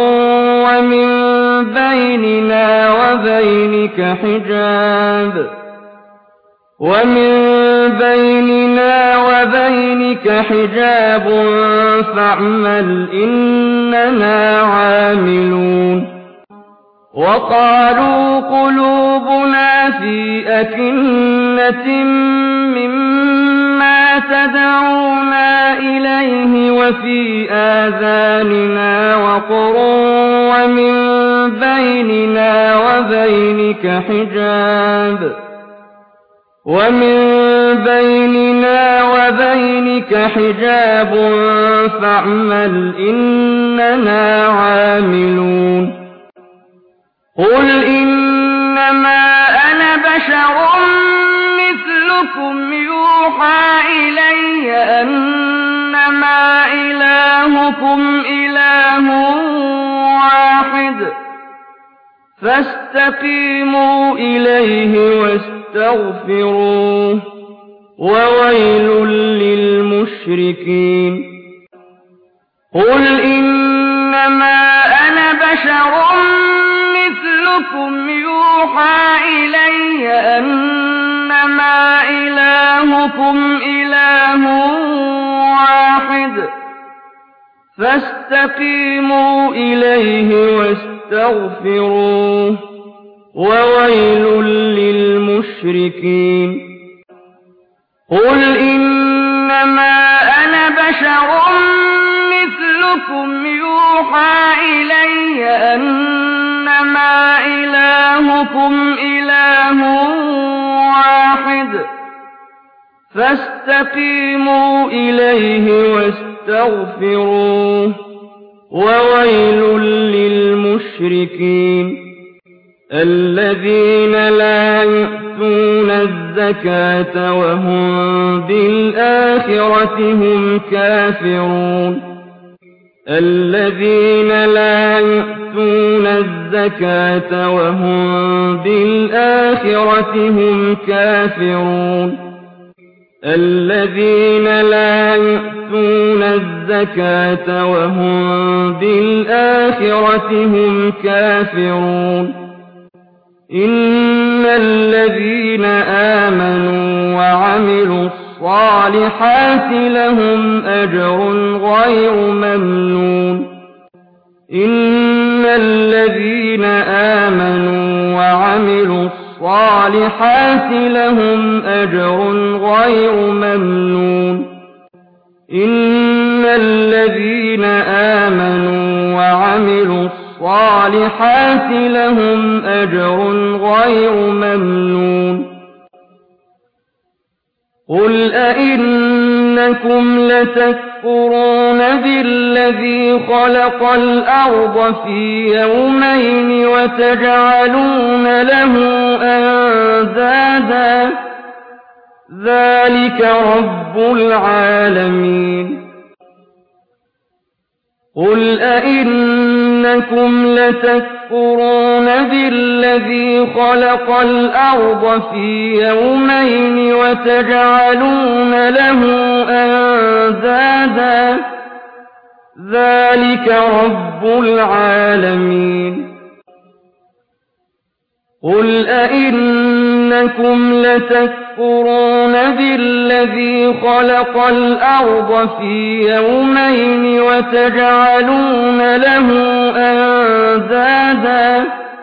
ومن بيننا وبينك حجاب فاعمل إننا عاملون وقالوا قلوبنا في أكنة مما تدعونا إليه وفي آذاننا وقر ومن بيننا وبينك حجاب فاعمل إننا عاملون قل إنما أنا بشر مثلكم يوحى إلي أنما إلهكم إله واحد فاستقيموا إليه واستغفروه وويل للمشركين قل إن بشر مثلكم يوحى إلي أنما إلهكم إله واحد فاستقيموا إليه واستغفروه وويل للمشركين قل إنما أنا بشر مثلكم يوحى إلي أنما إلهكم إله واحد فاستقيموا إليه واستغفروه وويل للمشركين الذين لا يؤتون الزكاة وهم بالآخرة هم كافرون الذين لا يؤتون الزكاة وهم بالآخرة هم كافرون الذين لا يؤتون الزكاة وهم بالآخرة هم كافرون إن الذين آمنوا وعملوا الصالحات لهم أجر غير ممنون إن الذين آمنوا وعملوا الصالحات لهم أجر غير ممنون إن الذين آمنوا وعملوا الصالحات لهم أجر غير ممنون قل أئنكم لتكفرون بالذي خلق الأرض في يومين وتجعلون له أندادا ذلك رب العالمين قل أئنكم لتكفرون بالذي خلق الأرض في يومين وتجعلون له أندادا ذلك رب العالمين قل أئنكم لتكفرون بالذي خلق الأرض في يومين وتجعلون له أندادا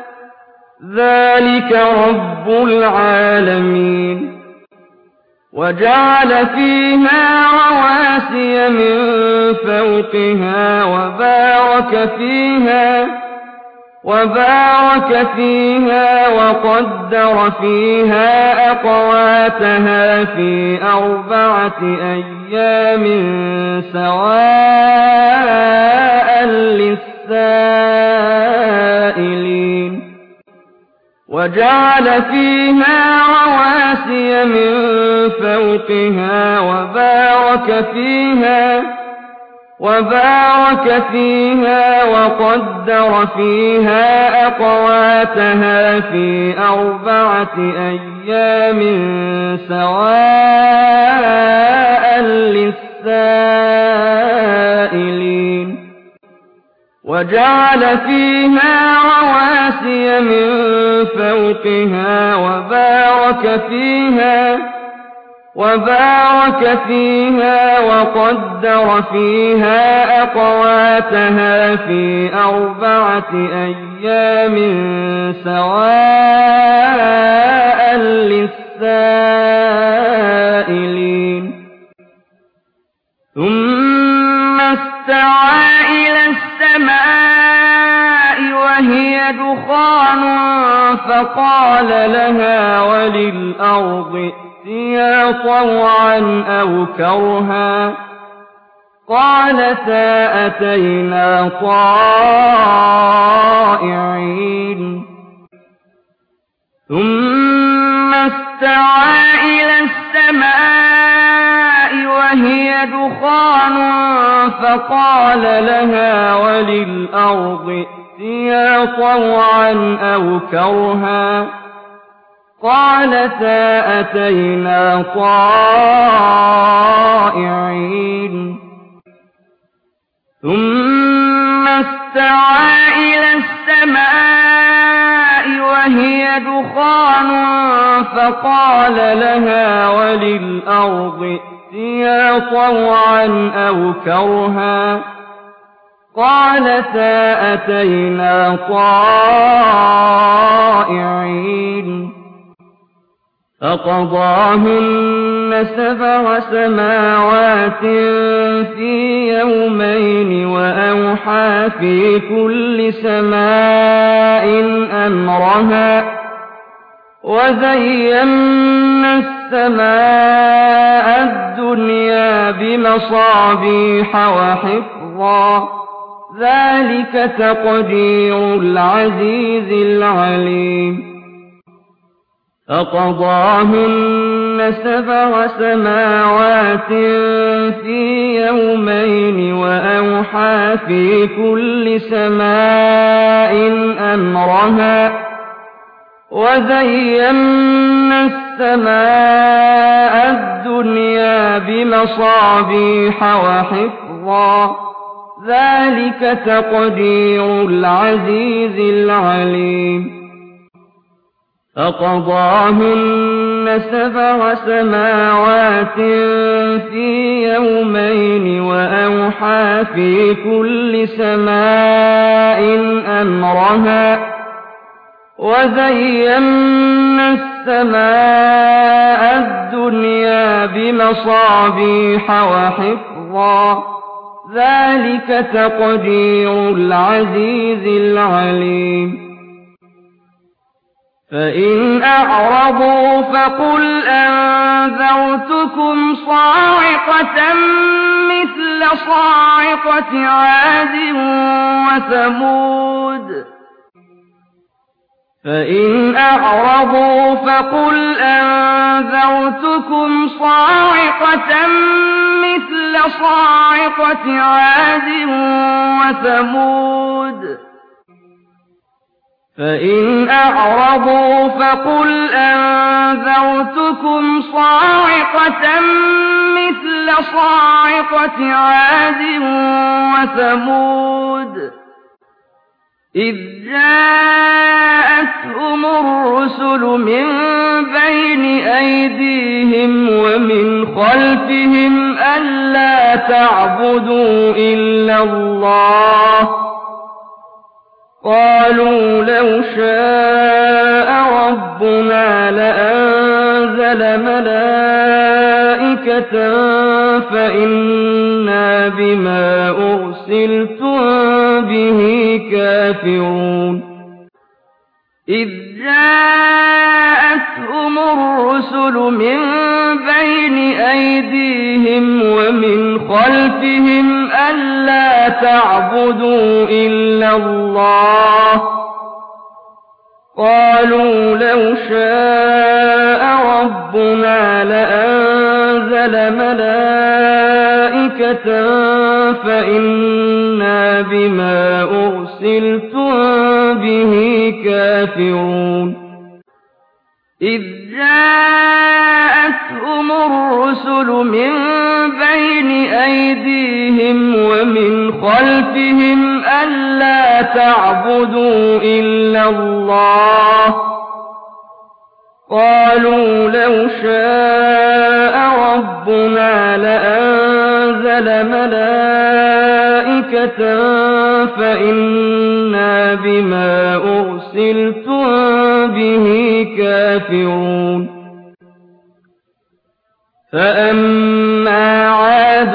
ذلك رب العالمين وجعل فيها رواسي من فوقها وبارك فيها وقدر فيها أقواتها في 4 أيام سواء للسائلين وجعل فيها رواسي من فوقها وبارك فيها وقدر فيها أقواتها في 4 أيام سواء للسائلين وجعل فيها رواسي من فوقها وبارك فيها وقدر فيها أقواتها في 4 أيام سواء للسائلين ثم استوى إلى السماء وهي دخان فقال لها وللأرض ائتيا طوعا أو كرها قالتا أتينا طائعين ثم استوى إلى السماء وهي دخان فقال لها وللأرض ائتيا طوعا أو كرها قالتا أتينا طائعين ثم استوى إلى السماء وهي دخان فقال لها وللأرض ائتيا طوعا أو كرها قالتا أتينا طائعين فقضاهن 7 سماوات في يومين وأوحى في كل سماء أمرها وزينا السماء الدنيا بمصابيح وحفظا ذلك تقدير العزيز العليم فقضاهن 7 سماوات في يومين وأوحى في كل سماء أمرها وزينا السماء الدنيا بمصابيح وحفظا ذلك تقدير العزيز العليم فقضاهن 7 سماوات في يومين وأوحى في كل سماء أمرها وزينا السماء الدنيا بمصابيح وحفظا ذلك تقدير العزيز العليم فإن أعرضوا فقل أنذرتكم صاعقة مثل صاعقة عاد وثمود فإن أعرضوا فقل أنذرتكم صاعقة مثل صاعقة عاد وثمود فإن أعرضوا فقل أنذرتكم صاعقة مثل صاعقة عاد وثمود إذ جاءتهم الرسل من بين أيديهم ومن خلفهم ألا تعبدوا إلا الله قالوا لو شاء ربنا لأنزل ملائكة فإنا بما أرسلتم به كافرون إذ جاءتهم الرسل من بين أيديهم ومن خلفهم ألا تعبدوا إلا الله قالوا لو شاء ربنا لأنزل ملائكة فإنا بما أرسلتم به كافرون إذ جاءتهم الرسل من بين أيديهم ومن خلفهم ألا تعبدوا إلا الله قالوا لو شاء ربنا لأنزل ملائكة فإنا بما أرسلتم به كافرون فأما عاد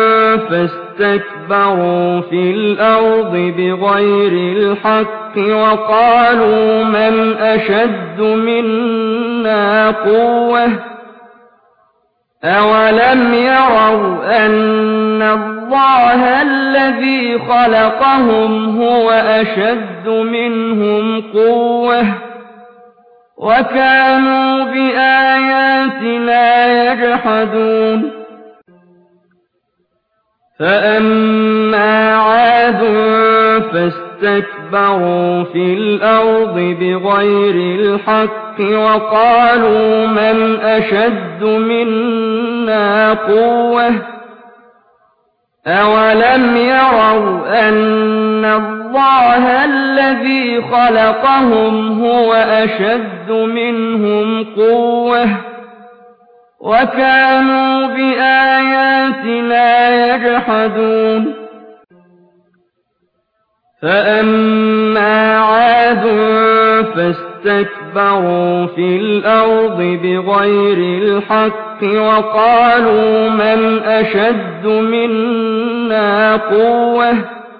فاستكبروا في الأرض بغير الحق وقالوا من أشد منا قوة أولم يروا أن الله الذي خلقهم هو أشد منهم قوة وكانوا بآياتنا يجحدون فأما عاد فاستكبروا في الأرض بغير الحق وقالوا من أشد منا قوة أولم يروا أن اللَّهَ الَّذِي خَلَقَهُمْ هُوَ أَشَدُّ مِنْهُمْ قُوَّةً وَكَانُوا بِآيَاتِنَا يَجْحَدُونَ فَأَمَّا عَادٌ فَاسْتَكْبَرُوا فِي الْأَرْضِ بِغَيْرِ الْحَقِّ وَقَالُوا مَنْ أَشَدُّ مِنَّا قُوَّةً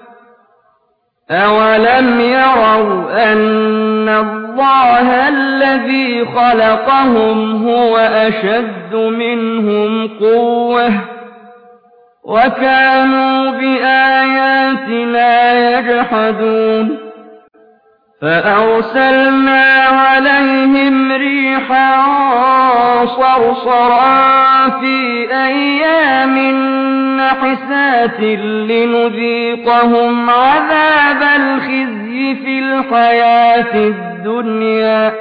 أَوَلَمْ يَرَوْا أَنَّ اللَّهَ الَّذِي خَلَقَهُمْ هُوَ أَشَدُّ مِنْهُمْ قُوَّةً وَكَانُوا بِآيَاتِنَا يَجْحَدُونَ فَأَرْسَلْنَا عَلَيْهِمْ رِيحًا صَرْصَرًا فِي أَيَّامٍ نَحِسَاتٍ لِنُذِيقَهُمْ عَذَابَ الْخِزْيِ فِي الْحَيَاةِ الدُّنْيَا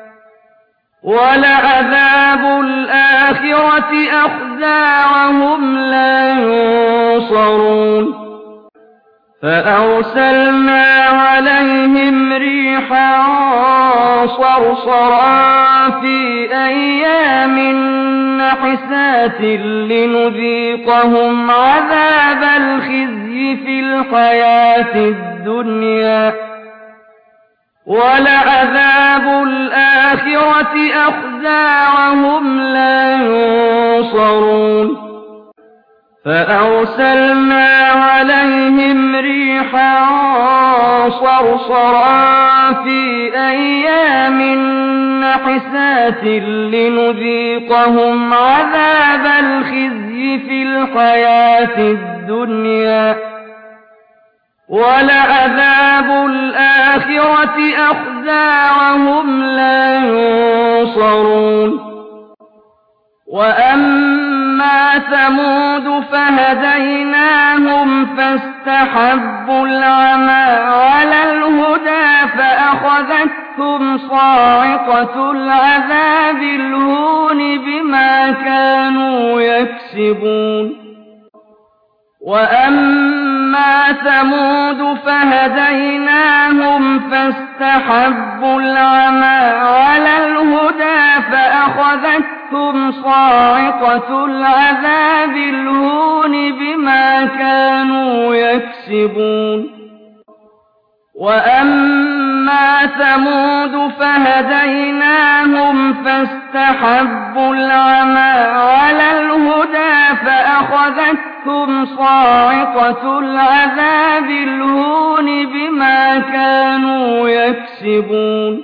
وَلَعَذَابُ الْآخِرَةِ أَخْزَىٰ وَهُمْ لَا يُنصَرُونَ فَأَرْسَلْنَا عَلَيْهِمْ رِيحًا صَرْصَرًا فِي أَيَّامٍ نَحِسَاتٍ لِنُذِيقَهُمْ عَذَابَ الْخِزْيِ فِي الْحَيَاةِ الدُّنْيَا وَلَعَذَابُ الْآخِرَةِ أَخْزَىٰ وَهُمْ لَا يُنصَرُونَ فَأَرْسَلْنَا عَلَيْهِمْ رِيحًا صَرْصَرًا فِي أَيَّامٍ نَحِسَاتٍ لِنُذِيقَهُمْ عَذَابَ الْخِزْيِ فِي الْحَيَاةِ الدُّنْيا وَلَعَذَابُ الْآخِرَةِ أَخْزَىٰ وَهُمْ لَا يُنصَرُونَ وَأَمَّا ثَمُودُ فَهَدَيْنَاهُمْ فَاسْتَحَبُّوا الْعَمَىٰ عَلَى الْهُدَىٰ فَأَخَذَتْهُمْ صَاعِقَةُ الْعَذَابِ الْهُونِ بِمَا كَانُوا يَكْسِبُونَ وَأَمَّا ثَمُودُ فَهَدَيْنَاهُمْ فَاسْتَحَبُّوا الْعَمَىٰ عَلَى الْهُدَىٰ فَأَخَذَتْهُمْ صَاعِقَةُ الْعَذَابِ الْهُونِ بِمَا كَانُوا يَكْسِبُونَ وَأَمَّا ثَمُودُ فَهَدَيْنَاهُمْ فَاسْتَحَبُّوا الْعَمَىٰ عَلَى الْهُدَىٰ فَأَخَذَتْهُمْ صَاعِقَةُ الْعَذَابِ الْهُونِ بِمَا كَانُوا يَكْسِبُونَ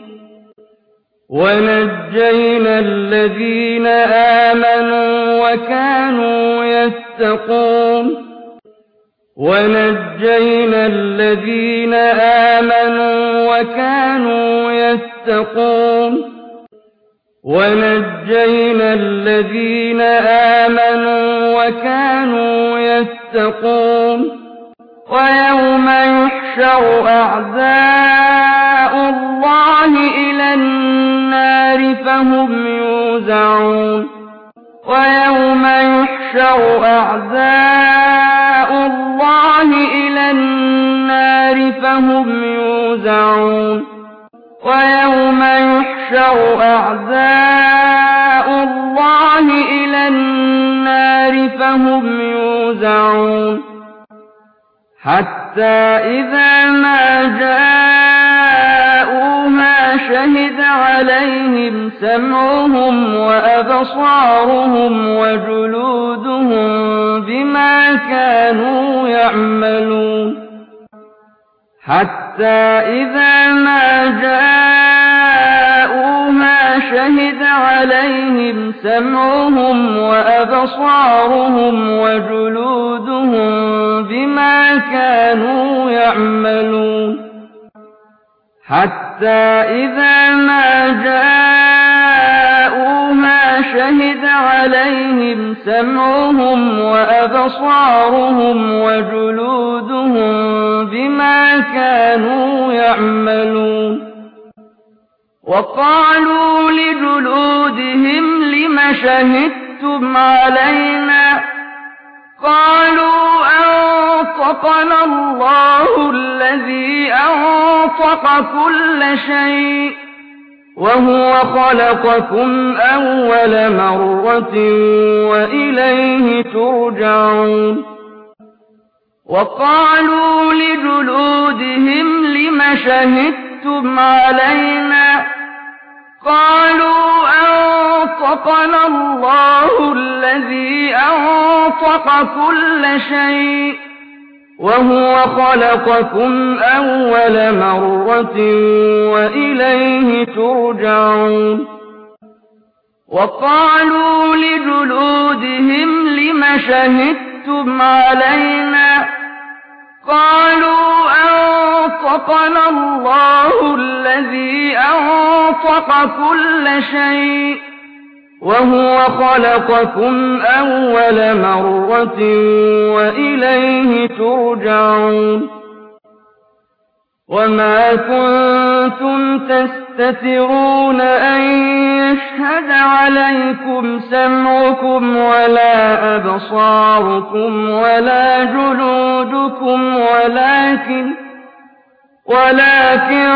وَنَجَّيْنَا الَّذِينَ آمَنُوا وَكَانُوا يَتَّقُونَ وَنَجَّيْنَا الَّذِينَ آمَنُوا وَكَانُوا يَتَّقُونَ وَنَجَّيْنَا الَّذِينَ آمَنُوا وَكَانُوا يَتَّقُونَ وَيَوْمَ يُحْشَرُ أَعْدَاءُ اللَّهِ إِلَى النَّارِ فَهُمْ يُوزَعُونَ وَيَوْمَ يُحْشَرُ أَعْدَاءُ اللَّهِ إِلَى النَّارِ فَهُمْ يُوزَعُونَ وَيَوْمَ يُحْشَرُ أَعْدَاءُ اللَّهِ إِلَى النَّارِ فَهُمْ يُوزَعُونَ حَتَّىٰ إِذَا مَا جَاءُوهَا شَهِدَ عَلَيْهِمْ سَمْعُهُمْ وَأَبْصَارُهُمْ وَجُلُودُهُم بِمَا كَانُوا يَعْمَلُونَ حَتَّىٰ إِذَا مَا جَاءُوهَا شَهِدَ عَلَيْهِمْ سَمْعُهُمْ وَأَبْصَارُهُمْ وَجُلُودُهُم بِمَا كَانُوا يَعْمَلُونَ حَتَّىٰ إِذَا مَا جَاءُوهَا شَهِدَ عَلَيْهِمْ سَمْعُهُمْ وَأَبْصَارُهُمْ وَجُلُودُهُم بِمَا كَانُوا يَعْمَلُونَ وَقَالُوا لِجُلُودِهِمْ لِمَ شَهِدتُّمْ عَلَيْنَا ۖ قَالُوا أنطقنا الله الذي أنطق كل شيء وهو خلقكم أول مرة وإليه ترجعون وقالوا لجلودهم لم شهدتم علينا قالوا أنطقنا الله الذي أنطق كل شيء وهو خلقكم أول مرة وإليه ترجعون وقالوا لجلودهم لم شهدتم علينا قالوا أنطقنا الله الذي أنطق كل شيء وهو خلقكم أول مرة وإليه ترجعون وما كنتم تستترون أن يشهد عليكم سمعكم ولا أبصاركم ولا جلودكم ولكن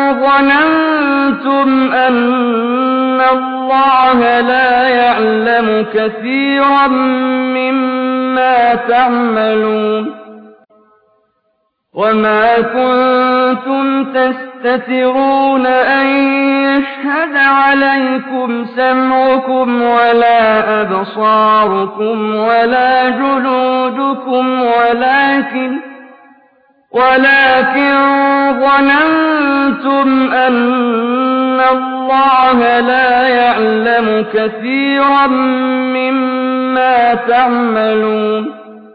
ظننتم أن الله لا يعلم كثيرا مما تعملون وما كنتم تستترون أن يشهد عليكم سمعكم ولا أبصاركم ولا جلودكم ولكن ظننتم أن الله لا يعلم كثيرا مما تعملون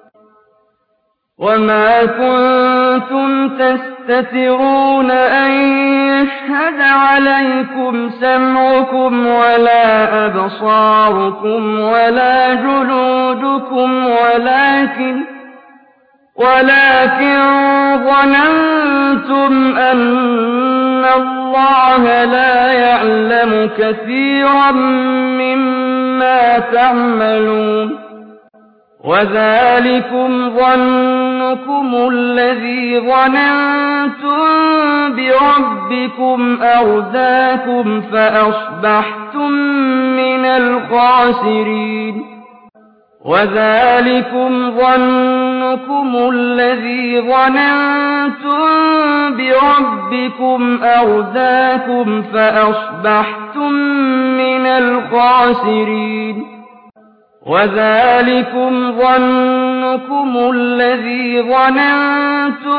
وما كنتم تستترون أن يشهد عليكم سمعكم ولا أبصاركم ولا جلودكم ولكن ظننتم أن الله لا يعلم كثيرا مما تعملون وذلكم ظنكم الذي ظننتم بربكم أرداكم فأصبحتم من الخاسرين وذلكم ظنكم الذي ظننتم بربكم أرداكم فأصبحتم من الخاسرين وذلكم ظنكم الذي ظننتم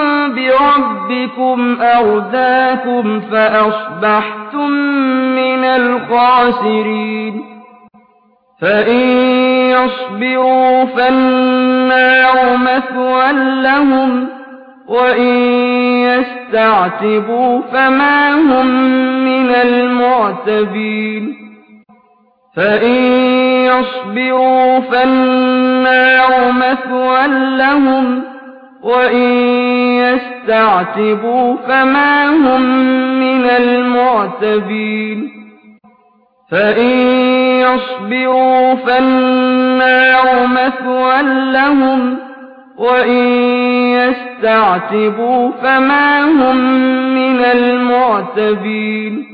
بربكم أرداكم فأصبحتم من الخاسرين فإن يصبروا فالنار مثوى لهم وإن يستعتبوا فما هم من المعتبين فإن يصبروا فالنار مثوى لهم وإن يستعتبوا فما هم من المعتبين فإن يصبروا فالنار مثوى لهم وإن يستعتبوا فما هم من المعتبين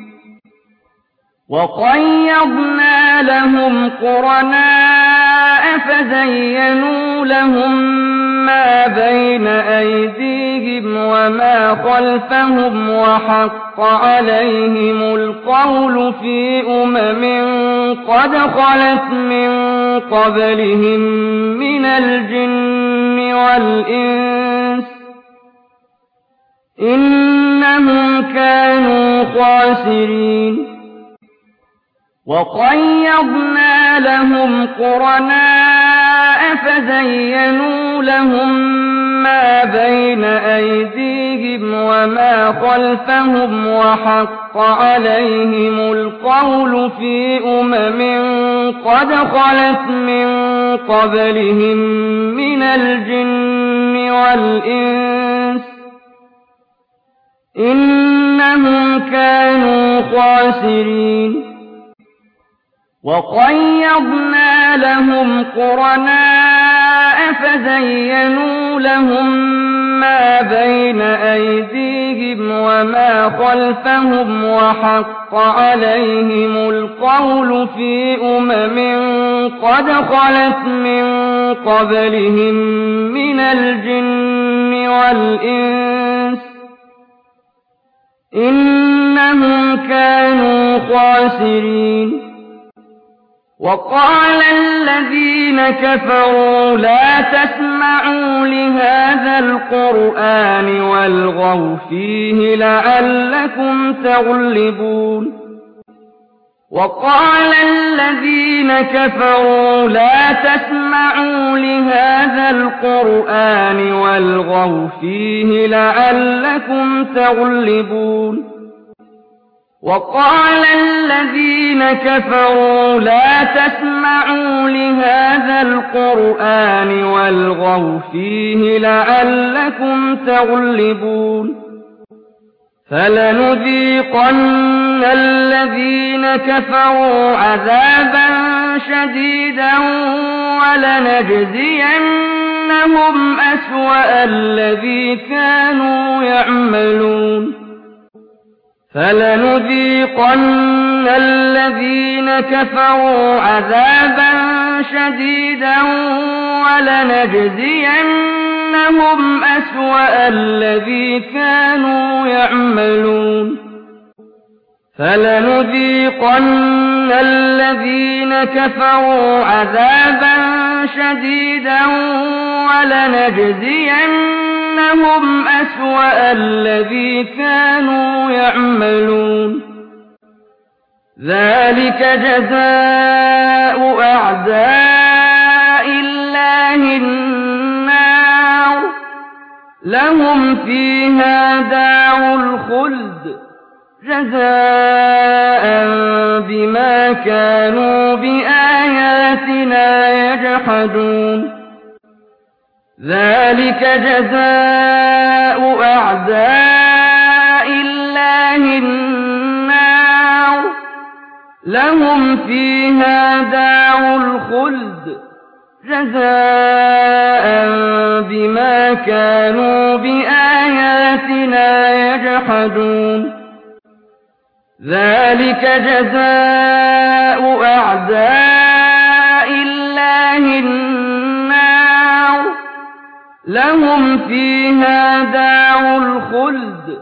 وقيضنا لهم قرناء فزينوا لهم ما بين أيديهم وما خلفهم وحق عليهم القول في قد خلت من قبلهم من الجن والإنس إنهم كانوا خاسرين وقيضنا لهم قرناء فزينوا لهم ما بين أيديهم وما خلفهم وحق عليهم القول في قد خلت من قبلهم من الجن والإنس إنهم كانوا خاسرين وقيضنا لهم قرناء فزينوا لهم ما بين أيديهم وما خلفهم وحق عليهم القول في قد خلت من قبلهم من الجن والإنس إنهم كانوا خاسرين. وقال الذين كفروا لا تسمعوا لهذا القرآن والغوا فيه لعلكم تغلبون. وقال الذين كفروا لا تسمعوا لهذا القرآن والغوا فيه لعلكم تغلبون. وقال الذين كفروا لا تسمعوا لهذا القرآن والغوا فيه لعلكم تغلبون. فلنذيقن الذين كفروا عذابا شديدا ولنجزينهم أسوأ الذي كانوا يعملون. فلنذيقن الذين كفروا عذابا شديدا ولنجزينهم أسوأ الذي كانوا يعملون. فلنذيقن الذين كفروا عذابا شديدا ولنجزينهم أسوأ الذي كانوا يعملون. ذلك جزاء أعداء الله النار لهم فيها دار الخلد جزاء بما كانوا بآياتنا يجحدون. ذلك جزاء أعداء الله النار لهم فيها دار الخلد جزاء بما كانوا بآياتنا يجحدون. ذلك جزاء أعداء الله النار لهم فيها دار الخلد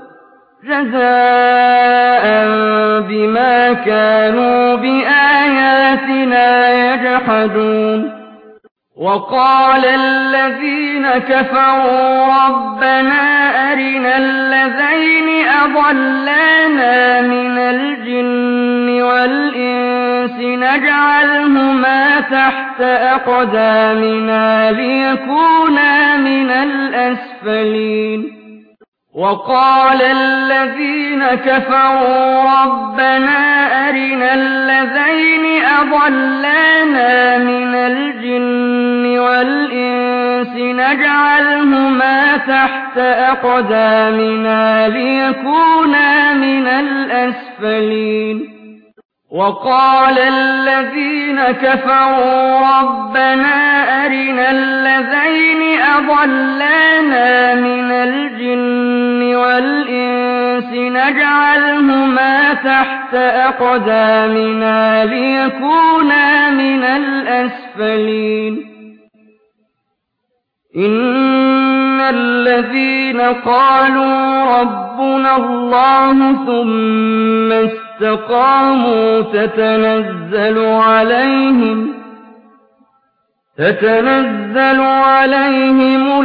جزاء بما كانوا بآياتنا يجحدون. وقال الذين كفروا ربنا أرنا الذين أضلانا من الجن والإنس نجعلهما تحت أقدامنا ليكونا من الأسفلين. وقال الذين كفروا ربنا أرنا الذين أضلانا من الجن والإنس نجعلهما تحت أقدامنا ليكونا من الأسفلين. وقال الذين كفروا ربنا أرنا الذين أضلانا من الجن والإنس نجعلهما تحت أقدامنا ليكونا من الأسفلين. إن الذين قالوا ربنا الله ثم استقاموا تتنزل عليهم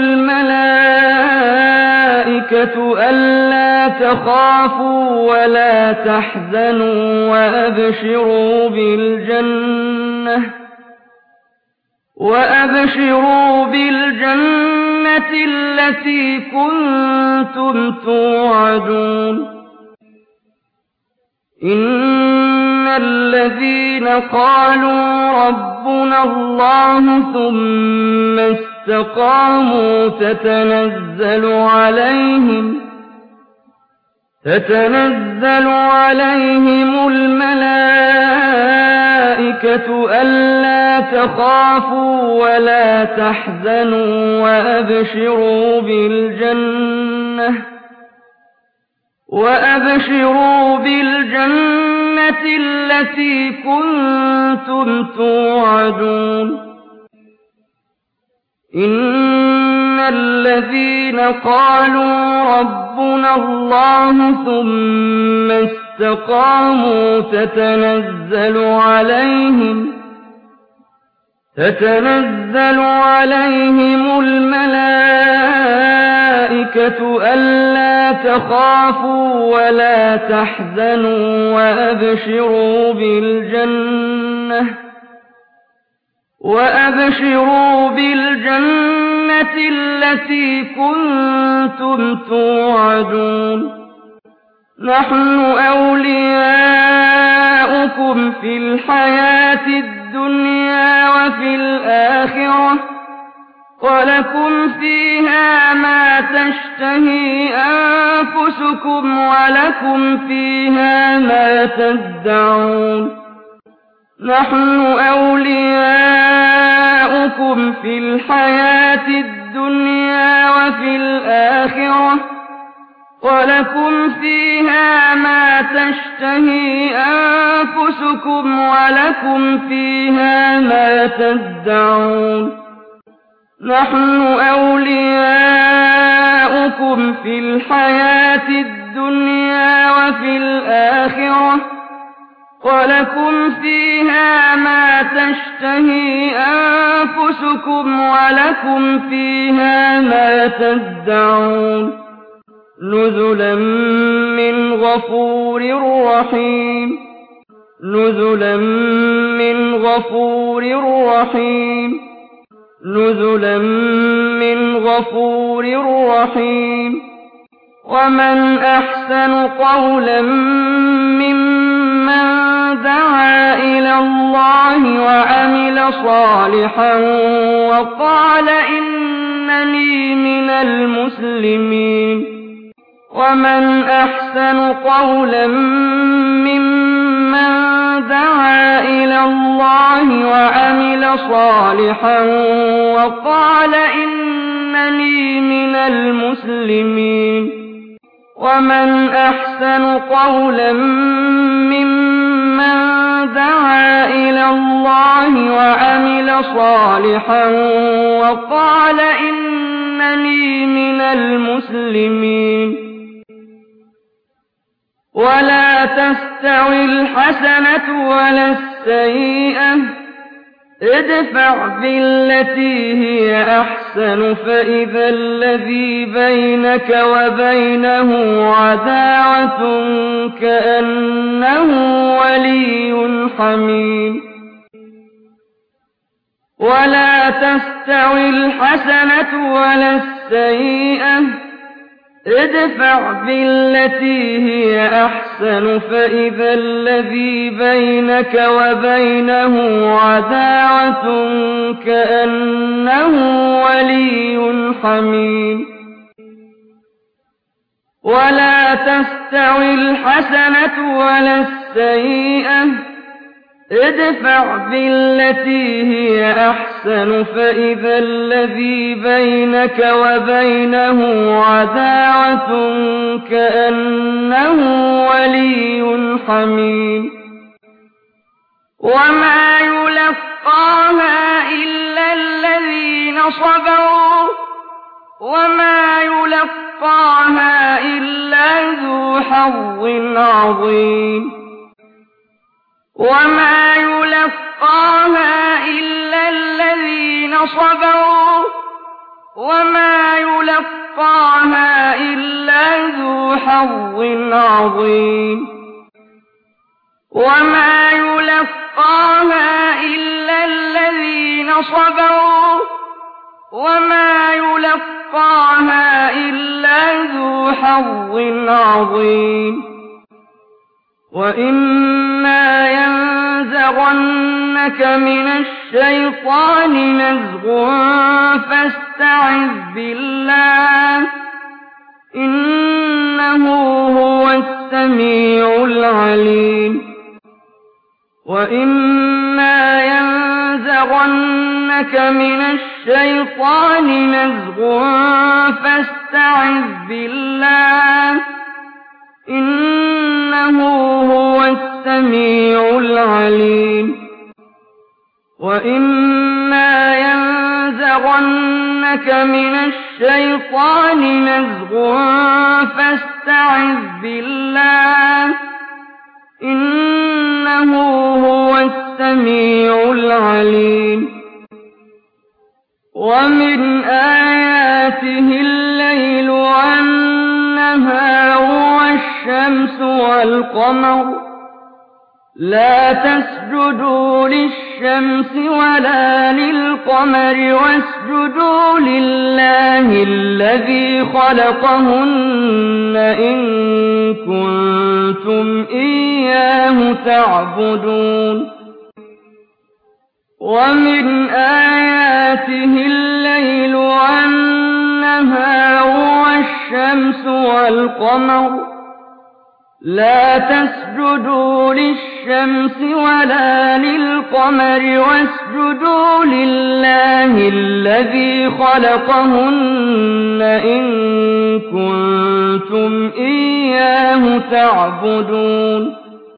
الملائكة ألا تخافوا ولا تحزنوا وأبشروا بالجنة التي كنتم توعدون. إن الذين قالوا ربنا الله ثم استقاموا تتنزل عليهم الملائكة أَلَّا تَخَافُوا وَلَا تَحْزَنُوا وَأَبْشِرُوا بِالْجَنَّةِ الَّتِي كُنتُمْ تُوعَدُونَ إِنَّ الَّذِينَ قَالُوا رَبُّنَا اللَّهُ ثُمَّ اسْتَقَامُوا تَتَنَزَّلُ عَلَيْهِمُ الْمَلَائِكَةُ أَلَّا تَخَافُوا وَلَا تَحْزَنُوا وَأَبْشِرُوا بِالْجَنَّةِ الَّتِي كُنتُمْ تُوعَدُونَ نَحْنُ أَوْلِيَاؤُكُمْ فِي الْحَيَاةِ الدُّنْيَا وَفِي الْآخِرَةِ وَلَكُمْ فِيهَا مَا تَشْتَهِي أَنفُسُكُمْ وَلَكُمْ فِيهَا مَا تَدَّعُونَ نَحْنُ أَوْلِيَاؤُكُمْ فِي الْحَيَاةِ الدُّنْيَا وَفِي الْآخِرَةِ وَلَكُمْ فِيهَا مَا تَشْتَهِي أَنفُسُكُمْ وَلَكُمْ فِيهَا مَا تَدَّعُونَ نَحْنُ أَوْلِيَاؤُكُمْ فِي الْحَيَاةِ الدُّنْيَا وَفِي الْآخِرَةِ وَلَكُمْ فِيهَا مَا تَشْتَهِي أَنفُسُكُمْ وَلَكُمْ فِيهَا مَا تَدَّعُونَ نُزُلًا مِّنْ غَفُورٍ رَّحِيمٍ نُزُلًا مِّنْ غَفُورٍ رَّحِيمٍ نُزُلًا مِّنْ غَفُورٍ رَّحِيمٍ وَمَنْ أَحْسَنُ قَوْلًا مِّمَّن دَعَا إِلَى اللَّهِ وَعَمِلَ صَالِحًا وَقَالَ إِنَّنِي مِنَ المسلمين وَمَنْ أَحْسَنُ قَوْلًا مِّمَّن دَعَا إِلَى اللَّهِ وَعَمِلَ صَالِحًا وَقَالَ إِنَّنِي مِنَ المسلمين وَمَنْ أَحْسَنُ قَوْلًا مِّمَّن دَعَا إِلَى اللَّهِ وَعَمِلَ صَالِحًا وَقَالَ إِنَّنِي مِنَ المسلمين وَلَا تَسْتَوِي الْحَسَنَةُ وَلَا السَّيِّئَةُ ادْفَعْ بِالَّتِي هِيَ أَحْسَنُ فَإِذَا الَّذِي بَيْنَكَ وَبَيْنَهُ عَدَاوَةٌ كَأَنَّهُ وَلِيٌّ حَمِيمٌ وَلَا تَسْتَوِي الْحَسَنَةُ وَلَا السَّيِّئَةُ ادْفَعْ بِالَّتِي هِيَ أَحْسَنُ فَإِذَا الَّذِي بَيْنَكَ وَبَيْنَهُ عَدَاوَةٌ كَأَنَّهُ وَلِيٌّ حَمِيمٌ وَلَا تَسْتَوِي الْحَسَنَةُ وَلَا السَّيِّئَةُ ادْفَعْ بِالَّتِي هِيَ أَحْسَنُ فَإِذَا الَّذِي بَيْنَكَ وَبَيْنَهُ عَدَاوَةٌ كَأَنَّهُ وَلِيٌّ حَمِيمٌ وَمَا يُلَقَّاهَا إِلَّا الَّذِينَ صَبَرُوا وَمَا يُلَقَّاهَا إِلَّا ذُو حَظٍّ عَظِيمٍ وَمَا يُلَقَّاهَا إِلَّا الَّذِينَ صَبَرُوا وَمَا يُلَقَّاهَا إِلَّا ذُو حَظٍّ عَظِيمٍ وَمَا يُلَقَّاهَا إِلَّا الَّذِينَ صَبَرُوا وَمَا يُلَقَّاهَا إِلَّا ذُو حَظٍّ عَظِيمٍ وَإِمَّا يَنزَغَنَّكَ مِنَ الشَّيْطَانِ نَزْغٌ فَاسْتَعِذْ بِاللَّهِ ۖ إِنَّهُ هُوَ السَّمِيعُ الْعَلِيمُ وَإِمَّا ينزغنك من الشيطان نزغ فاستعذ بالله إنه هو السميع العليم وإما ينزغنك من الشيطان نزغ فاستعذ بالله إنه هو السميع العليم ومن آياته الليل والنهار والشمس والقمر لا تسجدوا للشمس ولا للقمر واسجدوا لله الذي خلقهن إن كنتم إياه تعبدون ومن آياته الليل والنهار والشمس والقمر لا تسجدوا للشمس ولا للقمر واسجدوا لله الذي خلقهن إن كنتم إياه تعبدون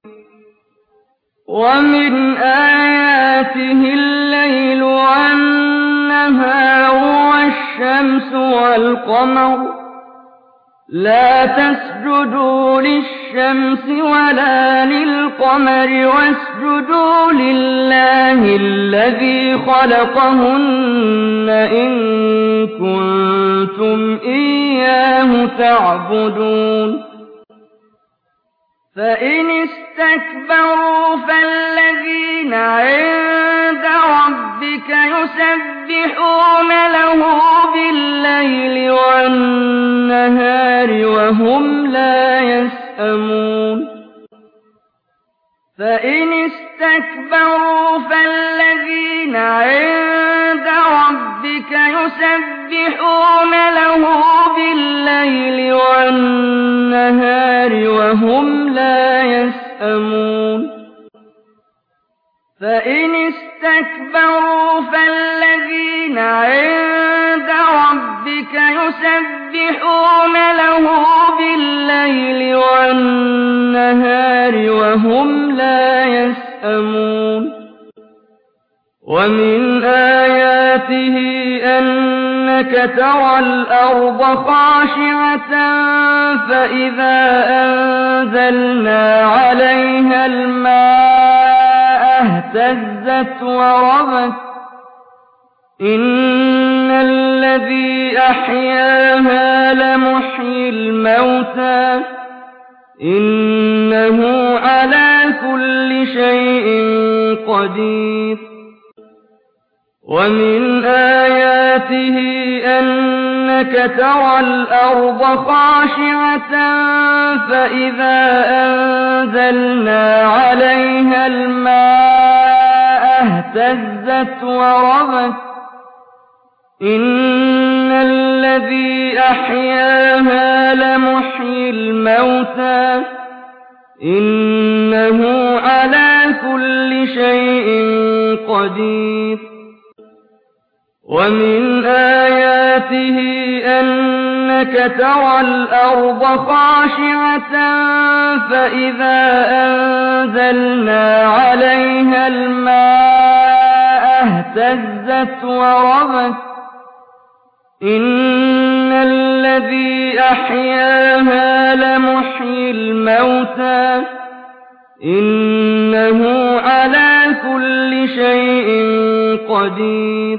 ومن آياته الليل والنهار والشمس والقمر لا تسجدوا للشمس ولا للقمر واسجدوا لله الذي خلقهن إن كنتم إياه تعبدون فإن استكبروا فالذين عند ربك يسبحون له بالليل والنهار وهم لا يسأمون فإن استكبروا فالذين عند ربك يسبحون له بالليل والنهار وهم لا يسأمون فإن استكبروا فالذين عند ربك يسبحون له بالليل والنهار وهم لا يسأمون ومن آياته أنك ترى الأرض خاشعة فإذا أنزلنا عليها الماء اهتزت وربت إن الذي أحياها لمحيي الموتى إنه على كل شيء قدير ومن آياته أنك ترى الأرض خاشعة فإذا أنزلنا عليها الماء اهتزت وربت إن الذي أحياها لمحيي الموتى إنه على كل شيء قدير ومن آياته أنك ترى الأرض خاشعة فإذا أنزلنا عليها الماء اهتزت وربت إن الذي أحياها لمحيي الموتى إنه على كل شيء قدير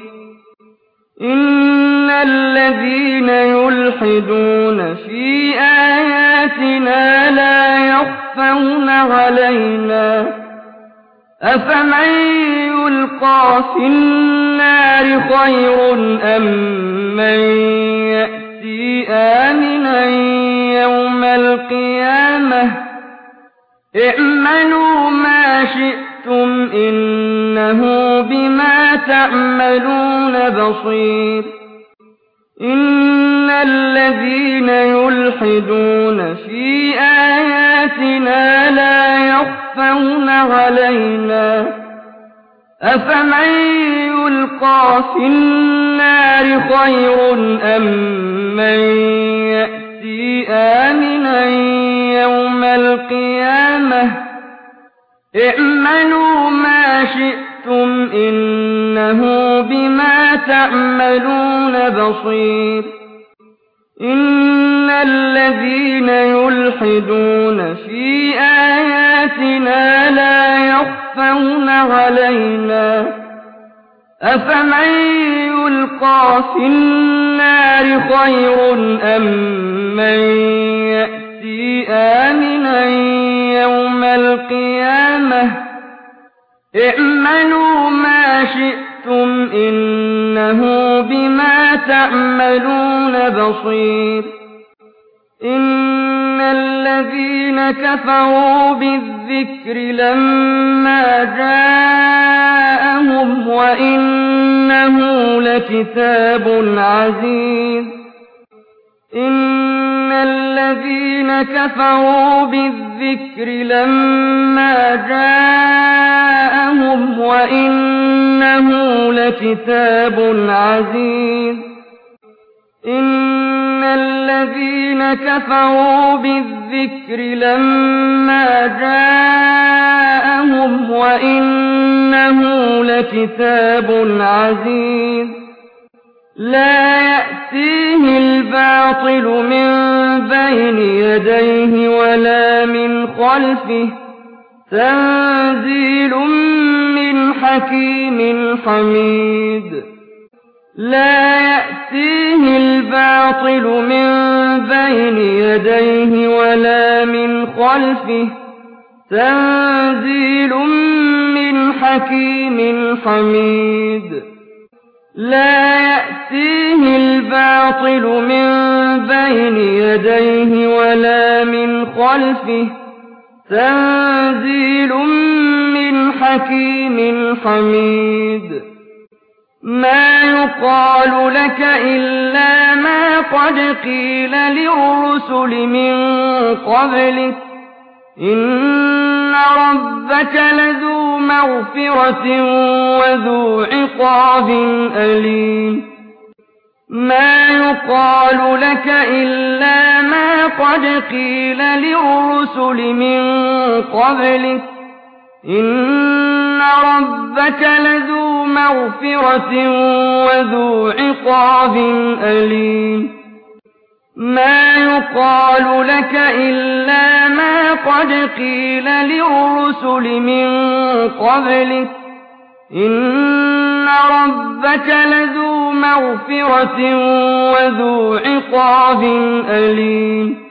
إن الذين يلحدون في آياتنا لا يخفون علينا أفمن يلقى في النار خير أم من يأتي آمنا يوم القيامة اعملوا ما شئتم إنه بما تعملون بصير إن الذين يلحدون في آياتنا لا يخفون علينا أفمن يلقى في النار خير أم من يأتي آمنا يوم القيامة اعملوا ما شئتم إنه بما تعملون بصير إن الذين يلحدون في آياتنا لا يخفون علينا أفمن يلقى في النار خير أم من يأتي آمنا يوم القيامة اعملوا ما شئتم إنه بما تعملون بصير إن الذين كفروا بالذكر لما جاءهم وإنه لكتاب عزيز إن الذين كفروا بالذكر لما جاءهم وإنه لكتاب عزيز إن الذين كفروا بالذكر لما جاءهم وإنه لكتاب عزيز لا يأتيه الباطل من بين يديه ولا من خلفه تنزيل من حكيم حميد لا يأتيه الباطل من بين يديه ولا من خلفه تنزيل من حكيم حميد لا يأتيه الباطل من بين يديه ولا من خلفه تنزيل من حكيم حميد ما يقال لك إلا ما قد قيل للرسل من قبلك إن ربك لذو مغفرة وذو عقاب أليم ما يقال لك إلا ما قد قيل للرسل من قبلك إن ربك لذو مغفرة وذو عقاب أليم ما يقال لك إلا ما قد قيل للرسل من قبلك إن ربك لذو مغفرة وذو عقاب أليم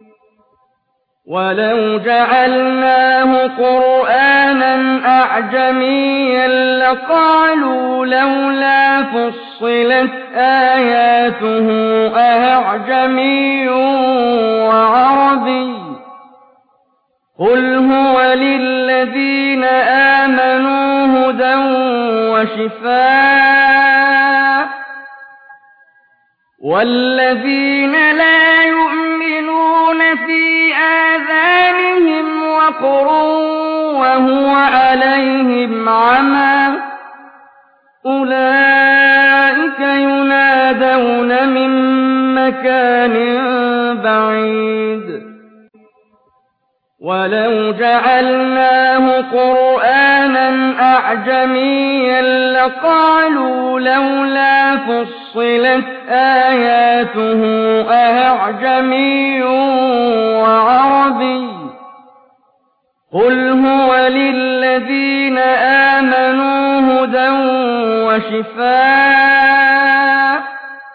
ولو جعلناه قرآنا أعجميا لقالوا لولا فصلت آياته أأعجمي وعربي قل هو للذين آمنوا هدى وشفاء والذين لا يؤمنون في آذانهم وقر وهو عليهم عمى أولئك ينادون من مكان بعيد ولو جعلناه قرآنا أعجميا لقالوا لولا فصلت آياته أأعجمي وعربي قل هو للذين آمنوا هدى وشفاء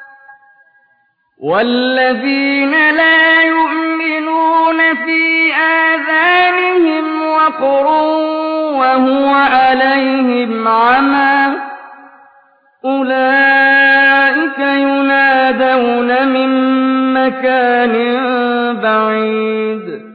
والذين لا يؤمنون في آذانهم وقر وهو عليهم عمى أولئك ينادون من مكان بعيد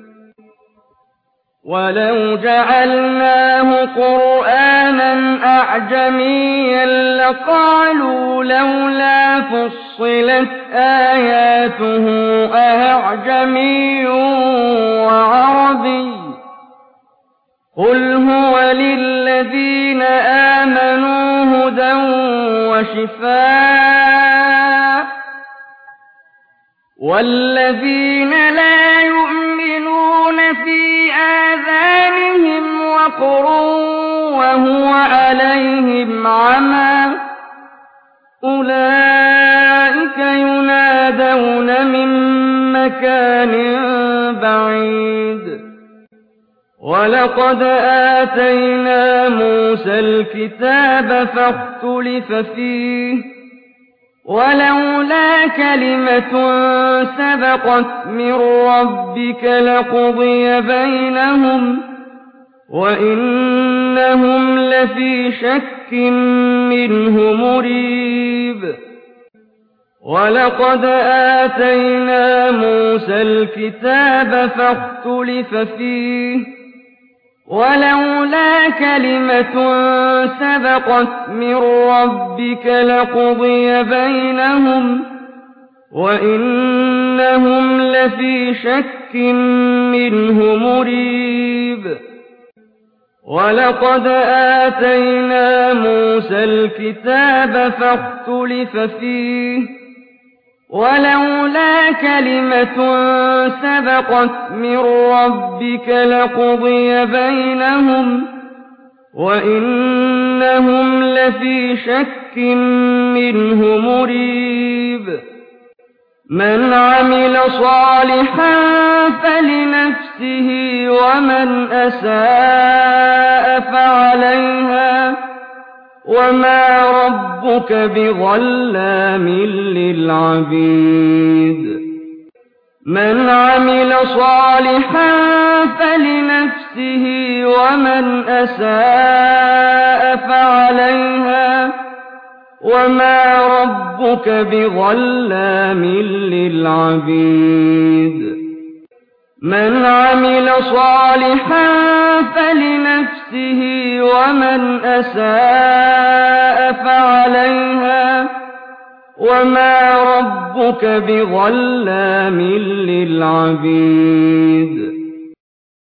ولو جعلناه قرآنا أعجميا لقالوا لولا فصلت آياته أأعجمي وعربي قُلْ هُوَ لِلَّذِينَ آمَنُوا هُدًى وَشِفَاءٌ ۖ وَالَّذِينَ لَا يُؤْمِنُونَ فِي آذَانِهِمْ وَقْرٌ وَهُوَ عَلَيْهِمْ عَمًى ۚ أُولَٰئِكَ يُنَادَوْنَ مِن مَّكَانٍ بَعِيدٍ وَلَقَدْ آتَيْنَا مُوسَى الْكِتَابَ فَاخْتُلِفَ فِيهِ ۚ وَلَوْلَا كَلِمَةٌ سَبَقَتْ مِن رَّبِّكَ لَقُضِيَ بَيْنَهُمْ ۚ وَإِنَّهُمْ لَفِي شَكٍّ مِّنْهُ مُرِيبٍ وَلَقَدْ آتَيْنَا مُوسَى الْكِتَابَ فَاخْتُلِفَ فِيهِ ۚ وَلَوْلَا كَلِمَةٌ سَبَقَتْ مِن رَّبِّكَ لَقُضِيَ بَيْنَهُمْ ۚ وَإِنَّهُمْ لَفِي شَكٍّ مِّنْهُ مُرِيبٍ وَلَقَدْ آتَيْنَا مُوسَى الْكِتَابَ فَاخْتُلِفَ فِيهِ ۚ وَلَوْلَا كَلِمَةٌ سَبَقَتْ مِن رَّبِّكَ لَقُضِيَ بَيْنَهُمْ ۚ وَإِنَّهُمْ لَفِي شَكٍّ مِّنْهُ مُرِيبٍ مَنْ عَمِلَ صَالِحًا فَلِنَفْسِهِ وَمَنْ أَسَاءَ فَعَلَيْهَا ۗ وَمَا رَبُّكَ بِظَلَّامٍ لِّلْعَبِيدِ مَنْ عَمِلَ صَالِحًا فَلِنَفْسِهِ وَمَنْ أَسَاءَ فَعَلَيْهَا ۗ وَمَا رَبُّكَ بِظَلَّامٍ لِّلْعَبِيدِ مَنْ عَمِلَ صَالِحًا فَلِنَفْسِهِ وَمَنْ أَسَاءَ فَعَلَيْهَا ۗ وَمَا رَبُّكَ بِظَلَّامٍ لِّلْعَبِيدِ